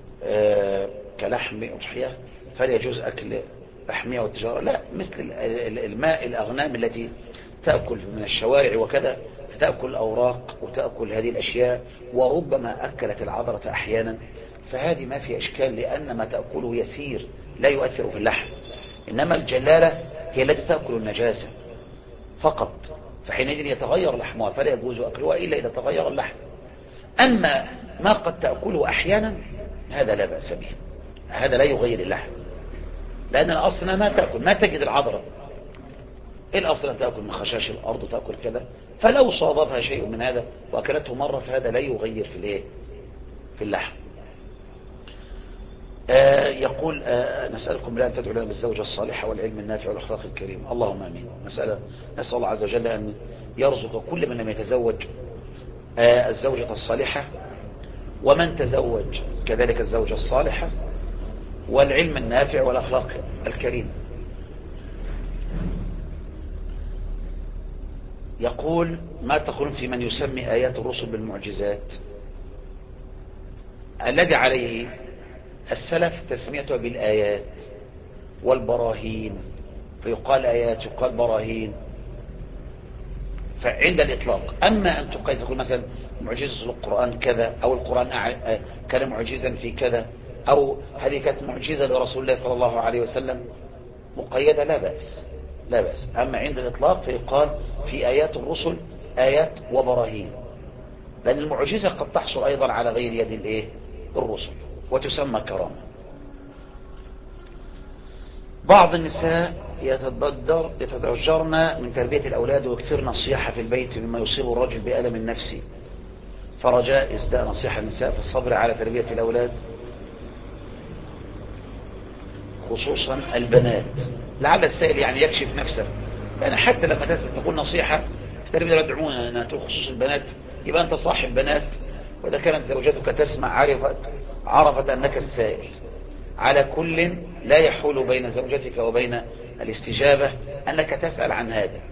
كلحم أضحية، فلا يجوز أكل لحمية والتجارة؟ لا، مثل الماء الأغنام التي تأكل من الشوارع وكذا، فتأكل الأوراق وتأكل هذه الأشياء، وربما أكلت العذرة أحيانا، فهذه ما في إشكال، لأن ما تأكله يسير لا يؤثر في اللحم. إنما الجلالة هي التي تأكل النجاسة فقط، فحينئذ يتغير لحمها، فلا يجوز أكلها إلا إذا تغير اللحم. أما ما قد تأكله أحيانا هذا لا بأس به، هذا لا يغير اللحم، لأن الأصل ما تأكل، ما تجد العذرة، الأصل أن تأكل من خشاش الأرض، تأكل كذا، فلو صادفها شيء من هذا وأكلته مرة فهذا لا يغير في الايه، في اللحم. يقول نسألكم بالله أن تدعو لنا بالزوجة الصالحة والعلم النافع والأخلاق الكريم. اللهم آمين. نسأل الله عز وجل أن يرزق كل من لم يتزوج الزوجة الصالحة، ومن تزوج كذلك الزوجة الصالحة والعلم النافع والأخلاق الكريم. يقول: ما تقولون في من يسمي آيات الرسل بالمعجزات؟ الذي عليه السلف تسميته بالآيات والبراهين، فيقال آيات يقال براهين فعند الإطلاق. أما أن تقول مثلا معجزة القرآن كذا، أو القرآن كان معجزا في كذا، أو هذه كانت معجزة لرسول الله صلى الله عليه وسلم مقيدة، لا بأس، لا بأس. أما عند الإطلاق فيقال في آيات الرسل آيات وبراهين، لأن المعجزة قد تحصل أيضا على غير يد الإيه، الرسل، وتسمى كرامة. بعض النساء يتضجرن من تربية الأولاد ويكثرن الصياحة في البيت مما يصيب الرجل بألم نفسي، فرجاء إسداء نصيحة النساء في الصبر على تربية الأولاد، خصوصا البنات. لعل السائل يعني يكشف نفسه، لأن حتى لما تقول نصيحة في تربية الأولاد عموما خصوص البنات، يبقى أنت صاحب بنات، وإذا كانت زوجتك تسمع عرفت أنك السائل. على كل لا يحول بين زوجتك وبين الاستجابة أنك تسأل عن هذا.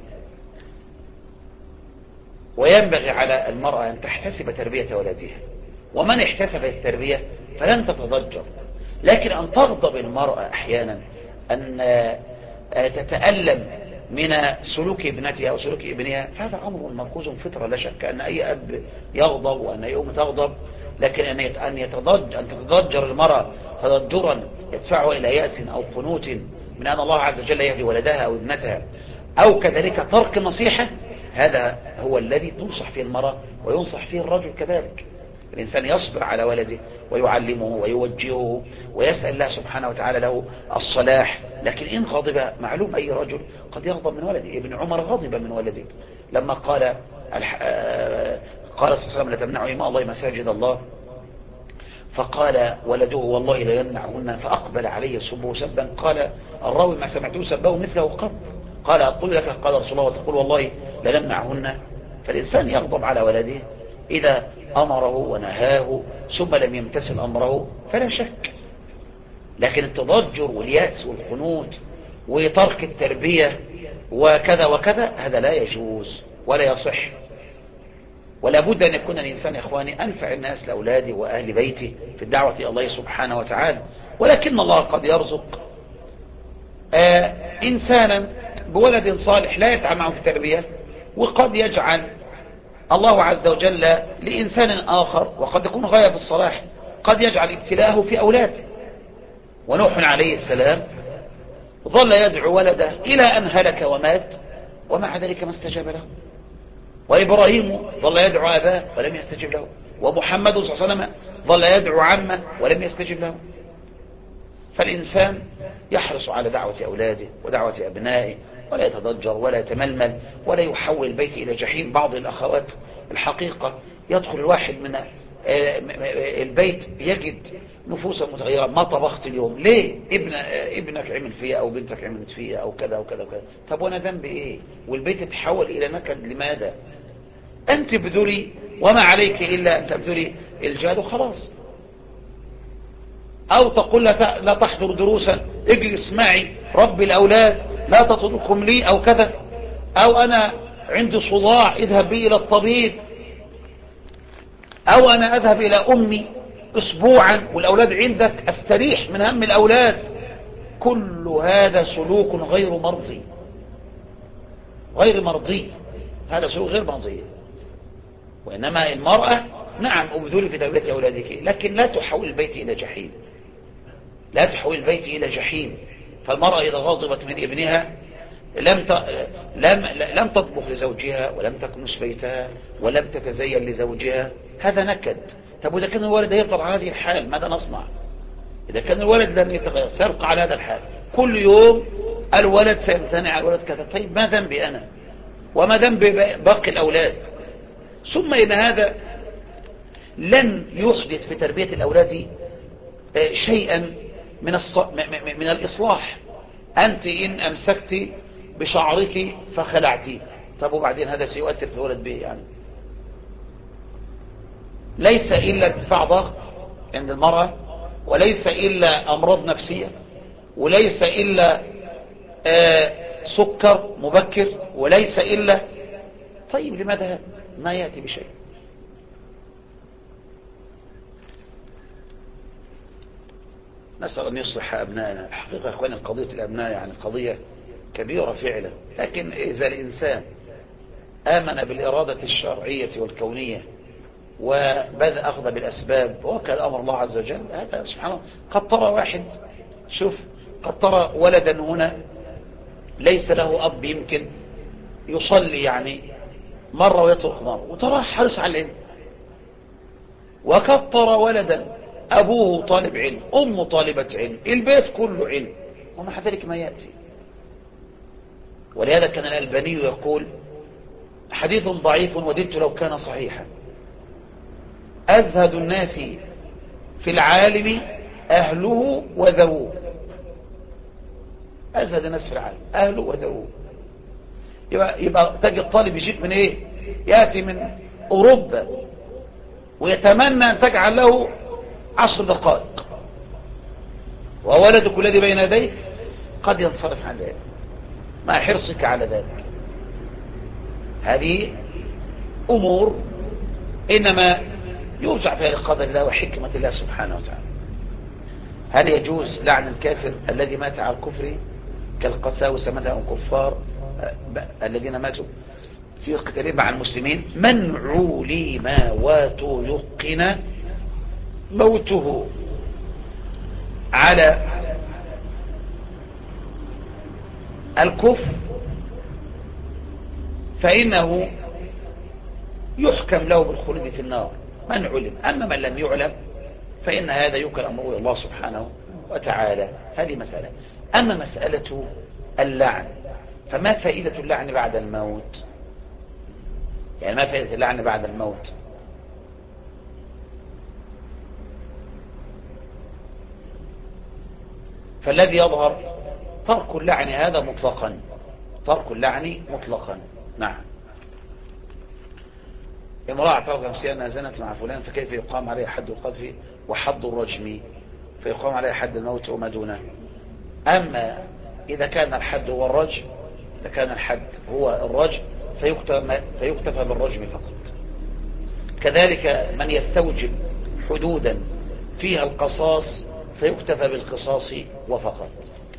وينبغي على المرأة أن تحتسب تربية ولدها، ومن احتسب التربية فلن تتضجر. لكن أن تغضب المرأة أحيانا، أن تتألم من سلوك ابنتها أو سلوك ابنها، هذا أمر مركوز فطرة، لا شك أن أي أب يغضب وأن أي أم تغضب. لكن أن تتضجر المرأة تضجرا يدفعها إلى يأس أو قنوط من أن الله عز وجل يهدي ولدها أو ابنتها، أو كذلك ترك النصيحة، هذا هو الذي تنصح فيه المرأة وينصح فيه الرجل كذلك. الإنسان يصبر على ولده ويعلمه ويوجهه ويسأل الله سبحانه وتعالى له الصلاح. لكن إن غضب، معلوم أي رجل قد يغضب من ولده. ابن عمر غضب من ولده لما قال قال صلى الله عليه وسلم لا تمنعوا إماء الله مساجد الله، فقال ولده والله لا يمنعهن، فأقبل عليه سبه سبا. قال الراوي ما سمعته سبه مثله قط. قال أقول لك قال رسول الله وتقول والله لا نمنعهن. فالإنسان يغضب على ولده إذا أمره ونهاه ثم لم يمتثل أمره فلا شك، لكن التضجر واليأس والخنوط وترك التربية وكذا وكذا هذا لا يجوز ولا يصح. ولا بد أن يكون الإنسان يا إخواني أنفع الناس لأولاده وأهل بيته في الدعوة إلى الله سبحانه وتعالى. ولكن الله قد يرزق إنسانا بولد صالح لا يتعب معه في التربية، وقد يجعل الله عز وجل لإنسان آخر وقد يكون غاية في الصلاح قد يجعل ابتلاءه في أولاده. ونوح عليه السلام ظل يدعو ولده إلى أن هلك ومات ومع ذلك ما استجاب له، وإبراهيم ظل يدعو أباه ولم يستجب له، ومحمد صلى الله عليه وسلم ظل يدعو عمه ولم يستجب له. فالإنسان يحرص على دعوة أولاده ودعوة أبنائه ولا يتضجر ولا يتململ ولا يحول البيت إلى جحيم. بعض الأخوات الحقيقة يدخل الواحد من البيت يجد نفوسا متغيرة، ما طبخت اليوم ليه؟ ابنك عمل فيها أو بنتك عملت فيها أو كذا وكذا وكذا. طب وانا ذنبي ايه؟ والبيت يتحول إلى نكد لماذا؟ أنت بذلي وما عليك إلا أن تبذلي الجهاد وخلاص. أو تقول لا تحضر دروسا، اجلس معي ربي الأولاد لا تتركهم لي أو كذا، أو أنا عندي صداع اذهب بي إلى الطبيب، أو أنا أذهب إلى أمي أسبوعا والأولاد عندك أستريح من هم الأولاد. كل هذا سلوك غير مرضي، غير مرضي، هذا سلوك غير مرضي. وإنما المرأة نعم أبذلي في تربية أولادك، لكن لا تحول البيت إلى جحيم، لا تحول البيت إلى جحيم. فالمرأة إذا غضبت من ابنها لم تطبخ لزوجها ولم تكنس بيتها ولم تتزين لزوجها، هذا نكد. طب وإذا كان الولد يفضل على هذه الحال ماذا نصنع؟ إذا كان الولد لم يتغير سيبقى على هذا الحال، كل يوم الولد سيمتنع الولد كذا. طيب ما ذنبي أنا وما ذنب باقي الأولاد؟ ثم إن هذا لن يحدث في تربية الأولاد شيئا من الإصلاح. أنت إن أمسكت بشعرك فخلعتي، طب وبعدين هذا سيؤثر في الولد به يعني؟ ليس إلا ارتفاع ضغط عند المرأة، وليس إلا أمراض نفسية، وليس إلا سكر مبكر، وليس إلا طيب لماذا ما يأتي بشيء؟ نسأل أن يصلح أبنائنا. حقيقة أخواني قضية الأبناء يعني قضية كبيرة فعلا، لكن إذا الإنسان آمن بالإرادة الشرعية والكونية وبدأ أخذ بالأسباب وكان أمر الله عز وجل، هذا سبحان الله. قد ترى واحد شوف، قد ترى ولدا هنا ليس له أب يمكن يصلي يعني مرة ويترك مرة، وترى حرص على العلم. وقد ترى ولدا أبوه طالب علم، أمه طالبة علم، البيت كله علم، ومع ذلك ما يأتي. ولهذا كان الألباني يقول حديث ضعيف وددت لو كان صحيحا: أزهد الناس في العالم أهله وذووه. أزهد الناس في العالم أهله وذووه. يبقى تجد طالب يجيب من إيه؟ يأتي من أوروبا ويتمنى أن تجعل له 10 دقائق، وولدك الذي بين يديك قد ينصرف عن ذلك مع حرصك على ذلك. هذه أمور إنما يرجع فيها لقدر الله وحكمة الله سبحانه وتعالى. هل يجوز لعن الكافر الذي مات على الكفر كالقساوسة مثلا الكفار الذين ماتوا في قتال مع المسلمين؟ منعوا لما وتيقن موته على الكفر فإنه يحكم له بالخلود في النار من علم. أما من لم يعلم فإن هذا يوكل أمره الله سبحانه وتعالى. هذه مسألة. أما مسألة اللعن فما فائدة اللعن بعد الموت؟ يعني ما فائدة اللعن بعد الموت؟ فالذي يظهر ترك اللعن هذا مطلقا، ترك اللعن مطلقا. نعم. امرأة اعترف نفسها أنها زنت مع فلان فكيف يقام عليها حد القذف وحد الرجم؟ فيقام عليها حد الموت وما دونه. أما إذا كان الحد هو الرجم، إذا كان الحد هو الرجم فيكتفى بالرجم فقط. كذلك من يستوجب حدودا فيها القصاص فيكتفى بالقصاص وفقط.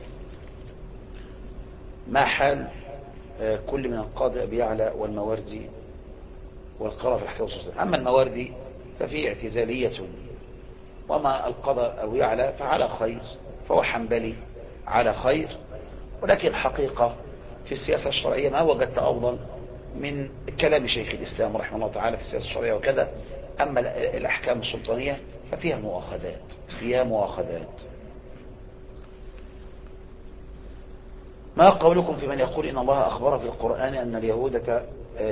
ما حال كل من القاضي أبي يعلى والمواردي والقراء في الحكاية والسلسلة؟ أما المواردي ففيه اعتزالية، وما القضاء أبي يعلى فعلى خير، فهو حنبلي على خير. ولكن الحقيقة في السياسة الشرعية ما وجدت أفضل من كلام شيخ الإسلام رحمه الله تعالى في السياسة الشرعية وكذا. أما الأحكام السلطانية ففيها مؤاخذات، فيها مؤاخذات. ما قولكم في من يقول إن الله أخبر في القرآن أن اليهود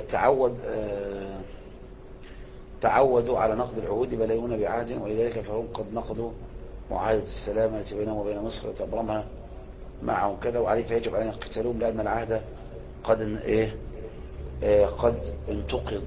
تعودوا على نقض العهود بل يؤمنون بعهد، ولذلك فهم قد نقضوا معاهدة السلام التي بينهم وبين مصر وتأبرمها معهم كذا، وعليه فيجب علينا قتالهم لأن العهد قد انتقض.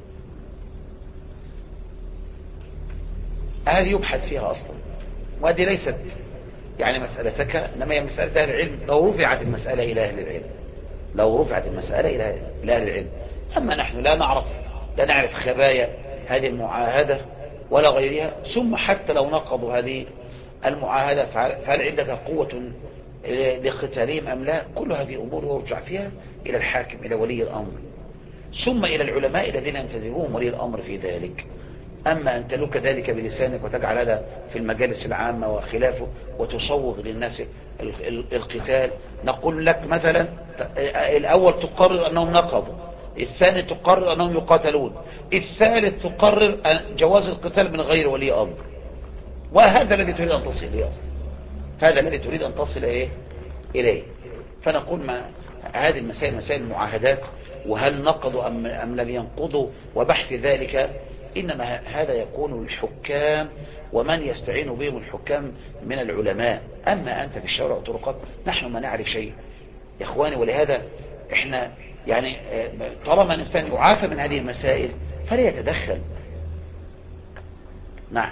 هذه يبحث فيها أصلا، وهذه ليست يعني مسألتك، إنما هي مسألة أهل العلم. لو رفعت المسألة إلى أهل العلم، لو رفعت المسألة إلى أهل العلم. أما نحن لا نعرف خبايا هذه المعاهدة ولا غيرها. ثم حتى لو نقضوا هذه المعاهدة فهل عندك قوة لقتالهم أم لا؟ كل هذه أمور يرجع فيها إلى الحاكم، إلى ولي الأمر، ثم إلى العلماء الذين ينتزعون ولي الأمر في ذلك. أما أن تلوك ذلك بلسانك وتجعل هذا في المجالس العامة وخلافه وتصوغ للناس القتال، نقول لك مثلا الأول تقرر أنهم نقضوا، الثاني تقرر أنهم يقاتلون، الثالث تقرر جواز القتال من غير ولي أمر. وهذا الذي تريد أن تصل إليه، هذا الذي تريد أن تصل إليه. فنقول ما هذه المسائل مسائل المعاهدات، وهل نقضوا أم لم ينقضوا وبحث ذلك إنما هذا يكون الحكام ومن يستعين بهم الحكام من العلماء. أما أنت في الشوارع والطرقات نحن ما نعرف شيء يا إخواني. ولهذا إحنا يعني طالما الإنسان يعافى من هذه المسائل فلا يتدخل. نعم.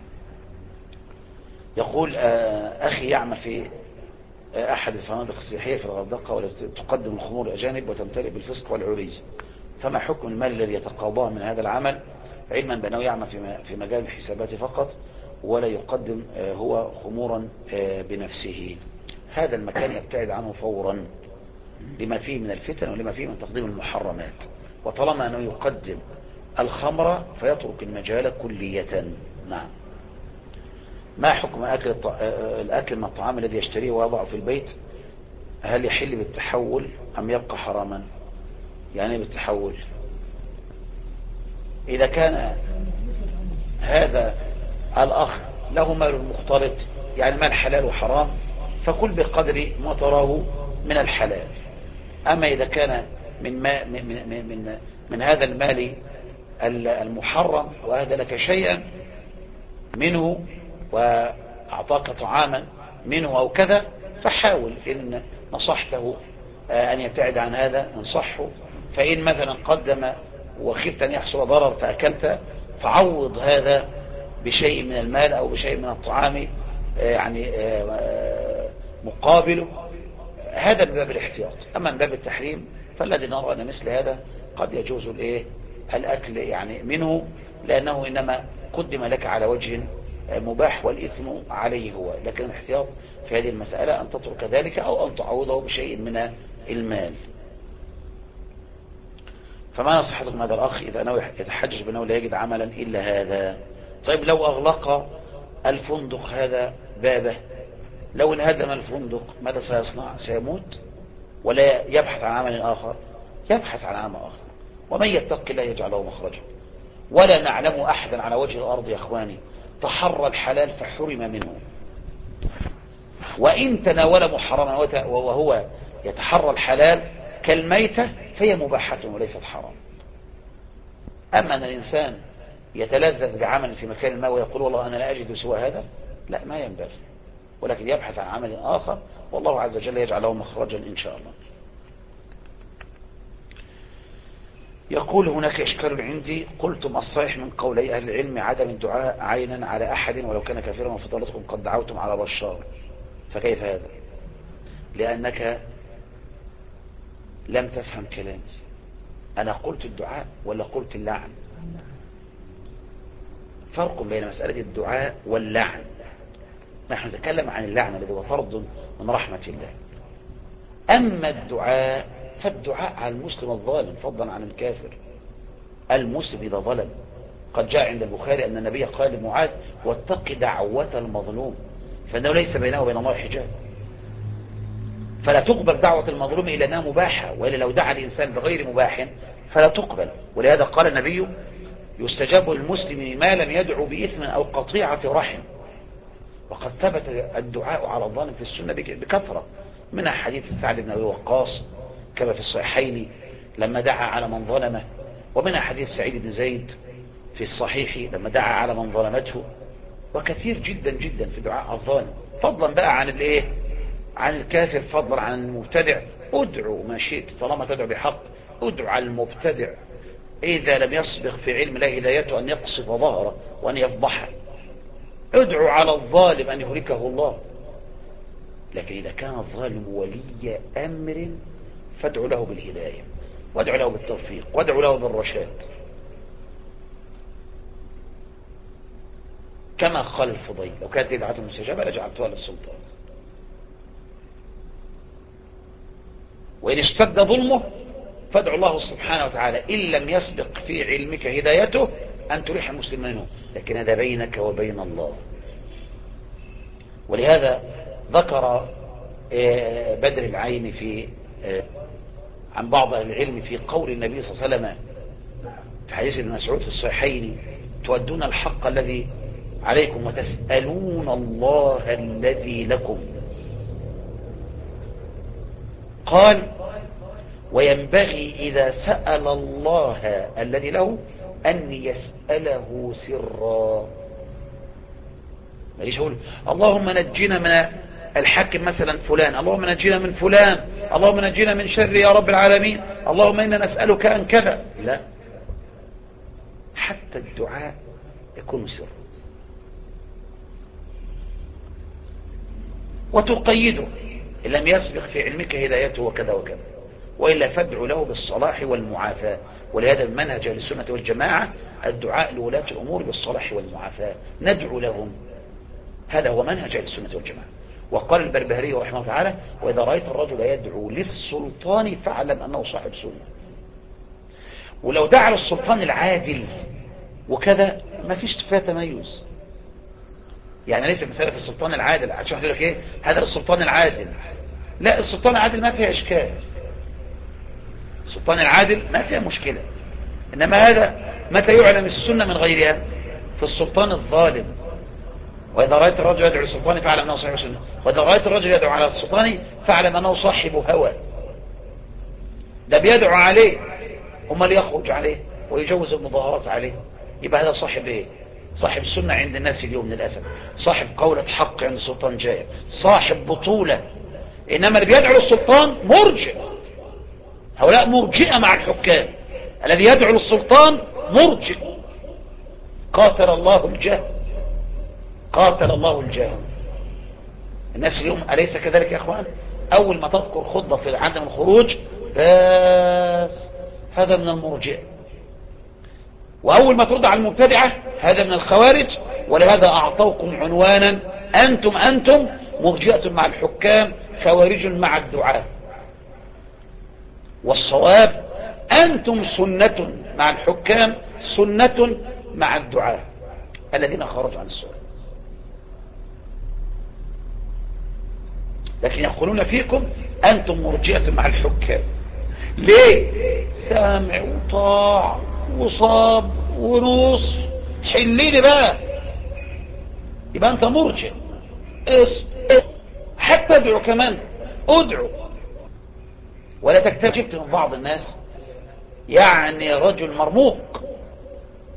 يقول أخي يعمل في أحد الفنادق السياحية في الغردقة والتي تقدم الخمور الأجانب وتمتلئ بالفسق والعري، فما حكم المال الذي يتقاضاه من هذا العمل، علما بأنه يعمل في مجال الحسابات فقط ولا يقدم هو خمورا بنفسه؟ هذا المكان يبتعد عنه فورا لما فيه من الفتن ولما فيه من تقديم المحرمات. وطالما أنه يقدم الخمر فيترك المجال كلية. نعم. ما حكم الأكل من الطعام الذي يشتريه ويضعه في البيت؟ هل يحل بالتحول أم يبقى حراما؟ يعني بالتحول إذا كان هذا الأخ له مال مختلط، يعني مال حلال وحرام، فكل بقدر ما تراه من الحلال. أما إذا كان من هذا المال المحرم وأهدى لك شيئا منه وأعطاك طعاما منه أو كذا، فحاول إن نصحته أن يبتعد عن هذا انصحه. فإن مثلا قدم وخفت أن يحصل ضرر فأكلت فعوض هذا بشيء من المال أو بشيء من الطعام يعني مقابله. هذا من باب الاحتياط. أما من باب التحريم فالذي نرى أن مثل هذا قد يجوز الأكل يعني منه، لأنه إنما قدم لك على وجه مباح والإثم عليه هو. لكن الاحتياط في هذه المسألة أن تترك ذلك أو أن تعوضه بشيء من المال. فما نصحتكم هذا الأخ إذا أنه يتحجج بأنه لا يجد عملا إلا هذا؟ طيب لو أغلق الفندق هذا بابه، لو انهدم الفندق ماذا سيصنع؟ سيموت ولا يبحث عن عمل آخر؟ يبحث عن عمل آخر. ومن يتق الله يجعل له مخرجا. ولا نعلم أحدا على وجه الأرض يا أخواني تحرى الحلال فحرم منه، وإن تناول محرما وهو يتحرى الحلال كالميتة فهي مباحة وليست حرام. أما أن الإنسان يتلذذ بعمل في مكان ما ويقول والله أنا لا أجد سوى هذا، لا، ما ينبغي، ولكن يبحث عن عمل آخر، والله عز وجل يجعل له مخرجا إن شاء الله. يقول هناك إشكال عندي، قلتم الصحيح من قولي أهل العلم عدم الدعاء عينا على أحد ولو كان كافرا، وفضلتكم قد دعوتم على بشار، فكيف هذا؟ لأنك لم تفهم كلامي. أنا قلت الدعاء ولا قلت اللعن؟ فرق بين مسألة الدعاء واللعن. نحن نتكلم عن اللعن الذي هو طرد من رحمة الله. أما الدعاء فالدعاء على المسلم الظالم فضلا عن الكافر. المسلم إذا ظلم، قد جاء عند البخاري أن النبي قال لمعاذ واتق دعوة المظلوم فإنه ليس بينه وبين الله حجاب، فلا تقبل دعوة المظلوم إلا أنها مباحة، وإلا لو دعا الإنسان بغير مباح فلا تقبل. ولهذا قال النبي يستجاب للمسلم ما لم يدعو بإثم أو قطيعة رحم. وقد ثبت الدعاء على الظالم في السنة بكثرة، منها حديث سعد بن أبي وقاص كما في الصحيحين لما دعا على من ظلمه، ومنها حديث سعيد بن زيد في الصحيح لما دعا على من ظلمته، وكثير جدا جدا في دعاء الظالم، فضلا بقى عن الايه، عن الكافر، فضلا عن المبتدع. ادعو ما شئت طالما تدعو بحق، ادعو على المبتدع إذا لم يسبق في علم الله هدايته أن يقصف ظهره وأن يفضحه، ادعو على الظالم أن يهلكه الله. لكن إذا كان الظالم ولي أمر فادعو له بالهداية، وادعو له بالتوفيق، وادعو له بالرشاد، كما قال الفضيل لو كانت بدعة مستجابة لجعلتها للسلطان. وإن اشتد ظلمه فادعو الله سبحانه وتعالى إن لم يسبق في علمك هدايته أن تريح المسلمين، لكن هذا بينك وبين الله. ولهذا ذكر بدر العين في عن بعض أهل العلم في قول النبي صلى الله عليه وسلم في حديث ابن مسعود في الصحيحين تودون الحق الذي عليكم وتسألون الله الذي لكم. قال وينبغي إذا سأل الله الذي له أن يسأله سرا. ماليش أقول اللهم نجينا من الحاكم مثلا فلان، اللهم نجينا من فلان، اللهم نجينا من شر يا رب العالمين، اللهم إنا نسألك أن كذا. لا، حتى الدعاء يكون سر، وتقيده إن لم يسبق في علمك هدايته وكذا وكذا، وإلا فادعو له بالصلاح والمعافاة. ولهذا المنهج للسنة والجماعة الدعاء لولاة الأمور بالصلاح والمعافاة، ندعو لهم، هذا هو منهج للسنة والجماعة. وقال البربهاري رحمه الله تعالى وإذا رأيت الرجل يدعو للسلطان فاعلم أنه صاحب سنة. ولو دعا للسلطان العادل وكذا ما فيش فيها تميز، يعني ليس مثلا في السلطان العادل عشان يقول لك ايه هذا السلطان العادل، لا، السلطان العادل ما فيها اشكال، السلطان العادل ما فيها مشكلة. انما هذا متى يعلم السنة من غيرها؟ في السلطان الظالم. واذا رأيت الرجل يدعو للسلطان فاعلم انه صاحب سنة، واذا رأيت الرجل يدعو على السلطان فاعلم انه صاحب هوى، ده بيدعو عليه امال يخرج عليه ويجوز المظاهرات عليه، يبقى هذا صاحب ايه؟ صاحب السنة عند الناس اليوم للأسف، صاحب قولة حق عند السلطان جائر، صاحب بطولة. إنما اللي بيدعو للسلطان مرجئ، هؤلاء مرجئة مع الحكام. الذي يدعو للسلطان مرجئ. قاتل الله الجهل، قاتل الله الجهل. الناس اليوم أليس كذلك يا أخوان؟ أول ما تذكر خطبة في عدم الخروج بس هذا من المرجئة، وأول ما ترد على المبتدعة هذا من الخوارج. ولهذا أعطوكم عنوانا أنتم مرجئة مع الحكام، خوارج مع الدعاء. والصواب أنتم سنة مع الحكام، سنة مع الدعاء الذين خرجوا عن السنة. لكن يقولون فيكم أنتم مرجئة مع الحكام. ليه؟ سامع وطاع وصاب ونص، حليني بقى، يبقى أنت مرجئ. حتى ادعو كمان، ادعو ولا تكتشفت من بعض الناس، يعني رجل مرموق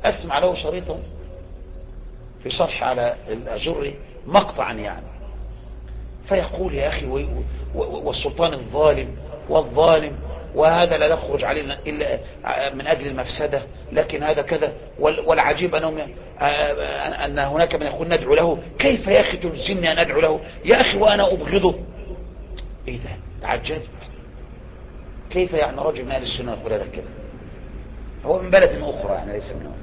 أسمع له شريطا في شرح على الأجري مقطعا يعني، فيقول يا أخي والسلطان الظالم والظالم، وهذا لا يخرج علينا إلا من أجل المفسدة، لكن هذا كذا، والعجيب أن هناك من يقول ندعو له. كيف يا أخي تلزمني أن أدعو له يا أخي وأنا أبغضه؟ إيه ده؟ تعجبت. كيف يعني رجل من أهل السنة يقول هذا كده؟ هو من بلد أخرى يعني، ليس منه.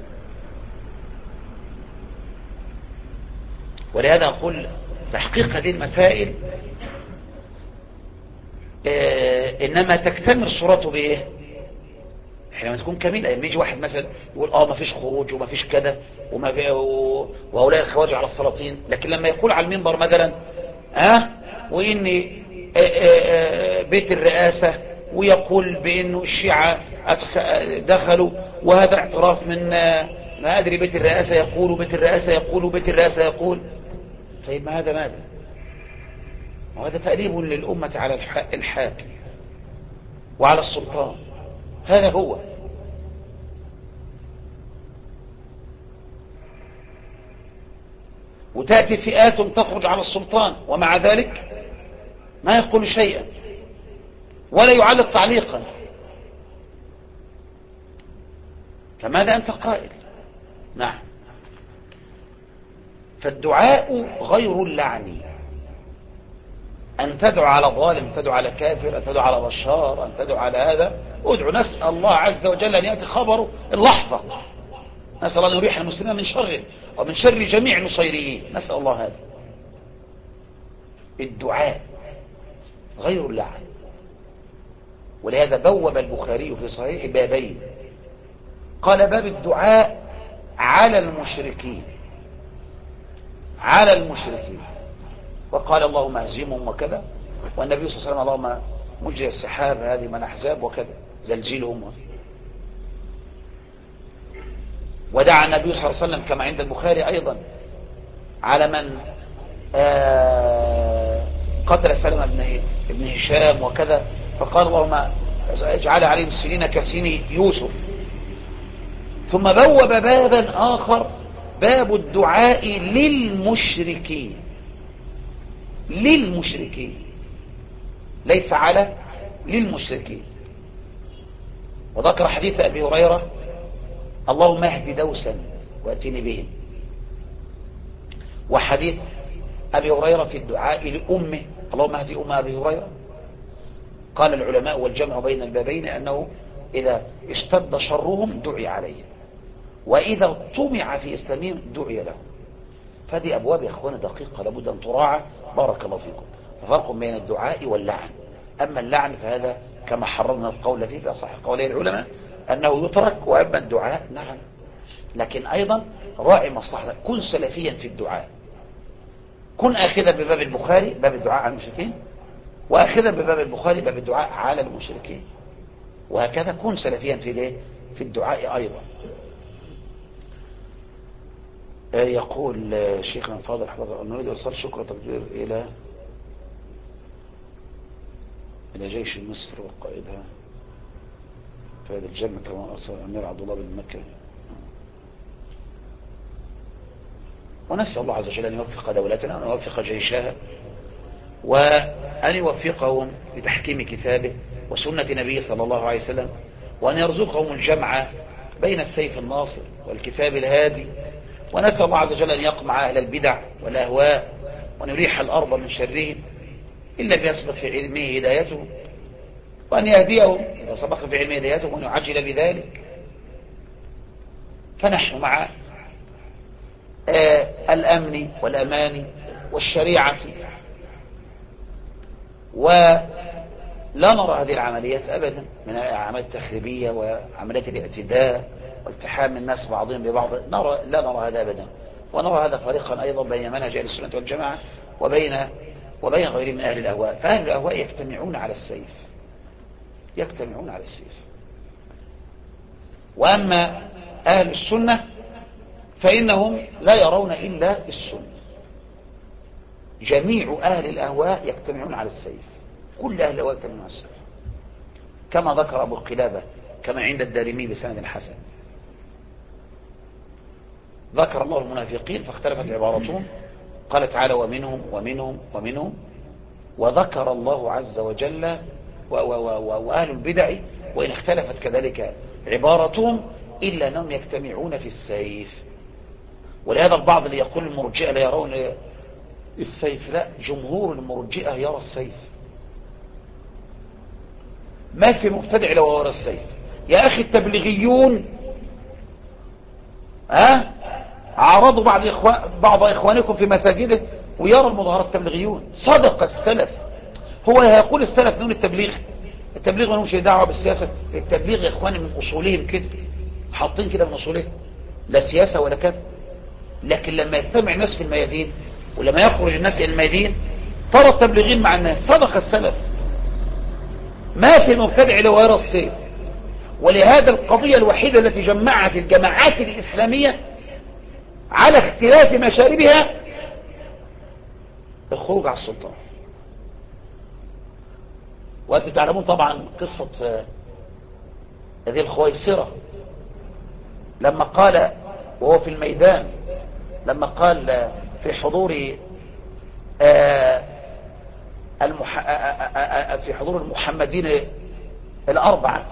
ولهذا أقول تحقيق هذه المسائل إنما تكتمل صورته بإيه؟ حينما تكون كاملة. يعني يجي واحد مثلا يقول ما فيش خروج وما فيش كذا وهؤلاء الخوارج على السلاطين، لكن لما يقول على المنبر مثلا وإن بيت الرئاسة، ويقول بأنه الشيعة دخلوا، وهذا اعتراف من ما أدري بيت الرئاسة يقول وبيت الرئاسة يقول وبيت الرئاسة يقول. طيب ما هذا ماذا؟ وهذا تأليب للأمة على الحاكم وعلى السلطان. هذا هو. وتأتي فئات تخرج على السلطان ومع ذلك ما يقول شيئا ولا يعلق تعليقا. فماذا أنت قائل؟ نعم. فالدعاء غير اللعن، أن تدعو على ظالم، تدعو على كافر، أن تدعو على بشار، أن تدعو على هذا، ادعو. نسأل الله عز وجل أن يأتي خبره اللحظة، نسأل أن يريح المسلمين من شره ومن شر جميع النصيريين، نسأل الله هذا. الدعاء غير اللعن. ولهذا بوب البخاري في صحيح بابين، قال باب الدعاء على المشركين، على المشركين، وقال اللهم اهزمهم وكذا، والنبي صلى الله عليه وسلم اللهم مجري السحاب هذه من احزاب وكذا زلزلهم. ودعا النبي صلى الله عليه وسلم كما عند البخاري ايضا على من قتل سلمة بن هشام وكذا، فقال اللهم اجعل عليهم السنين كسنين يوسف. ثم بوب بابا آخر، باب الدعاء للمشركين، للمشركين ليس على، للمشركين. وذكر حديث أبي هريرة اللهم اهد دوسا واتني بهم، وحديث أبي هريرة في الدعاء لأمه اللهم اهد أم أبي هريرة. قال العلماء والجمع بين البابين أنه إذا اشتد شرهم دعي عليه، وإذا طمع في إسلامهم دعي له. فهذه أبواب يا أخوانا دقيقة لابد أن تراعى. بارك الله فيكم. ففرق بين الدعاء واللعن. أما اللعن فهذا كما حررنا القول فيه في أصح قولي العلماء أنه يترك، وأما الدعاء نعم. لكن أيضا راعي مصلحة، كن سلفيا في الدعاء، كن آخذا بباب البخاري باب الدعاء على المشركين، وآخذا بباب البخاري باب الدعاء على المشركين، وهكذا كن سلفيا في الدعاء أيضا. يقول شيخنا الفاضل حفظه نريد إرسال شكر وتقدير إلى جيش مصر وقائدها في هذا الجنة كما أرسل الأمير عبد الله بن مكة، ونسأل الله عز وجل أن يوفق دولتنا وأن يوفق جيشها، وأن يوفقهم لتحكيم كتابه وسنة نبيه صلى الله عليه وسلم، وأن يرزقهم الجمع بين السيف الناصر والكتاب الهادي. ونسأل الله عز وجل أن يقمع أهل البدع والأهواء وأن يريح الأرض من شرهم إلا بيسبق في علمه هدايته، وأن يهديهم إذا سبق في علمه هدايته وأن يعجل بذلك. فنحن مع الأمن والأمان والشريعة، ولا نرى هذه العمليات أبدا من العمليات التخريبية وعمليات الاعتداء والتحام الناس بعضهم ببعض، لا نرى هذا أبدا. ونرى هذا فريقا أيضا بين منهج أهل السنة والجماعة وبين غيرهم من أهل الأهواء. فأهل الأهواء يجتمعون على السيف، يجتمعون على السيف. وأما أهل السنة فإنهم لا يرون إلا السنة. جميع أهل الأهواء يجتمعون على السيف، كل أهل الأهواء يجتمعون على السيف، كما ذكر أبو القلابة كما عند الدارمي بسند حسن. ذكر الله المنافقين فاختلفت عبارتهم، قال تعالى ومنهم ومنهم ومنهم، وذكر الله عز وجل وأهل البدع وإن اختلفت كذلك عبارتهم إلا أنهم يجتمعون في السيف. ولهذا البعض اللي يقول المرجئة لا يرون السيف، لا، جمهور المرجئة يرى السيف. ما في مبتدع لو يرى السيف يا أخي. التبليغيون عارضوا بعض إخوانكم في مساجده ويرى المظاهرات. التبليغيون صدق السلف. هو يقول السلف دون التبليغ ما لهمش دعوه بالسياسه. التبليغ يا اخواني من اصولهم كده، حاطين كده من اصولهم، لا سياسه ولا كذا. لكن لما يجتمع الناس في الميادين ولما يخرج الناس الى الميادين ترى التبليغين مع الناس. صدق السلف. ما في المبتدع لو يرى السيف. ولهذا القضيه الوحيده التي جمعت الجماعات الاسلاميه على اختلاف مشاربها الخروج على السلطان. وأنتم تعلمون طبعا قصة هذه الخويصرة لما قال وهو في الميدان، لما قال في حضور في حضور المحمدين الأربعة،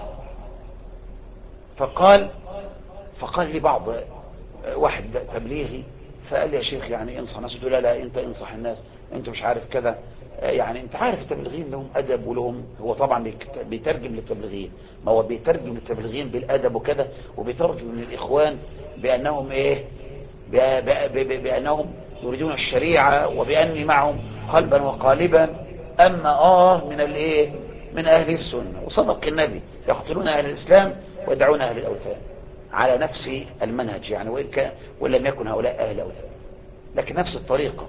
فقال لي بعض واحد تبليغي فقال لي يا شيخ يعني انصح الناس. قلت له لا انت انصح الناس، انت مش عارف كذا. يعني انت عارف التبليغيين لهم ادب ولهم، هو طبعا بيترجم للتبليغيين، ما هو بيترجم للتبليغيين بالادب وكذا، وبيترجم للاخوان بانهم ايه، بانهم يريدون الشريعه وباني معهم قلبا وقالبا. اما من الايه، من اهل السنه. وصدق النبي يقتلون اهل الاسلام ويدعون اهل الاوثان على نفس المنهج، يعني وإن لم يكن هؤلاء اهل الاوثان لكن نفس الطريقه.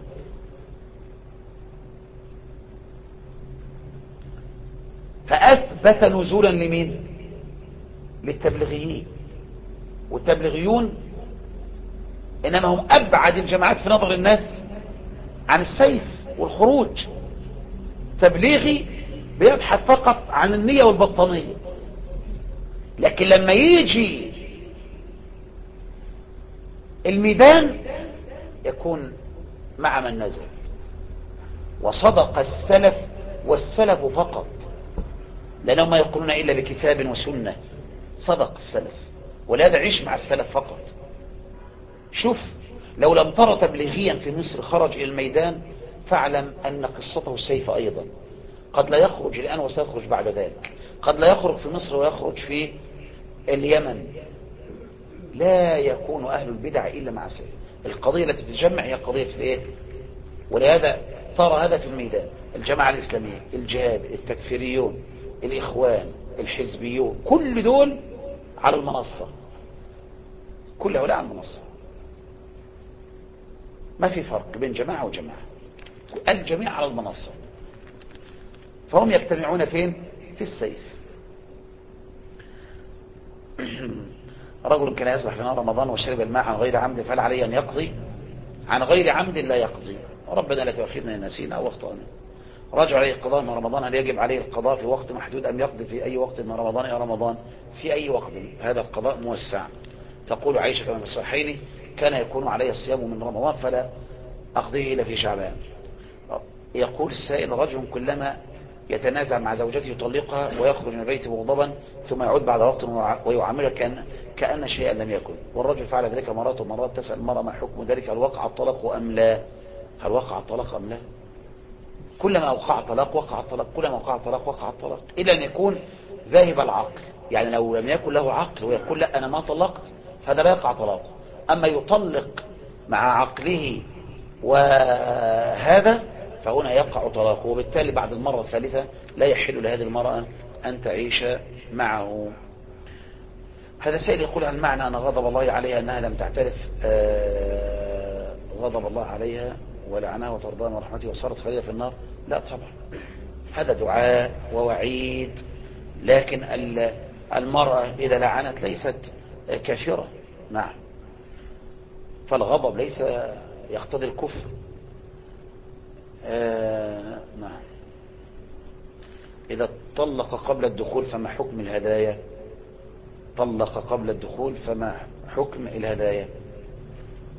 فأثبت نزولا لمين؟ للتبليغيين. والتبليغيون إنما هم أبعد الجماعات في نظر الناس عن السيف والخروج. تبليغي بيبحث فقط عن النية والبطانية، لكن لما يجي الميدان يكون مع من نزل. وصدق السلف، والسلف فقط، لأنهم ما يقولون إلا بكتاب وسنة. صدق السلف، ولهذا عيش مع السلف فقط. شوف، لو لم ترى تبليغيا في مصر خرج إلى الميدان فاعلم أن قصته السيف أيضا. قد لا يخرج الآن وسيخرج بعد ذلك، قد لا يخرج في مصر ويخرج في اليمن. لا يكون أهل البدع إلا مع سيف. القضية التي تتجمع هي قضية الإيه؟ ولهذا ترى هذا في الميدان. الجماعة الإسلامية، الجهاد، التكفيريون، الإخوان، الحزبيون، كل دول على المنصة، كل هؤلاء على المنصة. ما في فرق بين جماعة وجماعة، الجميع على المنصة. فهم يجتمعون فين؟ في السيف. رجل كان يسبح في نهار رمضان وشرب الماء عن غير عمد فهل عليه أن يقضي؟ عن غير عمد لا يقضي. ربنا لا تؤاخذنا إن نسينا أو أخطأنا. رجع عليه القضاء من رمضان، هل يجب عليه القضاء في وقت محدود أم يقضي في أي وقت من رمضان إلى رمضان؟ في أي وقت. هذا القضاء موسع. تقول عائشة كما في الصحيحين كان يكون علي الصيام من رمضان فلا أقضيه إلا في شعبان. يقول السائل رجل كلما يتنازع مع زوجته يطلقها ويخرج من بيته مغضبا ثم يعود بعد وقت ويعاملها كأن شيئا لم يكن، والرجل فعل ذلك مرات ومرات. تسأل المرأة ما حكم ذلك؟ هل وقع الطلاق أم لا؟ هل وقع الطلاق أم لا؟ كلما وقع الطلاق وقع الطلاق، كلما وقع الطلاق وقع الطلاق، إلا أن يكون ذاهب العقل. يعني لو لم يكن له عقل ويقول لا أنا ما طلقت، هذا لا يقع طلاقه. أما يطلق مع عقله وهذا فهنا يقع طلاقه، وبالتالي بعد المرة الثالثة لا يحل لهذه المرأة أن تعيش معه. هذا سائل يقول عن معنى أن غضب الله عليها أنها لم تعترف غضب الله عليها ولعنها وطردها من رحمته وصارت خليلة في النار. لا طبعا، هذا دعاء ووعيد، لكن المرأة إذا لعنت ليست كافرة. نعم، فالغضب ليس يقتضي الكفر. نعم. إذا طلق قبل الدخول فما حكم الهدايا؟ طلق قبل الدخول فما حكم الهدايا؟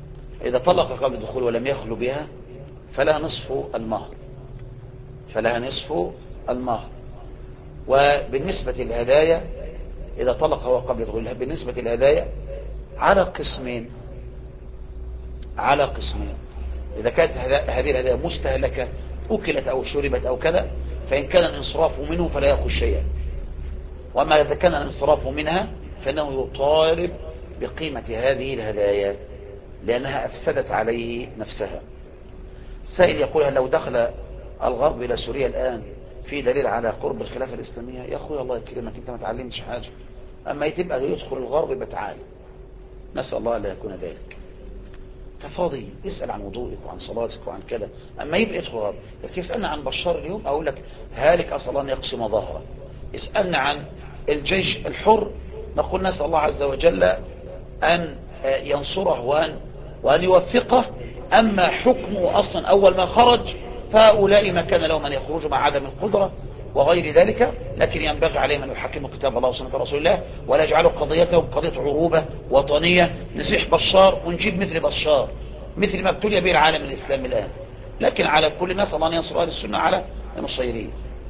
إذا طلق قبل الدخول ولم يخلو بها فلها نصف المهر، فلها نصف المهر. وبالنسبة للهدايا إذا طلق هو قبل الدخول، بالنسبة للهدايا على قسمين، على قسمين. إذا كانت هذه الهدايا مستهلكة أكلت أو شربت أو كذا، فإن كان الانصراف منه فلا يأخذ شيئا. وأما إذا كان الانصراف منها فإنه يطالب بقيمة هذه الهدايا لأنها أفسدت عليه نفسها. سائل يقول هل لو دخل الغرب إلى سوريا الآن في دليل على قرب الخلافة الإسلامية؟ يا أخوي الله يكرمك، أنت ما تعلمتش حاجة. أما يتبقى يدخل الغرب يبقى تعالى، نسأل الله لا يكون ذلك. تفاضي اسأل عن وضوئك وعن صلاتك وعن كذا. أما يبقى يدخل الغرب، لكن يسألنا عن بشار اليوم أقول لك هالك أصلا يقسم ظهره. اسألنا عن الجيش الحر نقول نسأل الله عز وجل أن ينصره وأن يوفقه. أما حكمه أصلا أول ما خرج فهؤلاء ما كان لهم أن يخرجوا مع عدم القدرة وغير ذلك، لكن ينبغي عليهم أن يحكموا كتاب الله وسنة رسول الله ولا يجعلوا قضيتهم قضية عروبة وطنية نزيح بشار ونجيب مثل بشار مثل ما ابتلي به العالم الإسلامي الآن. لكن على كل الناس الله ينصر أهل السنة على المصيرين.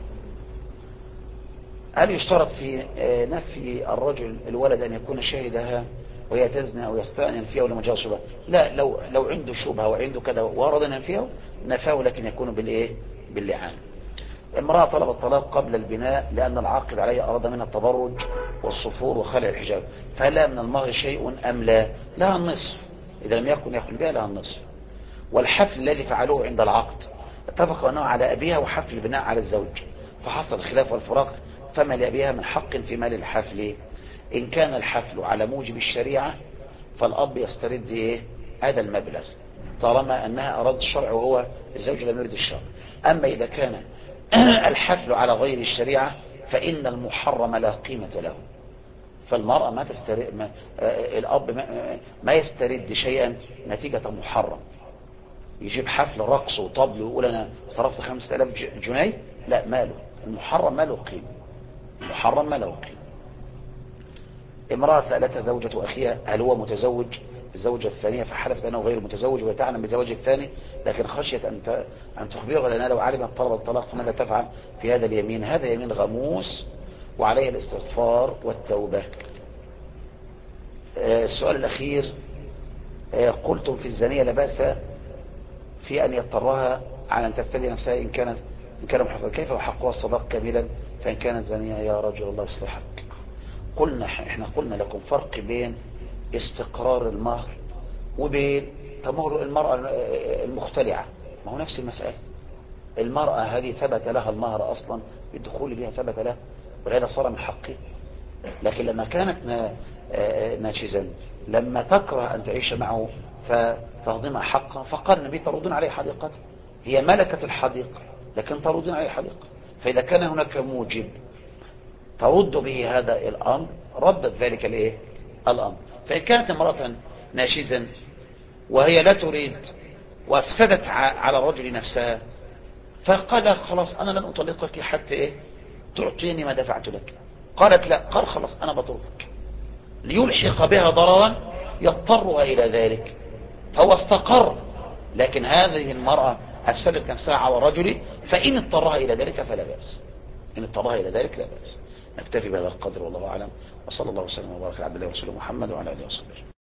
هل يشترط في نفي الرجل الولد أن يكون شاهدها وهي تزنى أو يستطيع أن ينفيه ولا مجال شبهة؟ لا، لو عنده شبهة وعنده كذا وأراد أن ينفيه نفاه، لكن يكون باللعان. امرأة طلب الطلاق قبل البناء لأن العاقد عليه أراد منها التبرج والصفور وخلع الحجاب، فهل من المهر شيء أم لا؟ لها النصف إذا لم يكن يخل بها، لها النصف. والحفل الذي فعلوه عند العقد اتفقوا أنه على أبيها وحفل البناء على الزوج، فحصل الخلاف والفراق، فما لأبيها من حق في مال الحفل؟ إن كان الحفل على موجب الشريعة فالأب يسترد هذا المبلغ طالما أنها أراد الشرع وهو الزوج لم يرد الشرع. أما إذا كان الحفل على غير الشريعة فإن المحرم لا قيمة له، فالمرأة ما تسترد الأب ما يسترد شيئا نتيجة محرم. يجيب حفل رقص وطبل ويقول أنا صرفت 5000 جنيه، لا، ماله المحرم ما له قيمة، المحرم ما له قيمة. امرأة سألتها زوجة أخيها هل هو متزوج الزوجة الثانية، فحلفت أنه غير متزوج وتعلم بزواج الثاني، لكن خشيت أن تخبره لأنها لو علمت طلب الطلاق فماذا تفعل في هذا اليمين؟ هذا يمين غموس وعليه الاستغفار والتوبة. السؤال الأخير، قلتم في الزانية لا بأس في أن يضطرها على أن تفتدي نفسها إن كان محفظة، كيف حقها الصداق كاملا فإن كانت زانية؟ يا رجل الله يصلحك. احنا قلنا لكم فرق بين استقرار المهر وبين تمهر المرأة المختلعة. ما هو نفس المسألة. المرأة هذه ثبت لها المهر أصلا بالدخول بها ثبت لها ولهذا صار من حقه. لكن لما كانت ناشزا لما تكره أن تعيش معه فتهضمها حقها فقال النبي تردون عليه حديقته. هي ملكة الحديقة لكن تردون عليه حديقة. فإذا كان هناك موجب ترد به هذا الأمر ردت ذلك الأمر. فإن كانت امرأة ناشزا وهي لا تريد وافسدت على الرجل نفسها فقال خلاص أنا لن أطلقك حتى تعطيني ما دفعت لك. قالت لا، قال خلاص أنا بطلقك ليلحق بها ضررا يضطرها إلى ذلك، فهو استقر. لكن هذه المرأة أفسدت نفسها على الرجل، فإن اضطرها إلى ذلك فلا بأس، إن اضطرها إلى ذلك لا بأس. نكتفي بهذا القدر والله أعلم، وصلى الله وسلم وبارك على عبد الله ورسوله محمد وعلى آله وصحبه.